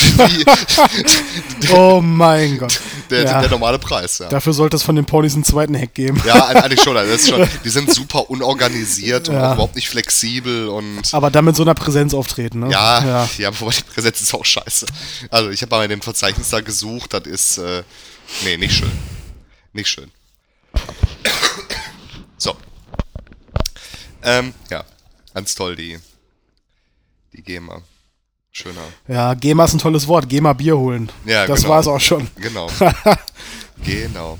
oh mein Gott. Der normale Preis, ja. Dafür sollte es von den Ponys einen zweiten Hack geben. Ja, eigentlich schon. Das ist schon. Die sind super unorganisiert und auch überhaupt nicht flexibel. Aber dann mit so einer Präsenz auftreten, ne? Ja, wobei die Präsenz ist auch scheiße. Also ich habe mal in dem Verzeichnis da gesucht, das ist, nee, nicht schön. Nicht schön. So. Ja, ganz toll, die GEMA. Schöner. Ja, GEMA ist ein tolles Wort. GEMA Bier holen. Ja, das genau. war es auch schon. Genau. Genau.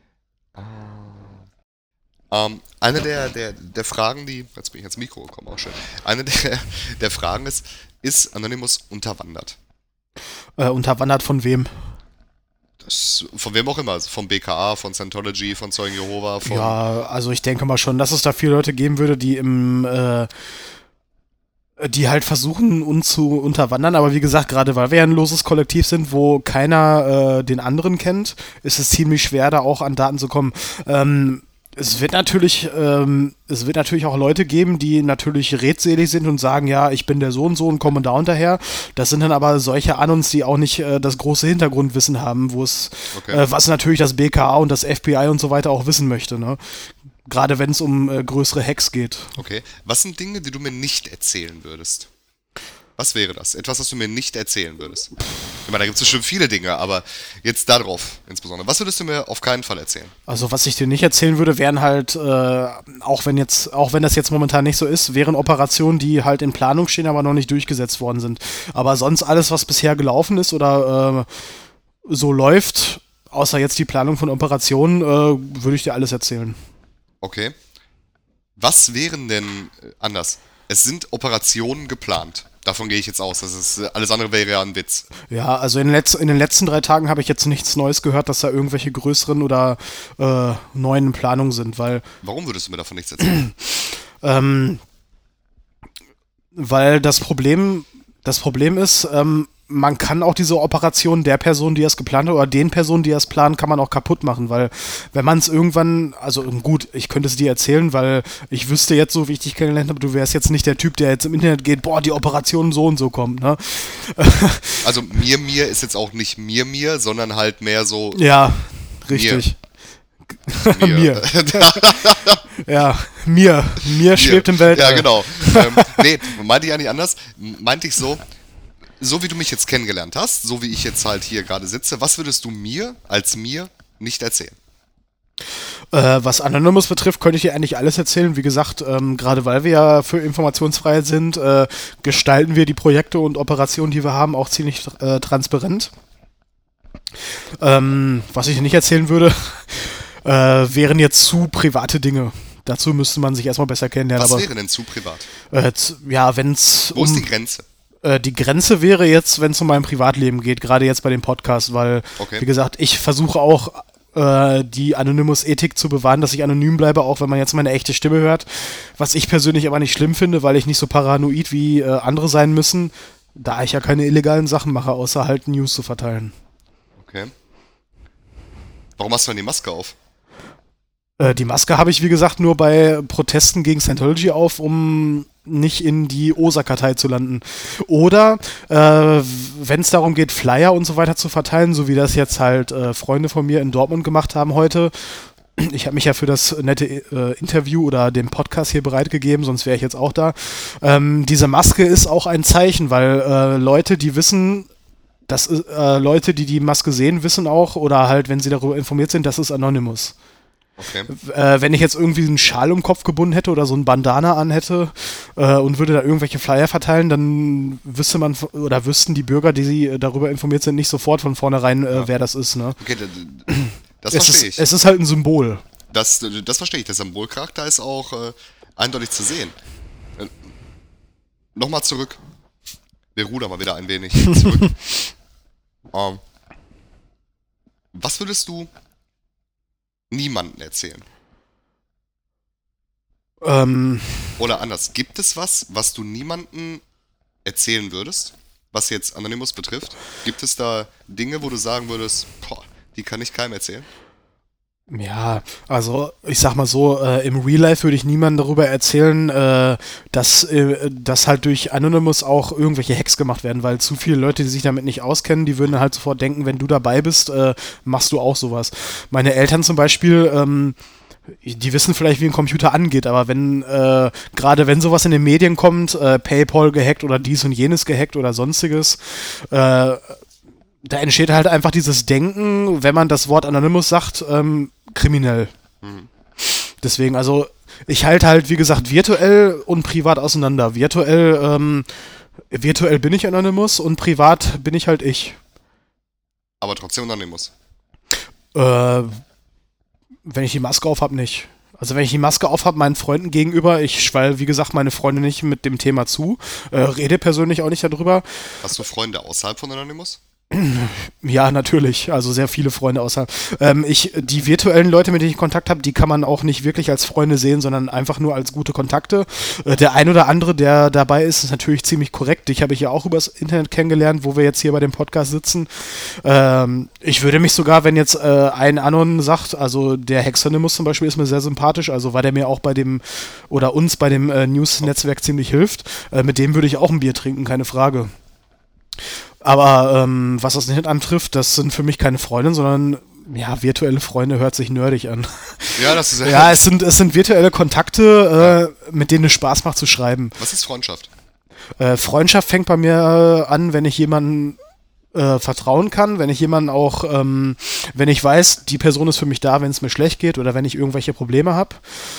Eine der Fragen, die... Jetzt bin ich ins Mikro gekommen, auch schön. Eine der Fragen ist Anonymous unterwandert? Unterwandert von wem? Von wem auch immer. Also vom BKA, von Scientology, von Zeugen Jehova, von... Ja, also ich denke mal schon, dass es da viele Leute geben würde, die halt versuchen, uns zu unterwandern, aber wie gesagt, gerade weil wir ja ein loses Kollektiv sind, wo keiner den anderen kennt, ist es ziemlich schwer, da auch an Daten zu kommen. Es wird natürlich auch Leute geben, die natürlich redselig sind und sagen, ja, ich bin der so und komme da hinterher. Das sind dann aber solche Anons, die auch nicht das große Hintergrundwissen haben, was natürlich das BKA und das FBI und so weiter auch wissen möchte, ne? Gerade wenn es um größere Hacks geht. Okay. Was sind Dinge, die du mir nicht erzählen würdest? Was wäre das? Etwas, was du mir nicht erzählen würdest? Ich meine, da gibt es bestimmt viele Dinge, aber jetzt darauf insbesondere. Was würdest du mir auf keinen Fall erzählen? Also was ich dir nicht erzählen würde, wären halt, auch wenn das jetzt momentan nicht so ist, wären Operationen, die halt in Planung stehen, aber noch nicht durchgesetzt worden sind. Aber sonst alles, was bisher gelaufen ist oder so läuft, außer jetzt die Planung von Operationen, würde ich dir alles erzählen. Okay. Was wären denn anders? Es sind Operationen geplant. Davon gehe ich jetzt aus. Alles andere wäre ja ein Witz. Ja, also in den letzten 3 Tagen habe ich jetzt nichts Neues gehört, dass da irgendwelche größeren oder neuen Planungen sind, weil... Warum würdest du mir davon nichts erzählen? Weil das Problem ist, man kann auch diese Operation der Person, die es geplant hat, oder den Personen, die es planen, kann man auch kaputt machen, weil wenn man es irgendwann, also gut, ich könnte es dir erzählen, weil ich wüsste jetzt so, wie ich dich kennengelernt habe, du wärst jetzt nicht der Typ, der jetzt im Internet geht, boah, die Operation so und so kommt, ne? Also mir ist jetzt auch nicht mir, sondern halt mehr so... Ja, richtig. Mir. Ja, mir schwebt im Weltall. Ja, genau. Nee, meinte ich eigentlich anders. Meinte ich so wie du mich jetzt kennengelernt hast, so wie ich jetzt halt hier gerade sitze, was würdest du mir nicht erzählen? Was Anonymous betrifft, könnte ich dir eigentlich alles erzählen. Wie gesagt, gerade weil wir ja für Informationsfreiheit sind, gestalten wir die Projekte und Operationen, die wir haben, auch ziemlich transparent. Was ich dir nicht erzählen würde, wären jetzt zu private Dinge. Dazu müsste man sich erstmal besser kennenlernen. Was wäre denn zu privat? Ja, wenn's... Wo ist die Grenze? Die Grenze wäre jetzt, wenn es um mein Privatleben geht, gerade jetzt bei dem Podcast, weil, wie gesagt, ich versuche auch die Anonymous-Ethik zu bewahren, dass ich anonym bleibe, auch wenn man jetzt meine echte Stimme hört, was ich persönlich aber nicht schlimm finde, weil ich nicht so paranoid wie andere sein müssen, da ich ja keine illegalen Sachen mache, außer halt News zu verteilen. Okay. Warum hast du denn die Maske auf? Die Maske habe ich, wie gesagt, nur bei Protesten gegen Scientology auf, um nicht in die OSA-Kartei zu landen. Oder wenn es darum geht, Flyer und so weiter zu verteilen, so wie das jetzt halt Freunde von mir in Dortmund gemacht haben heute. Ich habe mich ja für das nette Interview oder den Podcast hier bereitgegeben, sonst wäre ich jetzt auch da. Diese Maske ist auch ein Zeichen, weil Leute, die wissen... Leute, die die Maske sehen, wissen auch, oder halt, wenn sie darüber informiert sind, das ist Anonymous. Okay. Wenn ich jetzt irgendwie einen Schal um den Kopf gebunden hätte oder so ein Bandana an hätte und würde da irgendwelche Flyer verteilen, dann wüsste man oder wüssten die Bürger, die sie darüber informiert sind, nicht sofort von vornherein, wer das ist. Ne? Okay, das verstehe ich. Es ist halt ein Symbol. Das verstehe ich. Der Symbolcharakter ist auch eindeutig zu sehen. Nochmal zurück. Wir rudern mal wieder ein wenig zurück. Was würdest du niemandem erzählen? Oder anders, gibt es was du niemandem erzählen würdest, was jetzt Anonymous betrifft? Gibt es da Dinge, wo du sagen würdest, boah, die kann ich keinem erzählen? Ja, also ich sag mal so, im Real Life würde ich niemandem darüber erzählen, dass halt durch Anonymous auch irgendwelche Hacks gemacht werden, weil zu viele Leute, die sich damit nicht auskennen, die würden halt sofort denken, wenn du dabei bist, machst du auch sowas. Meine Eltern zum Beispiel, die wissen vielleicht, wie ein Computer angeht, aber gerade wenn sowas in den Medien kommt, PayPal gehackt oder dies und jenes gehackt oder sonstiges, da entsteht halt einfach dieses Denken, wenn man das Wort Anonymous sagt, kriminell. Deswegen, also ich halte halt, wie gesagt, virtuell und privat auseinander. Virtuell bin ich Anonymous und privat bin ich halt ich. Aber trotzdem Anonymous. Wenn ich die Maske auf habe, nicht. Also wenn ich die Maske auf habe, meinen Freunden gegenüber, ich schwall, wie gesagt, meine Freunde nicht mit dem Thema zu, rede persönlich auch nicht darüber. Hast du Freunde außerhalb von Anonymous? Ja, natürlich. Also sehr viele Freunde außerhalb. Die virtuellen Leute, mit denen ich Kontakt habe, die kann man auch nicht wirklich als Freunde sehen, sondern einfach nur als gute Kontakte. Der ein oder andere, der dabei ist, ist natürlich ziemlich korrekt. Dich habe ich ja auch übers Internet kennengelernt, wo wir jetzt hier bei dem Podcast sitzen. Ich würde mich sogar, wenn jetzt ein Anon sagt, also der Hexanonymous zum Beispiel ist mir sehr sympathisch, also weil der mir auch uns bei dem News-Netzwerk ziemlich hilft, mit dem würde ich auch ein Bier trinken, keine Frage. Aber was das nicht antrifft, das sind für mich keine Freunde, sondern ja, virtuelle Freunde hört sich nerdig an. Ja, das ist ja, es sind virtuelle Kontakte, mit denen es Spaß macht zu schreiben. Was ist Freundschaft? Freundschaft fängt bei mir an, wenn ich jemanden vertrauen kann, wenn ich jemanden auch, wenn ich weiß, die Person ist für mich da, wenn es mir schlecht geht oder wenn ich irgendwelche Probleme habe.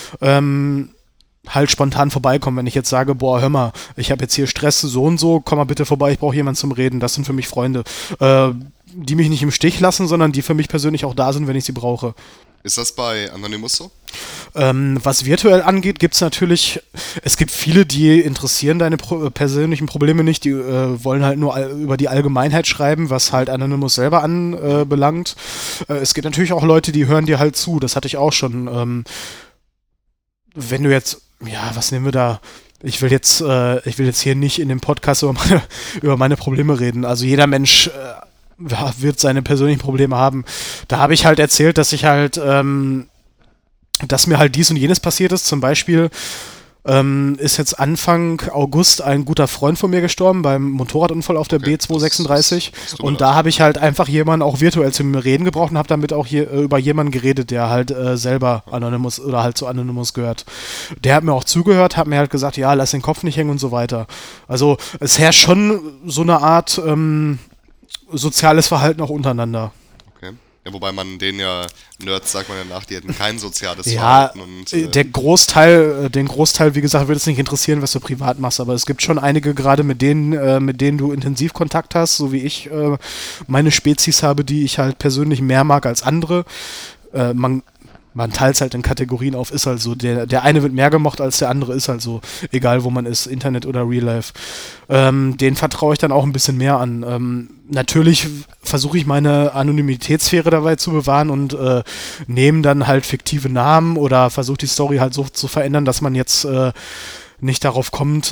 Halt spontan vorbeikommen, wenn ich jetzt sage, boah, hör mal, ich habe jetzt hier Stress, so und so, komm mal bitte vorbei, ich brauche jemanden zum Reden, das sind für mich Freunde, die mich nicht im Stich lassen, sondern die für mich persönlich auch da sind, wenn ich sie brauche. Ist das bei Anonymous so? Was virtuell angeht, es gibt viele, die interessieren deine persönlichen Probleme nicht, die wollen halt nur über die Allgemeinheit schreiben, was halt Anonymous selber anbelangt. Es gibt natürlich auch Leute, die hören dir halt zu, das hatte ich auch schon. Wenn du jetzt, ja, was nehmen wir da? Ich will jetzt hier nicht in dem Podcast über meine Probleme reden. Also jeder Mensch wird seine persönlichen Probleme haben. Da habe ich halt erzählt, dass ich halt, dass mir halt dies und jenes passiert ist. Zum Beispiel ist jetzt Anfang August ein guter Freund von mir gestorben beim Motorradunfall auf der B236 und da habe ich halt einfach jemanden auch virtuell zu mir reden gebraucht und habe damit auch hier über jemanden geredet, der halt selber Anonymous oder halt zu Anonymous gehört. Der hat mir auch zugehört, hat mir halt gesagt, ja, lass den Kopf nicht hängen und so weiter. Also es herrscht schon so eine Art soziales Verhalten auch untereinander. Ja, wobei man denen ja, Nerds sagt man ja nach, die hätten kein soziales Verhalten. Und, den Großteil, wie gesagt, würde es nicht interessieren, was du privat machst, aber es gibt schon einige gerade, mit denen du intensiv Kontakt hast, so wie ich meine Spezies habe, die ich halt persönlich mehr mag als andere. Man teilt es halt in Kategorien auf, ist halt so. Der eine wird mehr gemocht als der andere, ist halt so. Egal, wo man ist, Internet oder Real Life. Den vertraue ich dann auch ein bisschen mehr an. Natürlich versuche ich meine Anonymitätssphäre dabei zu bewahren und nehme dann halt fiktive Namen oder versuche die Story halt so zu verändern, dass man jetzt nicht darauf kommt,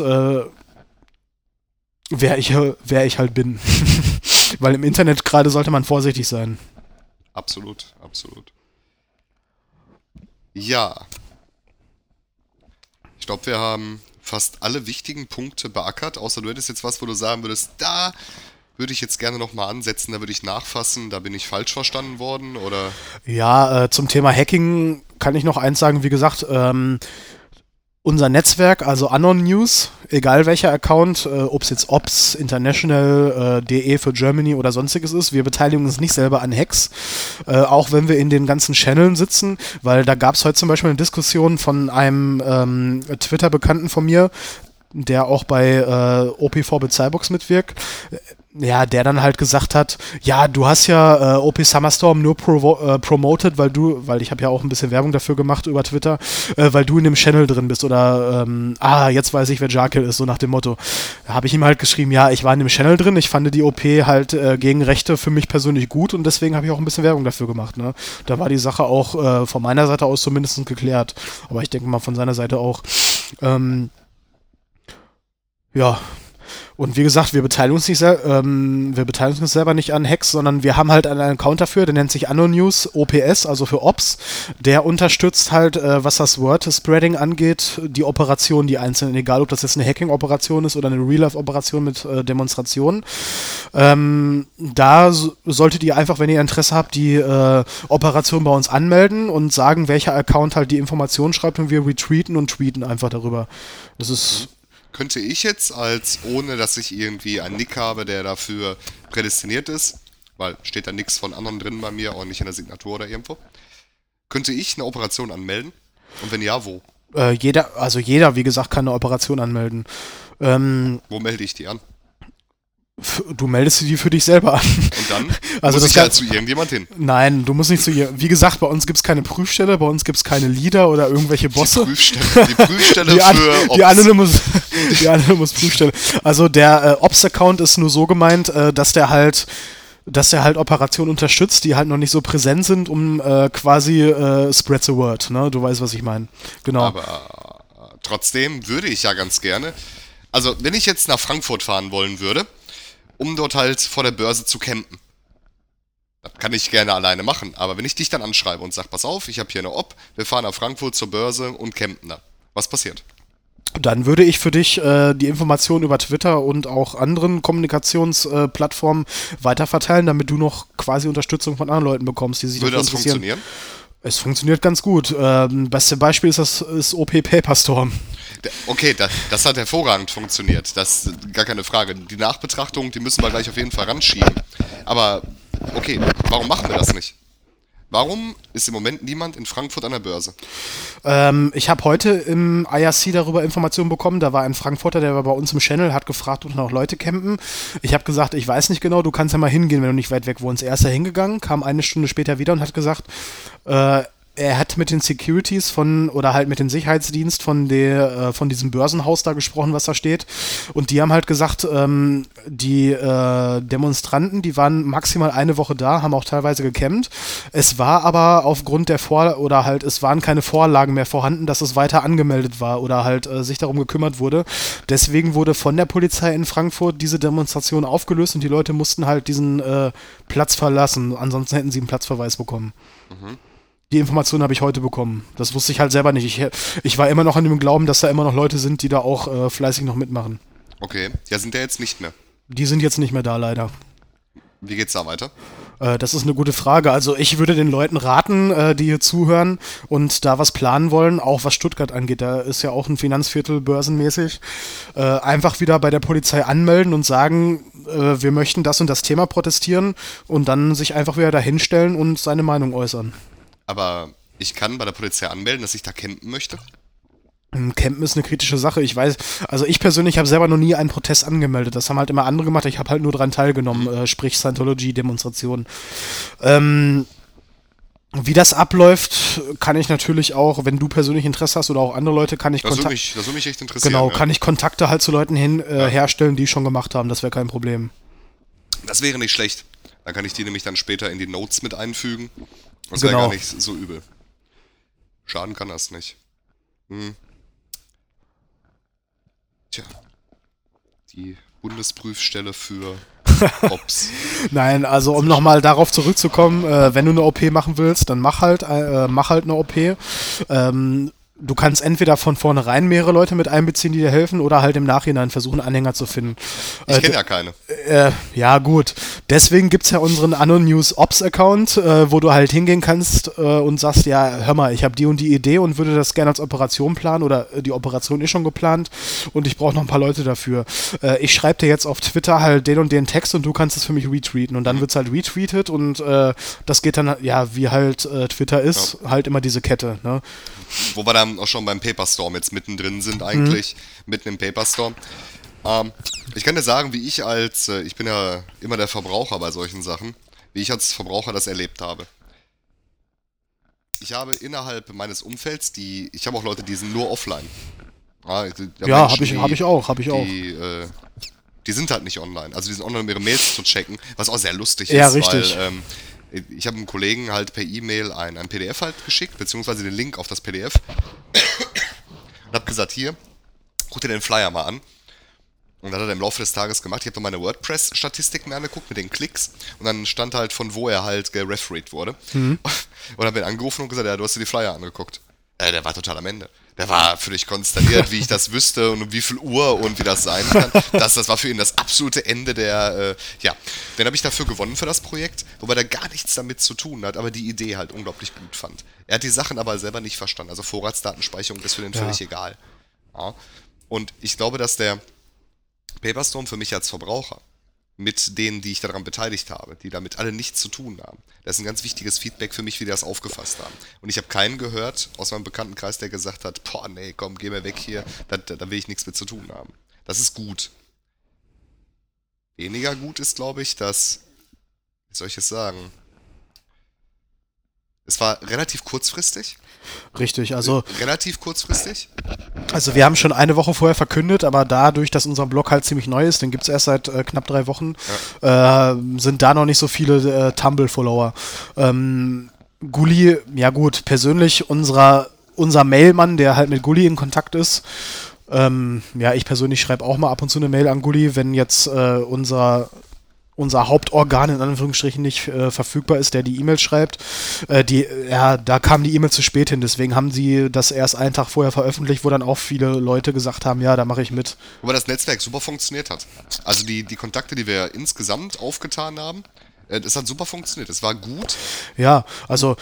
wer ich halt bin. Weil im Internet gerade sollte man vorsichtig sein. Absolut, absolut. Ja. Ich glaube, wir haben fast alle wichtigen Punkte beackert, außer du hättest jetzt was, wo du sagen würdest, da würde ich jetzt gerne nochmal ansetzen, da würde ich nachfassen, da bin ich falsch verstanden worden, oder? Ja, zum Thema Hacking kann ich noch eins sagen, wie gesagt, Unser Netzwerk, also Anon News, egal welcher Account, ob es jetzt Ops, International, DE für Germany oder sonstiges ist, wir beteiligen uns nicht selber an Hacks, auch wenn wir in den ganzen Channeln sitzen, weil da gab es heute zum Beispiel eine Diskussion von einem Twitter-Bekannten von mir, der auch bei OP4 Bezahlbox mitwirkt, ja, der dann halt gesagt hat, ja, du hast ja OP Summerstorm nur promoted, weil ich habe ja auch ein bisschen Werbung dafür gemacht über Twitter, weil du in dem Channel drin bist oder jetzt weiß ich, wer Jarkill ist, so nach dem Motto. Da habe ich ihm halt geschrieben, ja, ich war in dem Channel drin, ich fand die OP halt gegen Rechte für mich persönlich gut und deswegen habe ich auch ein bisschen Werbung dafür gemacht, ne? Da war die Sache auch von meiner Seite aus zumindest geklärt, aber ich denke mal von seiner Seite auch. Ja, und wie gesagt, wir beteiligen uns selber nicht an Hacks, sondern wir haben halt einen Account dafür, der nennt sich AnnoNews OPS, also für Ops. Der unterstützt halt, was das Word-Spreading angeht, die Operationen, die einzelnen, egal ob das jetzt eine Hacking-Operation ist oder eine Real-Life-Operation mit Demonstrationen. Solltet ihr einfach, wenn ihr Interesse habt, die Operation bei uns anmelden und sagen, welcher Account halt die Informationen schreibt und wir retweeten und tweeten einfach darüber. Das ist... Könnte ich jetzt ohne dass ich irgendwie einen Nick habe, der dafür prädestiniert ist, weil steht da nichts von anderen drin bei mir, auch nicht in der Signatur oder irgendwo, könnte ich eine Operation anmelden? Und wenn ja, wo? Jeder, wie gesagt, kann eine Operation anmelden. Wo melde ich die an? Du meldest die für dich selber an. Und dann muss ich halt zu irgendjemand hin. Nein, du musst nicht zu ihr. Wie gesagt, bei uns gibt es keine Prüfstelle, bei uns gibt es keine Leader oder irgendwelche Bosse. Die Prüfstelle für Ops. Die Anonymous Prüfstelle. Also der Ops-Account ist nur so gemeint, dass der halt Operationen unterstützt, die halt noch nicht so präsent sind, um quasi spread the word, ne? Du weißt, was ich meine. Genau. Aber trotzdem würde ich ja ganz gerne, also wenn ich jetzt nach Frankfurt fahren wollen würde, um dort halt vor der Börse zu campen. Das kann ich gerne alleine machen, aber wenn ich dich dann anschreibe und sage, pass auf, ich habe hier eine Op, wir fahren nach Frankfurt zur Börse und campen da. Was passiert? Dann würde ich für dich die Informationen über Twitter und auch anderen Kommunikationsplattformen weiterverteilen, damit du noch quasi Unterstützung von anderen Leuten bekommst, die sich dafür interessieren. Würde das funktionieren? Es funktioniert ganz gut. Beste Beispiel ist OP Paperstorm. Okay, das hat hervorragend funktioniert. Das ist gar keine Frage. Die Nachbetrachtung, die müssen wir gleich auf jeden Fall ranschieben. Aber, okay, warum machen wir das nicht? Warum ist im Moment niemand in Frankfurt an der Börse? Ich habe heute im IRC darüber Informationen bekommen. Da war ein Frankfurter, der war bei uns im Channel, hat gefragt, ob noch Leute campen. Ich habe gesagt, ich weiß nicht genau, du kannst ja mal hingehen, wenn du nicht weit weg wohnst. Er ist da hingegangen, kam eine Stunde später wieder und hat gesagt, er hat mit den Securities mit dem Sicherheitsdienst von diesem Börsenhaus da gesprochen, was da steht. Und die haben halt gesagt, die Demonstranten, die waren maximal eine Woche da, haben auch teilweise gecampt. Es war aber aufgrund es waren keine Vorlagen mehr vorhanden, dass es weiter angemeldet war oder halt sich darum gekümmert wurde. Deswegen wurde von der Polizei in Frankfurt diese Demonstration aufgelöst und die Leute mussten halt diesen Platz verlassen. Ansonsten hätten sie einen Platzverweis bekommen. Mhm. Die Information habe ich heute bekommen. Das wusste ich halt selber nicht. Ich war immer noch an dem Glauben, dass da immer noch Leute sind, die da auch fleißig noch mitmachen. Okay, ja, sind ja jetzt nicht mehr. Die sind jetzt nicht mehr da, leider. Wie geht's da weiter? Das ist eine gute Frage. Also ich würde den Leuten raten, die hier zuhören und da was planen wollen, auch was Stuttgart angeht. Da ist ja auch ein Finanzviertel börsenmäßig. Einfach wieder bei der Polizei anmelden und sagen, wir möchten das und das Thema protestieren und dann sich einfach wieder dahinstellen und seine Meinung äußern. Aber ich kann bei der Polizei anmelden, dass ich da campen möchte? Campen ist eine kritische Sache. Ich weiß, also ich persönlich habe selber noch nie einen Protest angemeldet. Das haben halt immer andere gemacht. Ich habe halt nur daran teilgenommen, sprich Scientology-Demonstrationen. Wie das abläuft, kann ich natürlich auch, wenn du persönlich Interesse hast oder auch andere Leute, kann ich Das würde mich echt interessieren. Genau, kann ich Kontakte halt zu Leuten herstellen, die schon gemacht haben. Das wäre kein Problem. Das wäre nicht schlecht. Dann kann ich die nämlich dann später in die Notes mit einfügen. Das wäre gar nicht so übel. Schaden kann das nicht. Tja. Die Bundesprüfstelle für Ops. Nein, also um nochmal darauf zurückzukommen, wenn du eine OP machen willst, dann mach halt eine OP. du kannst entweder von vornherein mehrere Leute mit einbeziehen, die dir helfen, oder halt im Nachhinein versuchen, Anhänger zu finden. Ich kenne ja keine. Ja, gut. Deswegen gibt es ja unseren AnnoNews Ops Account, wo du halt hingehen kannst und sagst, ja, hör mal, ich habe die und die Idee und würde das gerne als Operation planen oder die Operation ist schon geplant und ich brauche noch ein paar Leute dafür. Ich schreibe dir jetzt auf Twitter halt den und den Text und du kannst es für mich retweeten und dann wird es halt retweetet und das geht dann, ja, wie halt Twitter ist, halt immer diese Kette, ne? Wo wir dann auch schon beim Paperstorm jetzt mittendrin sind eigentlich, mitten im Paperstorm. Ich kann dir sagen, wie ich ich bin ja immer der Verbraucher bei solchen Sachen, wie ich als Verbraucher das erlebt habe. Ich habe innerhalb meines Umfelds, ich habe auch Leute, die sind nur offline. Ja, habe ich auch. Die sind halt nicht online. Also die sind online, um ihre Mails zu checken, was auch sehr lustig Ja, ist, richtig. weil ich habe einem Kollegen halt per E-Mail ein PDF halt geschickt, beziehungsweise den Link auf das PDF und habe gesagt, hier, guck dir den Flyer mal an. Und dann hat er im Laufe des Tages gemacht, ich habe dann meine WordPress-Statistiken mir angeguckt mit den Klicks und dann stand halt, von wo er halt gerefereed wurde. Und habe ihn angerufen und gesagt, ja, du hast dir die Flyer angeguckt. Der war total am Ende. Der war völlig konsterniert, wie ich das wüsste und um wie viel Uhr und wie das sein kann. Das war für ihn das absolute Ende der, Den habe ich dafür gewonnen für das Projekt, wobei der gar nichts damit zu tun hat, aber die Idee halt unglaublich gut fand. Er hat die Sachen aber selber nicht verstanden. Also Vorratsdatenspeicherung ist für den völlig egal. Ja. Und ich glaube, dass der Paperstorm für mich als Verbraucher, mit denen, die ich daran beteiligt habe, die damit alle nichts zu tun haben, das ist ein ganz wichtiges Feedback für mich, wie die das aufgefasst haben. Und ich habe keinen gehört aus meinem Bekanntenkreis, der gesagt hat, boah, nee, komm, geh mir weg hier, da will ich nichts mit zu tun haben. Das ist gut. Weniger gut ist, glaube ich, dass, wie soll ich es sagen, es war relativ kurzfristig. Richtig, also Relativ kurzfristig. Also wir haben schon eine Woche vorher verkündet, aber dadurch, dass unser Blog halt ziemlich neu ist, den gibt es erst seit knapp 3 Wochen, sind da noch nicht so viele Tumble-Follower. Gulli, ja gut, persönlich unser Mailmann, der halt mit Gulli in Kontakt ist, ja, ich persönlich schreibe auch mal ab und zu eine Mail an Gulli, wenn jetzt unser Hauptorgan in Anführungsstrichen nicht verfügbar ist, der die E-Mail schreibt. Da kam die E-Mail zu spät hin, deswegen haben sie das erst einen Tag vorher veröffentlicht, wo dann auch viele Leute gesagt haben, ja, da mache ich mit. Wobei das Netzwerk super funktioniert hat. Also die Kontakte, die wir insgesamt aufgetan haben, das hat super funktioniert. Es war gut. Ja, also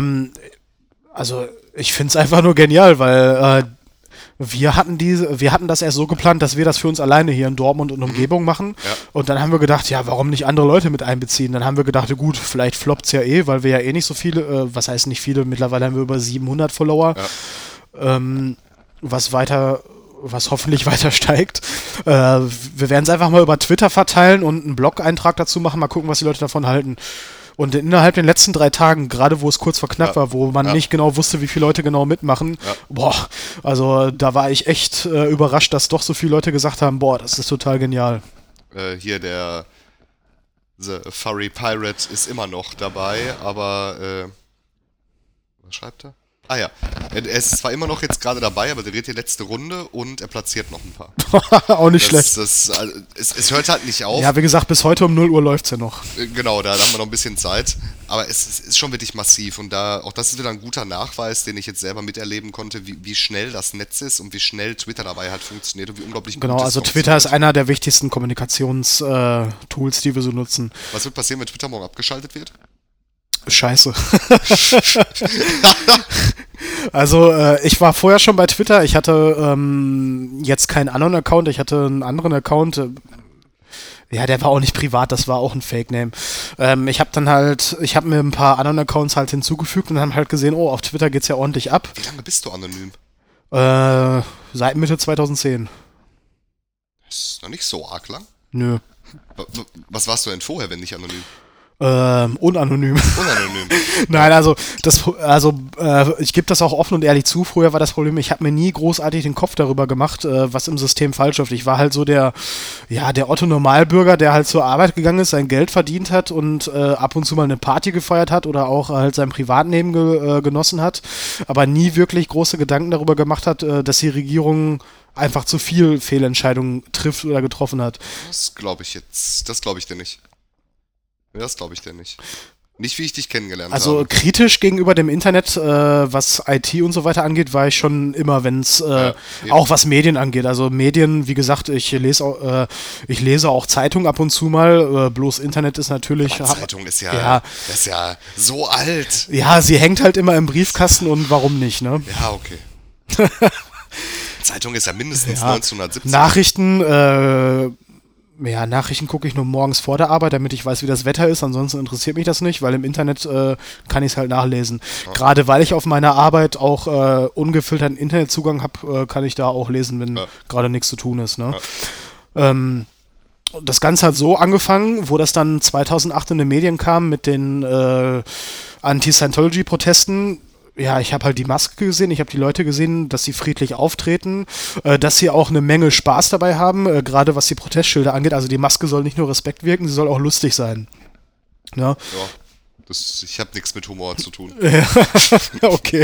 ich finde es einfach nur genial, weil wir hatten das erst so geplant, dass wir das für uns alleine hier in Dortmund und Umgebung machen. Ja. Und dann haben wir gedacht, ja, warum nicht andere Leute mit einbeziehen? Dann haben wir gedacht, gut, vielleicht floppt's ja weil wir ja eh nicht so viele, was heißt nicht viele, mittlerweile haben wir über 700 Follower, was hoffentlich weiter steigt. Wir werden es einfach mal über Twitter verteilen und einen Blog-Eintrag dazu machen, mal gucken, was die Leute davon halten. Und innerhalb den letzten 3 Tagen, gerade wo es kurz vor knapp war, wo man nicht genau wusste, wie viele Leute genau mitmachen, also da war ich echt überrascht, dass doch so viele Leute gesagt haben, boah, das ist total genial. Hier der The Furry Pirate ist immer noch dabei, aber was schreibt er? Ah ja, er ist zwar immer noch jetzt gerade dabei, aber der dreht die letzte Runde und er platziert noch ein paar. Auch nicht schlecht. Es hört halt nicht auf. Ja, wie gesagt, bis heute um 0 Uhr läuft's ja noch. Genau, da haben wir noch ein bisschen Zeit. Aber es ist schon wirklich massiv. Und auch das ist wieder ein guter Nachweis, den ich jetzt selber miterleben konnte, wie schnell das Netz ist und wie schnell Twitter dabei halt funktioniert und wie unglaublich gut Genau, also Twitter ist einer der wichtigsten Kommunikationstools, die wir so nutzen. Was wird passieren, wenn Twitter morgen abgeschaltet wird? Scheiße. Also ich war vorher schon bei Twitter. Ich hatte jetzt keinen anderen Account. Ich hatte einen anderen Account. Ja, der war auch nicht privat. Das war auch ein Fake-Name. Ich habe mir ein paar anderen Accounts halt hinzugefügt und haben halt gesehen, oh, auf Twitter geht's ja ordentlich ab. Wie lange bist du anonym? Seit Mitte 2010. Das ist noch nicht so arg lang. Nö. Was warst du denn vorher, wenn nicht anonym? Unanonym. Unanonym. Nein, ich gebe das auch offen und ehrlich zu. Früher war das Problem, ich habe mir nie großartig den Kopf darüber gemacht, was im System falsch läuft. Ich war halt so der Otto-Normalbürger, der halt zur Arbeit gegangen ist, sein Geld verdient hat und ab und zu mal eine Party gefeiert hat oder auch halt sein Privatleben genossen hat, aber nie wirklich große Gedanken darüber gemacht hat, dass die Regierung einfach zu viel Fehlentscheidungen trifft oder getroffen hat. Das glaube ich dir nicht. Das glaube ich dir nicht. Nicht, wie ich dich kennengelernt Also habe. kritisch gegenüber dem Internet, was IT und so weiter angeht, war ich schon immer, wenn es auch was Medien angeht. Also Medien, wie gesagt, ich lese auch Zeitung ab und zu mal, bloß Internet ist natürlich... Aber Zeitung ist ja, das ist ja so alt. Ja, sie hängt halt immer im Briefkasten und warum nicht, ne? Ja, okay. Zeitung ist ja mindestens 1970. Nachrichten gucke ich nur morgens vor der Arbeit, damit ich weiß, wie das Wetter ist. Ansonsten interessiert mich das nicht, weil im Internet kann ich es halt nachlesen. Ja. Gerade weil ich auf meiner Arbeit auch ungefilterten Internetzugang habe, kann ich da auch lesen, wenn gerade nichts zu tun ist. Ne? Ja. Das Ganze hat so angefangen, wo das dann 2008 in den Medien kam mit den Anti-Scientology-Protesten. Ja, ich habe halt die Maske gesehen, ich habe die Leute gesehen, dass sie friedlich auftreten, dass sie auch eine Menge Spaß dabei haben, gerade was die Protestschilder angeht. Also die Maske soll nicht nur Respekt wirken, sie soll auch lustig sein. Ja, ich habe nichts mit Humor zu tun. Okay.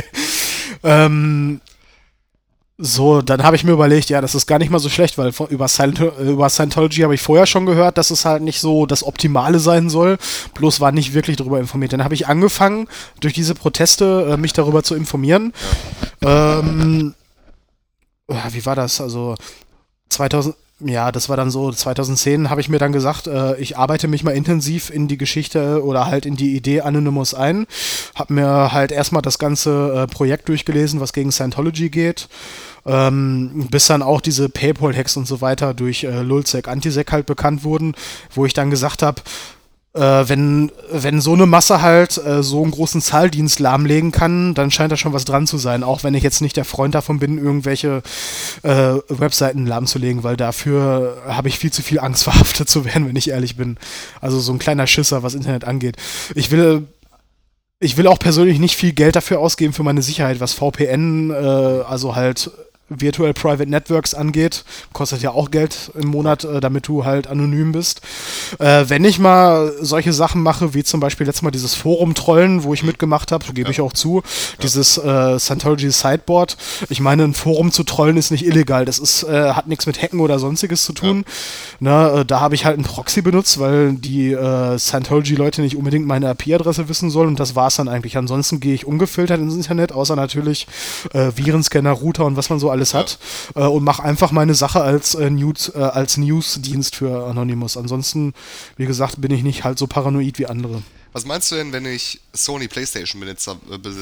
So, dann habe ich mir überlegt, ja, das ist gar nicht mal so schlecht, weil über Scientology habe ich vorher schon gehört, dass es halt nicht so das Optimale sein soll, bloß war nicht wirklich darüber informiert. Dann habe ich angefangen, durch diese Proteste mich darüber zu informieren. Ja. Wie war das? Also 2000, ja, das war dann so 2010, habe ich mir dann gesagt, ich arbeite mich mal intensiv in die Geschichte oder halt in die Idee Anonymous ein. Habe mir halt erstmal das ganze Projekt durchgelesen, was gegen Scientology geht. Bis dann auch diese Paypal-Hacks und so weiter durch Lulzsec, Antisec halt bekannt wurden, wo ich dann gesagt habe, wenn so eine Masse halt so einen großen Zahldienst lahmlegen kann, dann scheint da schon was dran zu sein, auch wenn ich jetzt nicht der Freund davon bin, irgendwelche Webseiten lahmzulegen, weil dafür habe ich viel zu viel Angst, verhaftet zu werden, wenn ich ehrlich bin. Also so ein kleiner Schisser, was Internet angeht. Ich will auch persönlich nicht viel Geld dafür ausgeben für meine Sicherheit, was VPN, also halt Virtual Private Networks angeht. Kostet ja auch Geld im Monat, damit du halt anonym bist. Wenn ich mal solche Sachen mache, wie zum Beispiel letztes Mal dieses Forum-Trollen, wo ich mitgemacht habe, gebe ich auch zu, dieses Scientology Sideboard. Ich meine, ein Forum zu trollen ist nicht illegal. Das ist, hat nichts mit Hacken oder sonstiges zu tun. Na, da habe ich halt einen Proxy benutzt, weil die Scientology-Leute nicht unbedingt meine IP-Adresse wissen sollen und das war's dann eigentlich. Ansonsten gehe ich ungefiltert ins Internet, außer natürlich Virenscanner, Router und was man so alles hat und mache einfach meine Sache als News-Dienst für Anonymous. Ansonsten, wie gesagt, bin ich nicht halt so paranoid wie andere. Was meinst du denn, wenn ich Sony PlayStation Besitzer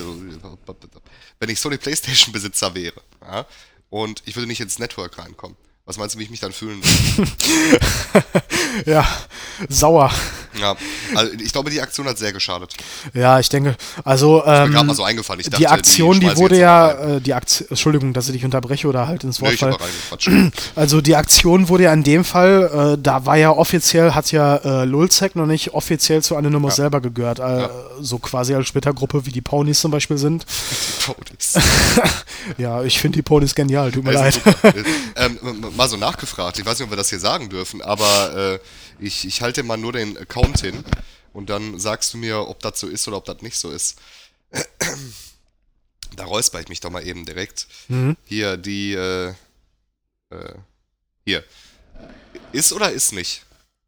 wäre, ja, und ich würde nicht ins Network reinkommen? Was meinst du, wie ich mich dann fühlen würde? Ja, sauer. Ja, also ich glaube, die Aktion hat sehr geschadet. Ja, ich denke, also ist mir gerade mal so eingefallen. Ich dachte, die Aktion, die wurde ja, Entschuldigung, dass ich dich unterbreche oder halt ins Wort falle. Also die Aktion wurde ja in dem Fall, da war ja offiziell, hat ja Lulzsec noch nicht offiziell zu Anonymous selber gehört, so quasi als Splittergruppe, wie die Ponys zum Beispiel sind. Die Ponys. Ja, ich finde die Ponys genial, tut mir leid. Mal so nachgefragt, ich weiß nicht, ob wir das hier sagen dürfen, aber ich halte mal nur den Account hin und dann sagst du mir, ob das so ist oder ob das nicht so ist. Da räusper ich mich doch mal eben direkt. Hier, hier. Ist oder ist nicht?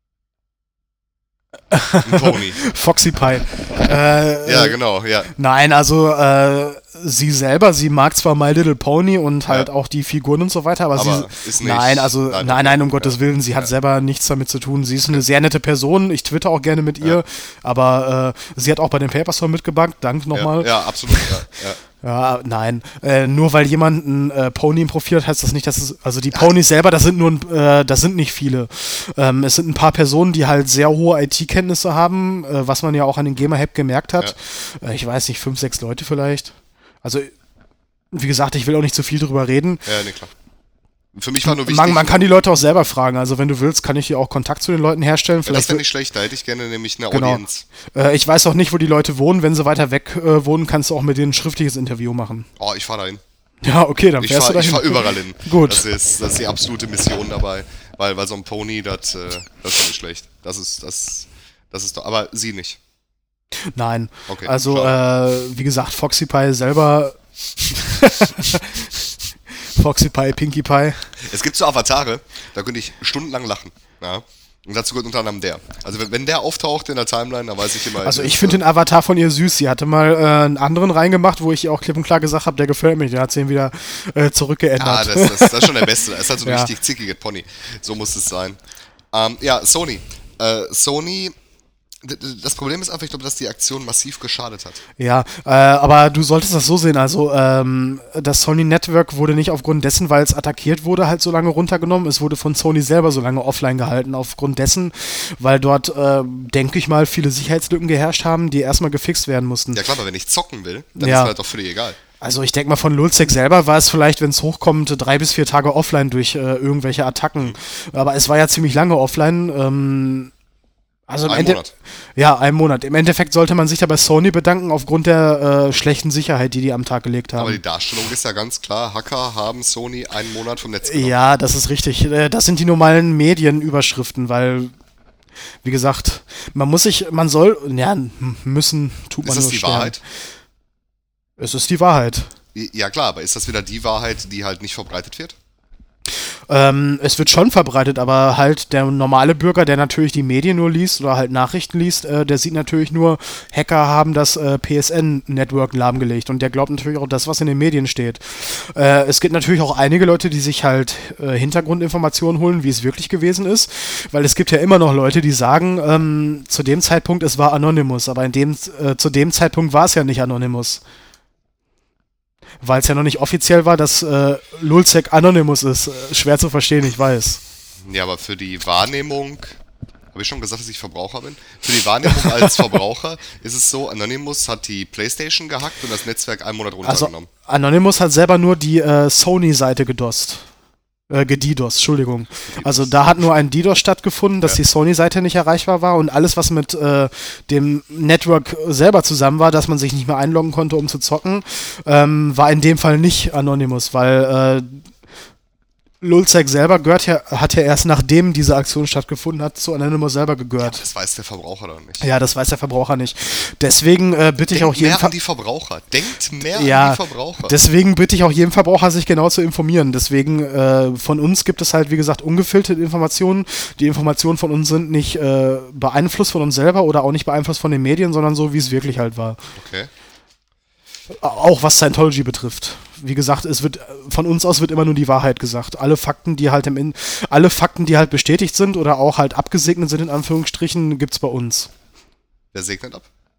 Ein Pony. Foxy Pie. Ja, genau, ja. Nein, also sie selber, sie mag zwar My Little Pony und halt auch die Figuren und so weiter, aber sie ist nicht. Nein, um Gottes Willen, sie hat selber nichts damit zu tun. Sie ist eine sehr nette Person, ich twitter auch gerne mit ihr, aber sie hat auch bei den Paperstorm mitgebackt, danke nochmal. Ja, absolut, ja. Ja, nein. Nur weil jemand ein Pony im Profil hat, heißt das nicht, dass es. Also die Ponys selber, das sind nicht viele. Es sind ein paar Personen, die halt sehr hohe IT-Kenntnisse haben, was man ja auch an den Gamer-Hype gemerkt hat. Ja. Ich weiß nicht, 5, 6 Leute vielleicht. Also, wie gesagt, ich will auch nicht zu viel drüber reden. Ja, nee, klar. Für mich war nur wichtig. Man kann die Leute auch selber fragen. Also wenn du willst, kann ich hier auch Kontakt zu den Leuten herstellen. Vielleicht das wäre nicht schlecht, da hätte ich gerne nämlich eine Audienz. Ich weiß auch nicht, wo die Leute wohnen. Wenn sie weiter weg wohnen, kannst du auch mit denen ein schriftliches Interview machen. Oh, ich fahre dahin. Ja, okay, dann fährst du dahin. Ich fahre überall hin. Gut. Das ist die absolute Mission dabei. Weil so ein Pony, das ist nicht schlecht. Das ist doch, aber sie nicht. Nein. Okay, also, wie gesagt, Foxy Pie selber... Foxy Pie, Pinkie Pie. Es gibt so Avatare, da könnte ich stundenlang lachen. Ja. Und dazu gehört unter anderem der. Also wenn der auftaucht in der Timeline, dann weiß ich immer... Also ich finde den Avatar von ihr süß. Sie hatte mal einen anderen reingemacht, wo ich ihr auch klipp und klar gesagt habe, der gefällt mir. Den hat sie ihn wieder zurückgeändert. Ja, das ist schon der Beste. Das ist halt so ein Ja. richtig zickiges Pony. So muss es sein. Ja, Sony. Sony... Das Problem ist einfach, ich glaube, dass die Aktion massiv geschadet hat. Ja, aber du solltest das so sehen, also das Sony Network wurde nicht aufgrund dessen, weil es attackiert wurde, halt so lange runtergenommen. Es wurde von Sony selber so lange offline gehalten, aufgrund dessen, weil dort, denke ich mal, viele Sicherheitslücken geherrscht haben, die erstmal gefixt werden mussten. Ja klar, aber wenn ich zocken will, dann Ja. ist mir halt doch völlig egal. Also ich denke mal, von Lulzek selber war es vielleicht, wenn es hochkommt, 3 bis 4 Tage offline durch irgendwelche Attacken. Aber es war ja ziemlich lange offline. Also Ein Monat. Ja, einen Monat. Im Endeffekt sollte man sich da bei Sony bedanken, aufgrund der schlechten Sicherheit, die am Tag gelegt haben. Aber die Darstellung ist ja ganz klar, Hacker haben Sony einen Monat vom Netz genommen. Ja, das ist richtig. Das sind die normalen Medienüberschriften, weil, wie gesagt, müssen, tut man Ist das nur die schwer. Wahrheit? Es ist die Wahrheit. Ja klar, aber ist das wieder die Wahrheit, die halt nicht verbreitet wird? Es wird schon verbreitet, aber halt der normale Bürger, der natürlich die Medien nur liest oder halt Nachrichten liest, der sieht natürlich nur, Hacker haben das PSN-Network lahmgelegt und der glaubt natürlich auch das, was in den Medien steht. Es gibt natürlich auch einige Leute, die sich halt Hintergrundinformationen holen, wie es wirklich gewesen ist, weil es gibt ja immer noch Leute, die sagen, zu dem Zeitpunkt, es war Anonymous, aber zu dem Zeitpunkt war es ja nicht Anonymous. Weil es ja noch nicht offiziell war, dass Lulzek Anonymous ist. Schwer zu verstehen, ich weiß. Ja, aber für die Wahrnehmung, habe ich schon gesagt, dass ich Verbraucher bin? Für die Wahrnehmung als Verbraucher ist es so, Anonymous hat die PlayStation gehackt und das Netzwerk einen Monat runtergenommen. Also Anonymous hat selber nur die Sony-Seite gedost. Gedidos, Entschuldigung. Also da hat nur ein DDoS stattgefunden, dass die Sony-Seite nicht erreichbar war und alles, was mit dem Network selber zusammen war, dass man sich nicht mehr einloggen konnte, um zu zocken, war in dem Fall nicht Anonymous, weil Lulzek selber hat ja erst nachdem diese Aktion stattgefunden hat, zu Anonymous selber gehört. Das weiß der Verbraucher doch nicht. Ja, das weiß der Verbraucher nicht. Deswegen bitte ich auch jeden mehr an die Verbraucher. Denkt mehr an die Verbraucher. Deswegen bitte ich auch jeden Verbraucher, sich genau zu informieren. Deswegen von uns gibt es halt, wie gesagt, ungefilterte Informationen. Die Informationen von uns sind nicht beeinflusst von uns selber oder auch nicht beeinflusst von den Medien, sondern so, wie es wirklich halt war. Okay. Auch was Scientology betrifft. Wie gesagt, von uns aus wird immer nur die Wahrheit gesagt. Alle Fakten, die halt bestätigt sind oder auch halt abgesegnet sind, in Anführungsstrichen, gibt's bei uns. Wer segnet ab?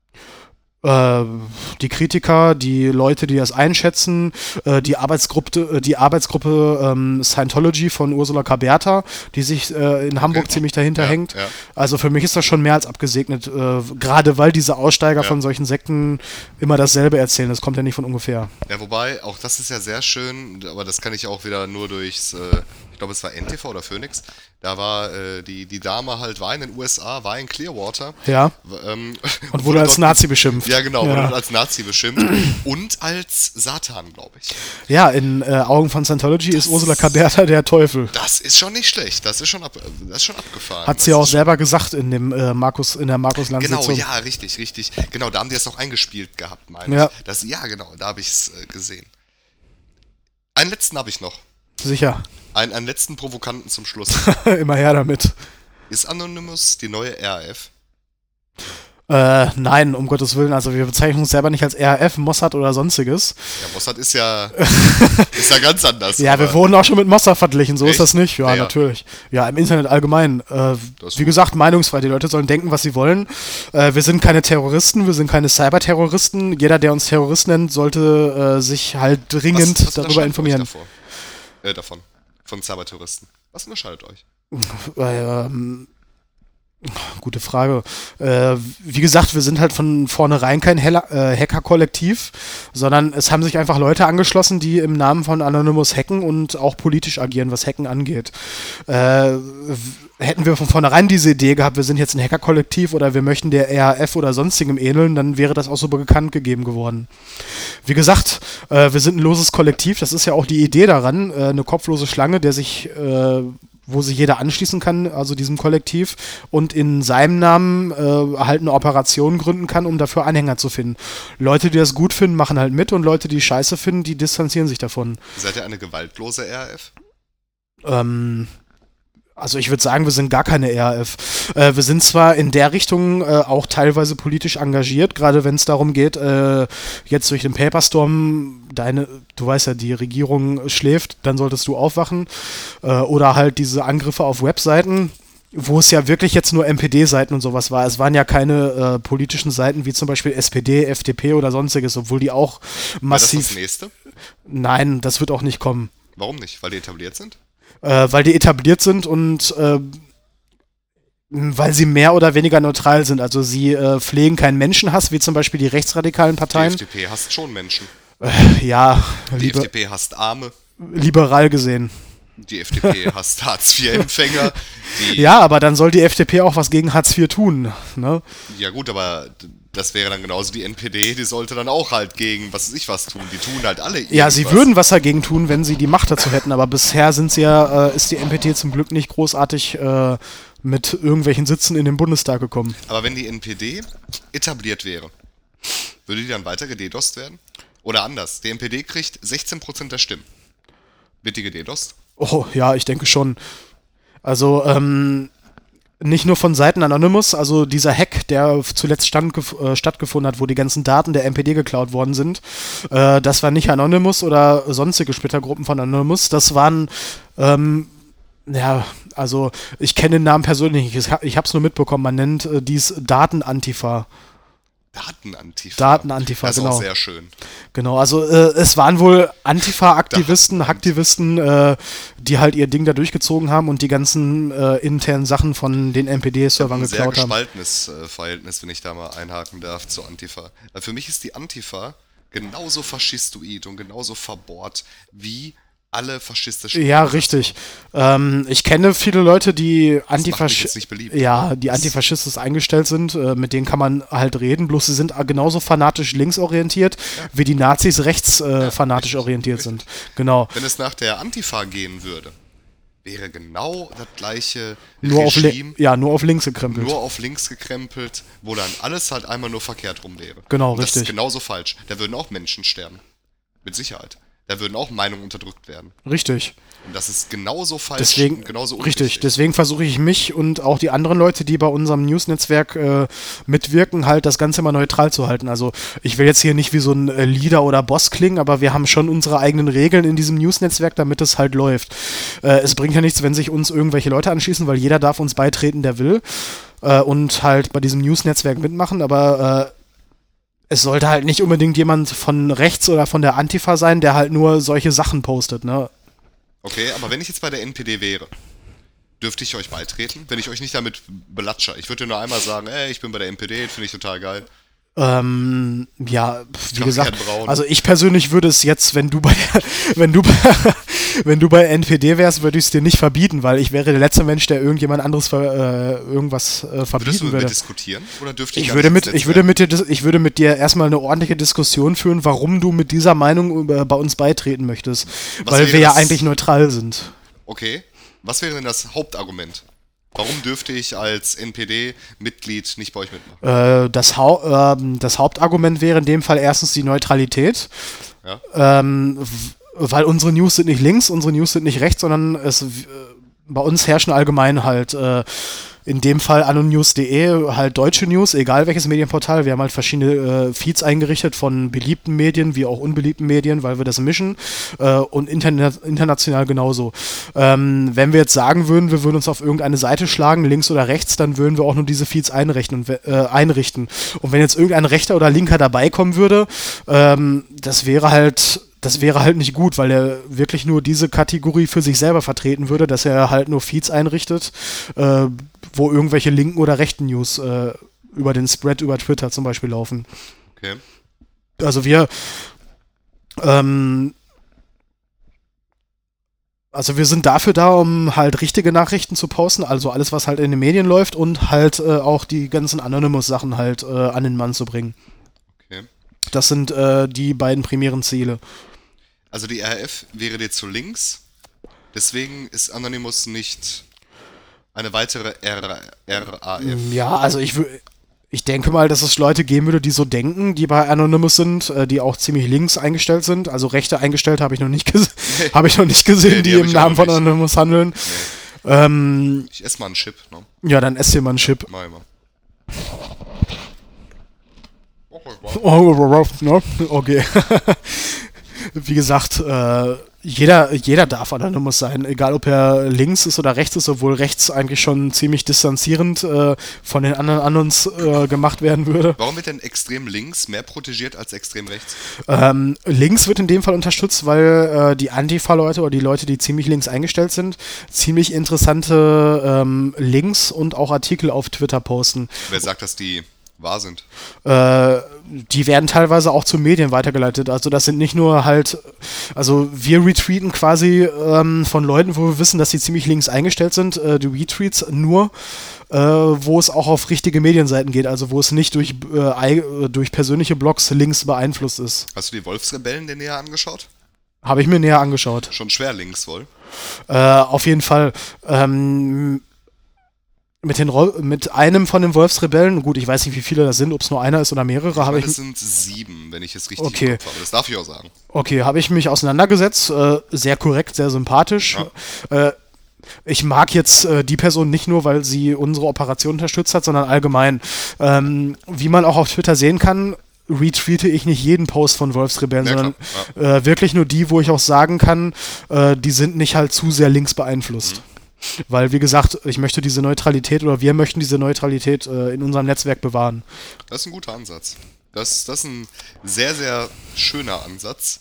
Die Kritiker, die Leute, die das einschätzen, die Arbeitsgruppe Scientology von Ursula Caberta, die sich in Hamburg ziemlich dahinter hängt. Ja. Also für mich ist das schon mehr als abgesegnet, gerade weil diese Aussteiger von solchen Sekten immer dasselbe erzählen. Das kommt ja nicht von ungefähr. Ja, wobei, auch das ist ja sehr schön, aber das kann ich auch wieder nur durchs, ich glaube es war NTV oder Phoenix, da war die Dame halt, war in den USA, war in Clearwater. Ja. Und wurde als Nazi beschimpft. Ja, genau, wurde als Nazi beschimpft und als Satan, glaube ich. Ja, in Augen von Scientology ist Ursula Caberta der Teufel. Das ist schon nicht schlecht, das ist schon abgefahren. Hat sie auch selber gesagt in der Markus-Land-Sitzung. Genau, ja, richtig. Genau, da haben die das auch eingespielt gehabt, meine Ja. ich. Ja, genau, da habe ich es gesehen. Einen letzten habe ich noch. Sicher. Einen letzten Provokanten zum Schluss. Immer her damit. Ist Anonymous die neue RAF? Nein, um Gottes Willen. Also wir bezeichnen uns selber nicht als RAF, Mossad oder sonstiges. Ja, Mossad ist ja ganz anders. Ja, wir wurden auch schon mit Mossad verglichen, so Echt? ist das nicht. Ja, Ja. natürlich. Ja, im Internet allgemein. ist Wie gesagt, meinungsfrei. Die Leute sollen denken, was sie wollen. Wir sind keine Terroristen, wir sind keine Cyberterroristen. Jeder, der uns Terrorist nennt, sollte sich halt dringend Was darüber unterscheidet informieren. euch davon? Von Cybertouristen. Was unterscheidet euch? Gute Frage. Wie gesagt, wir sind halt von vornherein kein Hacker-Kollektiv, sondern es haben sich einfach Leute angeschlossen, die im Namen von Anonymous hacken und auch politisch agieren, was Hacken angeht. Hätten wir von vornherein diese Idee gehabt, wir sind jetzt ein Hacker-Kollektiv oder wir möchten der RAF oder sonstigem ähneln, dann wäre das auch so bekannt gegeben geworden. Wie gesagt, wir sind ein loses Kollektiv, das ist ja auch die Idee daran, eine kopflose Schlange, wo sich jeder anschließen kann, also diesem Kollektiv, und in seinem Namen halt eine Operation gründen kann, um dafür Anhänger zu finden. Leute, die das gut finden, machen halt mit und Leute, die Scheiße finden, die distanzieren sich davon. Seid ihr eine gewaltlose RAF? Also ich würde sagen, wir sind gar keine RAF. Wir sind zwar in der Richtung auch teilweise politisch engagiert, gerade wenn es darum geht, jetzt durch den Paperstorm, du weißt ja, die Regierung schläft, dann solltest du aufwachen. Oder halt diese Angriffe auf Webseiten, wo es ja wirklich jetzt nur NPD-Seiten und sowas war. Es waren ja keine politischen Seiten wie zum Beispiel SPD, FDP oder sonstiges, obwohl die auch massiv... War das das nächste? Nein, das wird auch nicht kommen. Warum nicht? Weil die etabliert sind? Weil die etabliert sind und weil sie mehr oder weniger neutral sind. Also sie pflegen keinen Menschenhass, wie zum Beispiel die rechtsradikalen Parteien. Die FDP hasst schon Menschen. Ja, Die FDP hasst Arme. liberal gesehen. Die FDP hasst Hartz-IV-Empfänger. Ja, aber dann soll die FDP auch was gegen Hartz IV tun. Ne? Ja gut, aber das wäre dann genauso die NPD, die sollte dann auch halt gegen was weiß ich was tun. Die tun halt alle irgendwas. Ja, sie würden was dagegen tun, wenn sie die Macht dazu hätten, aber bisher ist die NPD zum Glück nicht großartig mit irgendwelchen Sitzen in den Bundestag gekommen. Aber wenn die NPD etabliert wäre, würde die dann weiter gededost werden? Oder anders, die NPD kriegt 16% der Stimmen. Wird die gededost? Oh, ja, ich denke schon. Also, nicht nur von Seiten Anonymous, also dieser Hack, der zuletzt stattgefunden hat, wo die ganzen Daten der NPD geklaut worden sind, das war nicht Anonymous oder sonstige Splittergruppen von Anonymous, das waren, ja, also ich kenne den Namen persönlich nicht, ich habe es nur mitbekommen, man nennt dies Datenantifa. Datenantifa, das ist genau. auch sehr schön. Genau, also es waren wohl Antifa-Aktivisten, Hacktivisten, die halt ihr Ding da durchgezogen haben und die ganzen internen Sachen von den NPD-Servern geklaut haben. Ein sehr gespaltenes Verhältnis, wenn ich da mal einhaken darf, zur Antifa. Für mich ist die Antifa genauso faschistoid und genauso verbohrt wie alle faschistischen... Ja, richtig. Ich kenne viele Leute, die die antifaschistisch eingestellt sind. Mit denen kann man halt reden, bloß sie sind genauso fanatisch linksorientiert, wie die Nazis fanatisch orientiert sind. Genau. Wenn es nach der Antifa gehen würde, wäre genau das gleiche Regime. Nur auf links gekrempelt. Nur auf links gekrempelt, wo dann alles halt einmal nur verkehrt rum wäre. Genau, und richtig. Das ist genauso falsch. Da würden auch Menschen sterben. Mit Sicherheit. Da würden auch Meinungen unterdrückt werden. Richtig. Und das ist genauso falsch deswegen, und genauso unwichtig. Richtig, unwichtig. deswegen versuche ich mich und auch die anderen Leute, die bei unserem News-Netzwerk mitwirken, halt das Ganze mal neutral zu halten. Also ich will jetzt hier nicht wie so ein Leader oder Boss klingen, aber wir haben schon unsere eigenen Regeln in diesem News-Netzwerk, damit es halt läuft. Es bringt ja nichts, wenn sich uns irgendwelche Leute anschließen, weil jeder darf uns beitreten, der will und halt bei diesem News-Netzwerk mitmachen, aber es sollte halt nicht unbedingt jemand von rechts oder von der Antifa sein, der halt nur solche Sachen postet, ne? Okay, aber wenn ich jetzt bei der NPD wäre, dürfte ich euch beitreten, wenn ich euch nicht damit belatsche? Ich würde nur einmal sagen, ich bin bei der NPD, finde ich total geil. Ja, wie gesagt, also ich persönlich würde es jetzt, wenn du bei NPD wärst, würde ich es dir nicht verbieten, weil ich wäre der letzte Mensch, der irgendjemand anderes irgendwas verbieten Würdest du mit würde. mir diskutieren? Oder dürfte Ich würde mit dir erstmal eine ordentliche Diskussion führen, warum du mit dieser Meinung bei uns beitreten möchtest. Weil wir ja eigentlich neutral sind. Okay. Was wäre denn das Hauptargument? Warum dürfte ich als NPD-Mitglied nicht bei euch mitmachen? Das Hauptargument wäre in dem Fall erstens die Neutralität. Ja. Weil unsere News sind nicht links, unsere News sind nicht rechts, sondern bei uns herrschen allgemein halt in dem Fall anonews.de halt deutsche News, egal welches Medienportal. Wir haben halt verschiedene Feeds eingerichtet von beliebten Medien wie auch unbeliebten Medien, weil wir das mischen und international genauso. Wenn wir jetzt sagen würden, wir würden uns auf irgendeine Seite schlagen, links oder rechts, dann würden wir auch nur diese Feeds einrichten. Und wenn jetzt irgendein Rechter oder Linker dabei kommen würde, das wäre halt nicht gut, weil er wirklich nur diese Kategorie für sich selber vertreten würde, dass er halt nur Feeds einrichtet, wo irgendwelche linken oder rechten News über den Spread über Twitter zum Beispiel laufen. Okay. Also wir sind dafür da, um halt richtige Nachrichten zu posten, also alles, was halt in den Medien läuft und halt auch die ganzen Anonymous-Sachen halt an den Mann zu bringen. Okay. Das sind die beiden primären Ziele. Also die RAF wäre dir zu links, deswegen ist Anonymous nicht eine weitere RAF. Ja, also ich denke mal, dass es Leute geben würde, die so denken, die bei Anonymous sind, die auch ziemlich links eingestellt sind. Also rechte eingestellt habe ich noch nicht gesehen, die im Namen von Anonymous handeln. Ich esse mal einen Chip, ne? Ja, dann ess dir mal einen Chip. Mach ich mal. Oh, ne? Okay. Wie gesagt, jeder darf Anonymous sein, egal ob er links ist oder rechts ist, obwohl rechts eigentlich schon ziemlich distanzierend von den anderen Anons gemacht werden würde. Warum wird denn extrem links mehr protegiert als extrem rechts? Links wird in dem Fall unterstützt, weil die Antifa-Leute oder die Leute, die ziemlich links eingestellt sind, ziemlich interessante Links und auch Artikel auf Twitter posten. Wer sagt, dass die wahr sind? Die werden teilweise auch zu Medien weitergeleitet. Also das sind nicht nur halt, also wir retweeten quasi von Leuten, wo wir wissen, dass sie ziemlich links eingestellt sind, die Retweets nur, wo es auch auf richtige Medienseiten geht, also wo es nicht durch persönliche Blogs links beeinflusst ist. Hast du die Wolfsrebellen dir näher angeschaut? Habe ich mir näher angeschaut. Schon schwer links wohl. Auf jeden Fall. Mit einem von den Wolfsrebellen, gut, ich weiß nicht, wie viele das sind, ob es nur einer ist oder mehrere, habe ich. Es sind 7, wenn ich es richtig Okay. im Kopf habe. Das darf ich auch sagen. Okay, habe ich mich auseinandergesetzt. Sehr korrekt, sehr sympathisch. Ja. Ich mag jetzt die Person nicht nur, weil sie unsere Operation unterstützt hat, sondern allgemein. Wie man auch auf Twitter sehen kann, retweete ich nicht jeden Post von Wolfsrebellen, Ja, sondern klar. wirklich nur die, wo ich auch sagen kann, die sind nicht halt zu sehr links beeinflusst. Weil, wie gesagt, ich möchte diese Neutralität oder wir möchten diese Neutralität in unserem Netzwerk bewahren. Das ist ein guter Ansatz. Das ist ein sehr, sehr schöner Ansatz.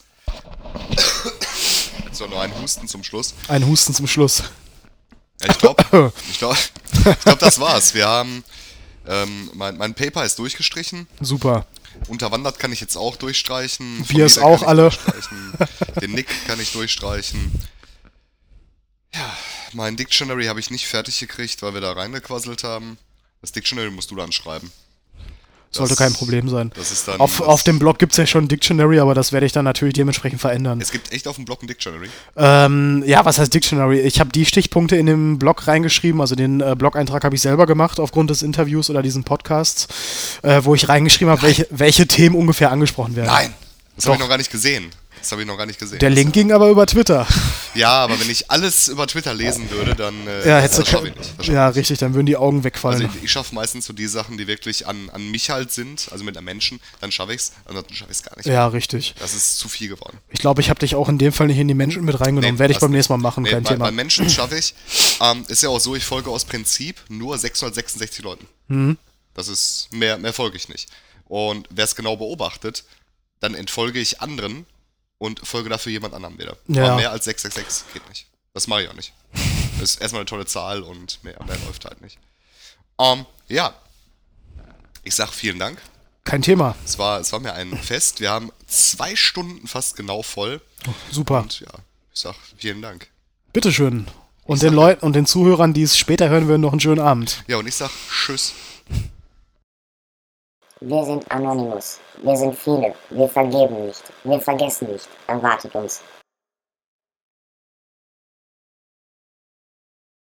So, nur ein Husten zum Schluss. Ein Husten zum Schluss. Ja, ich glaub, das war's. Wir haben, mein Paper ist durchgestrichen. Super. Unterwandert kann ich jetzt auch durchstreichen. Wir es Familie auch kann ich alle. durchstreichen. Den Nick kann ich durchstreichen. Ja, mein Dictionary habe ich nicht fertig gekriegt, weil wir da reingequasselt haben. Das Dictionary musst du dann schreiben. Sollte kein Problem sein. Das ist dann, Auf dem Blog gibt es ja schon ein Dictionary, aber das werde ich dann natürlich dementsprechend verändern. Es gibt echt auf dem Blog ein Dictionary. Ja, was heißt Dictionary? Ich habe die Stichpunkte in den Blog reingeschrieben, also den Blog-Eintrag habe ich selber gemacht aufgrund des Interviews oder diesen Podcasts, wo ich reingeschrieben habe, welche Themen ungefähr angesprochen werden. Nein, das habe ich Doch. noch gar nicht gesehen. Der Link ging aber über Twitter. Ja, aber wenn ich alles über Twitter lesen würde, dann Ja, das schaffe ich nicht. ja, richtig, dann würden die Augen wegfallen. Also ich schaffe meistens so die Sachen, die wirklich an mich halt sind, also mit einem Menschen, dann schaffe ich es, ansonsten schaffe ich es gar nicht. Ja, richtig. Das ist zu viel geworden. Ich glaube, ich habe dich auch in dem Fall nicht in die Menschen mit reingenommen. Nee, Werde ich hast beim nicht. nächsten Mal machen, kein Thema. Bei Menschen schaffe ich. Ist ja auch so, ich folge aus Prinzip nur 666 Leuten. Das ist, mehr folge ich nicht. Und wer es genau beobachtet, dann entfolge ich anderen und folge dafür jemand anderem wieder. Ja. Aber mehr als 666 geht nicht. Das mache ich auch nicht. Das ist erstmal eine tolle Zahl und mehr läuft halt nicht. Ja. Ich sag vielen Dank. Kein Thema. Es war mir ein Fest. Wir haben 2 Stunden fast genau voll. Super. Und ja, ich sag vielen Dank. Bitteschön. Und den Leuten und den Zuhörern, die es später hören werden, noch einen schönen Abend. Ja, und ich sag Tschüss. Wir sind Anonymous. Wir sind viele. Wir vergeben nicht. Wir vergessen nicht. Erwartet uns.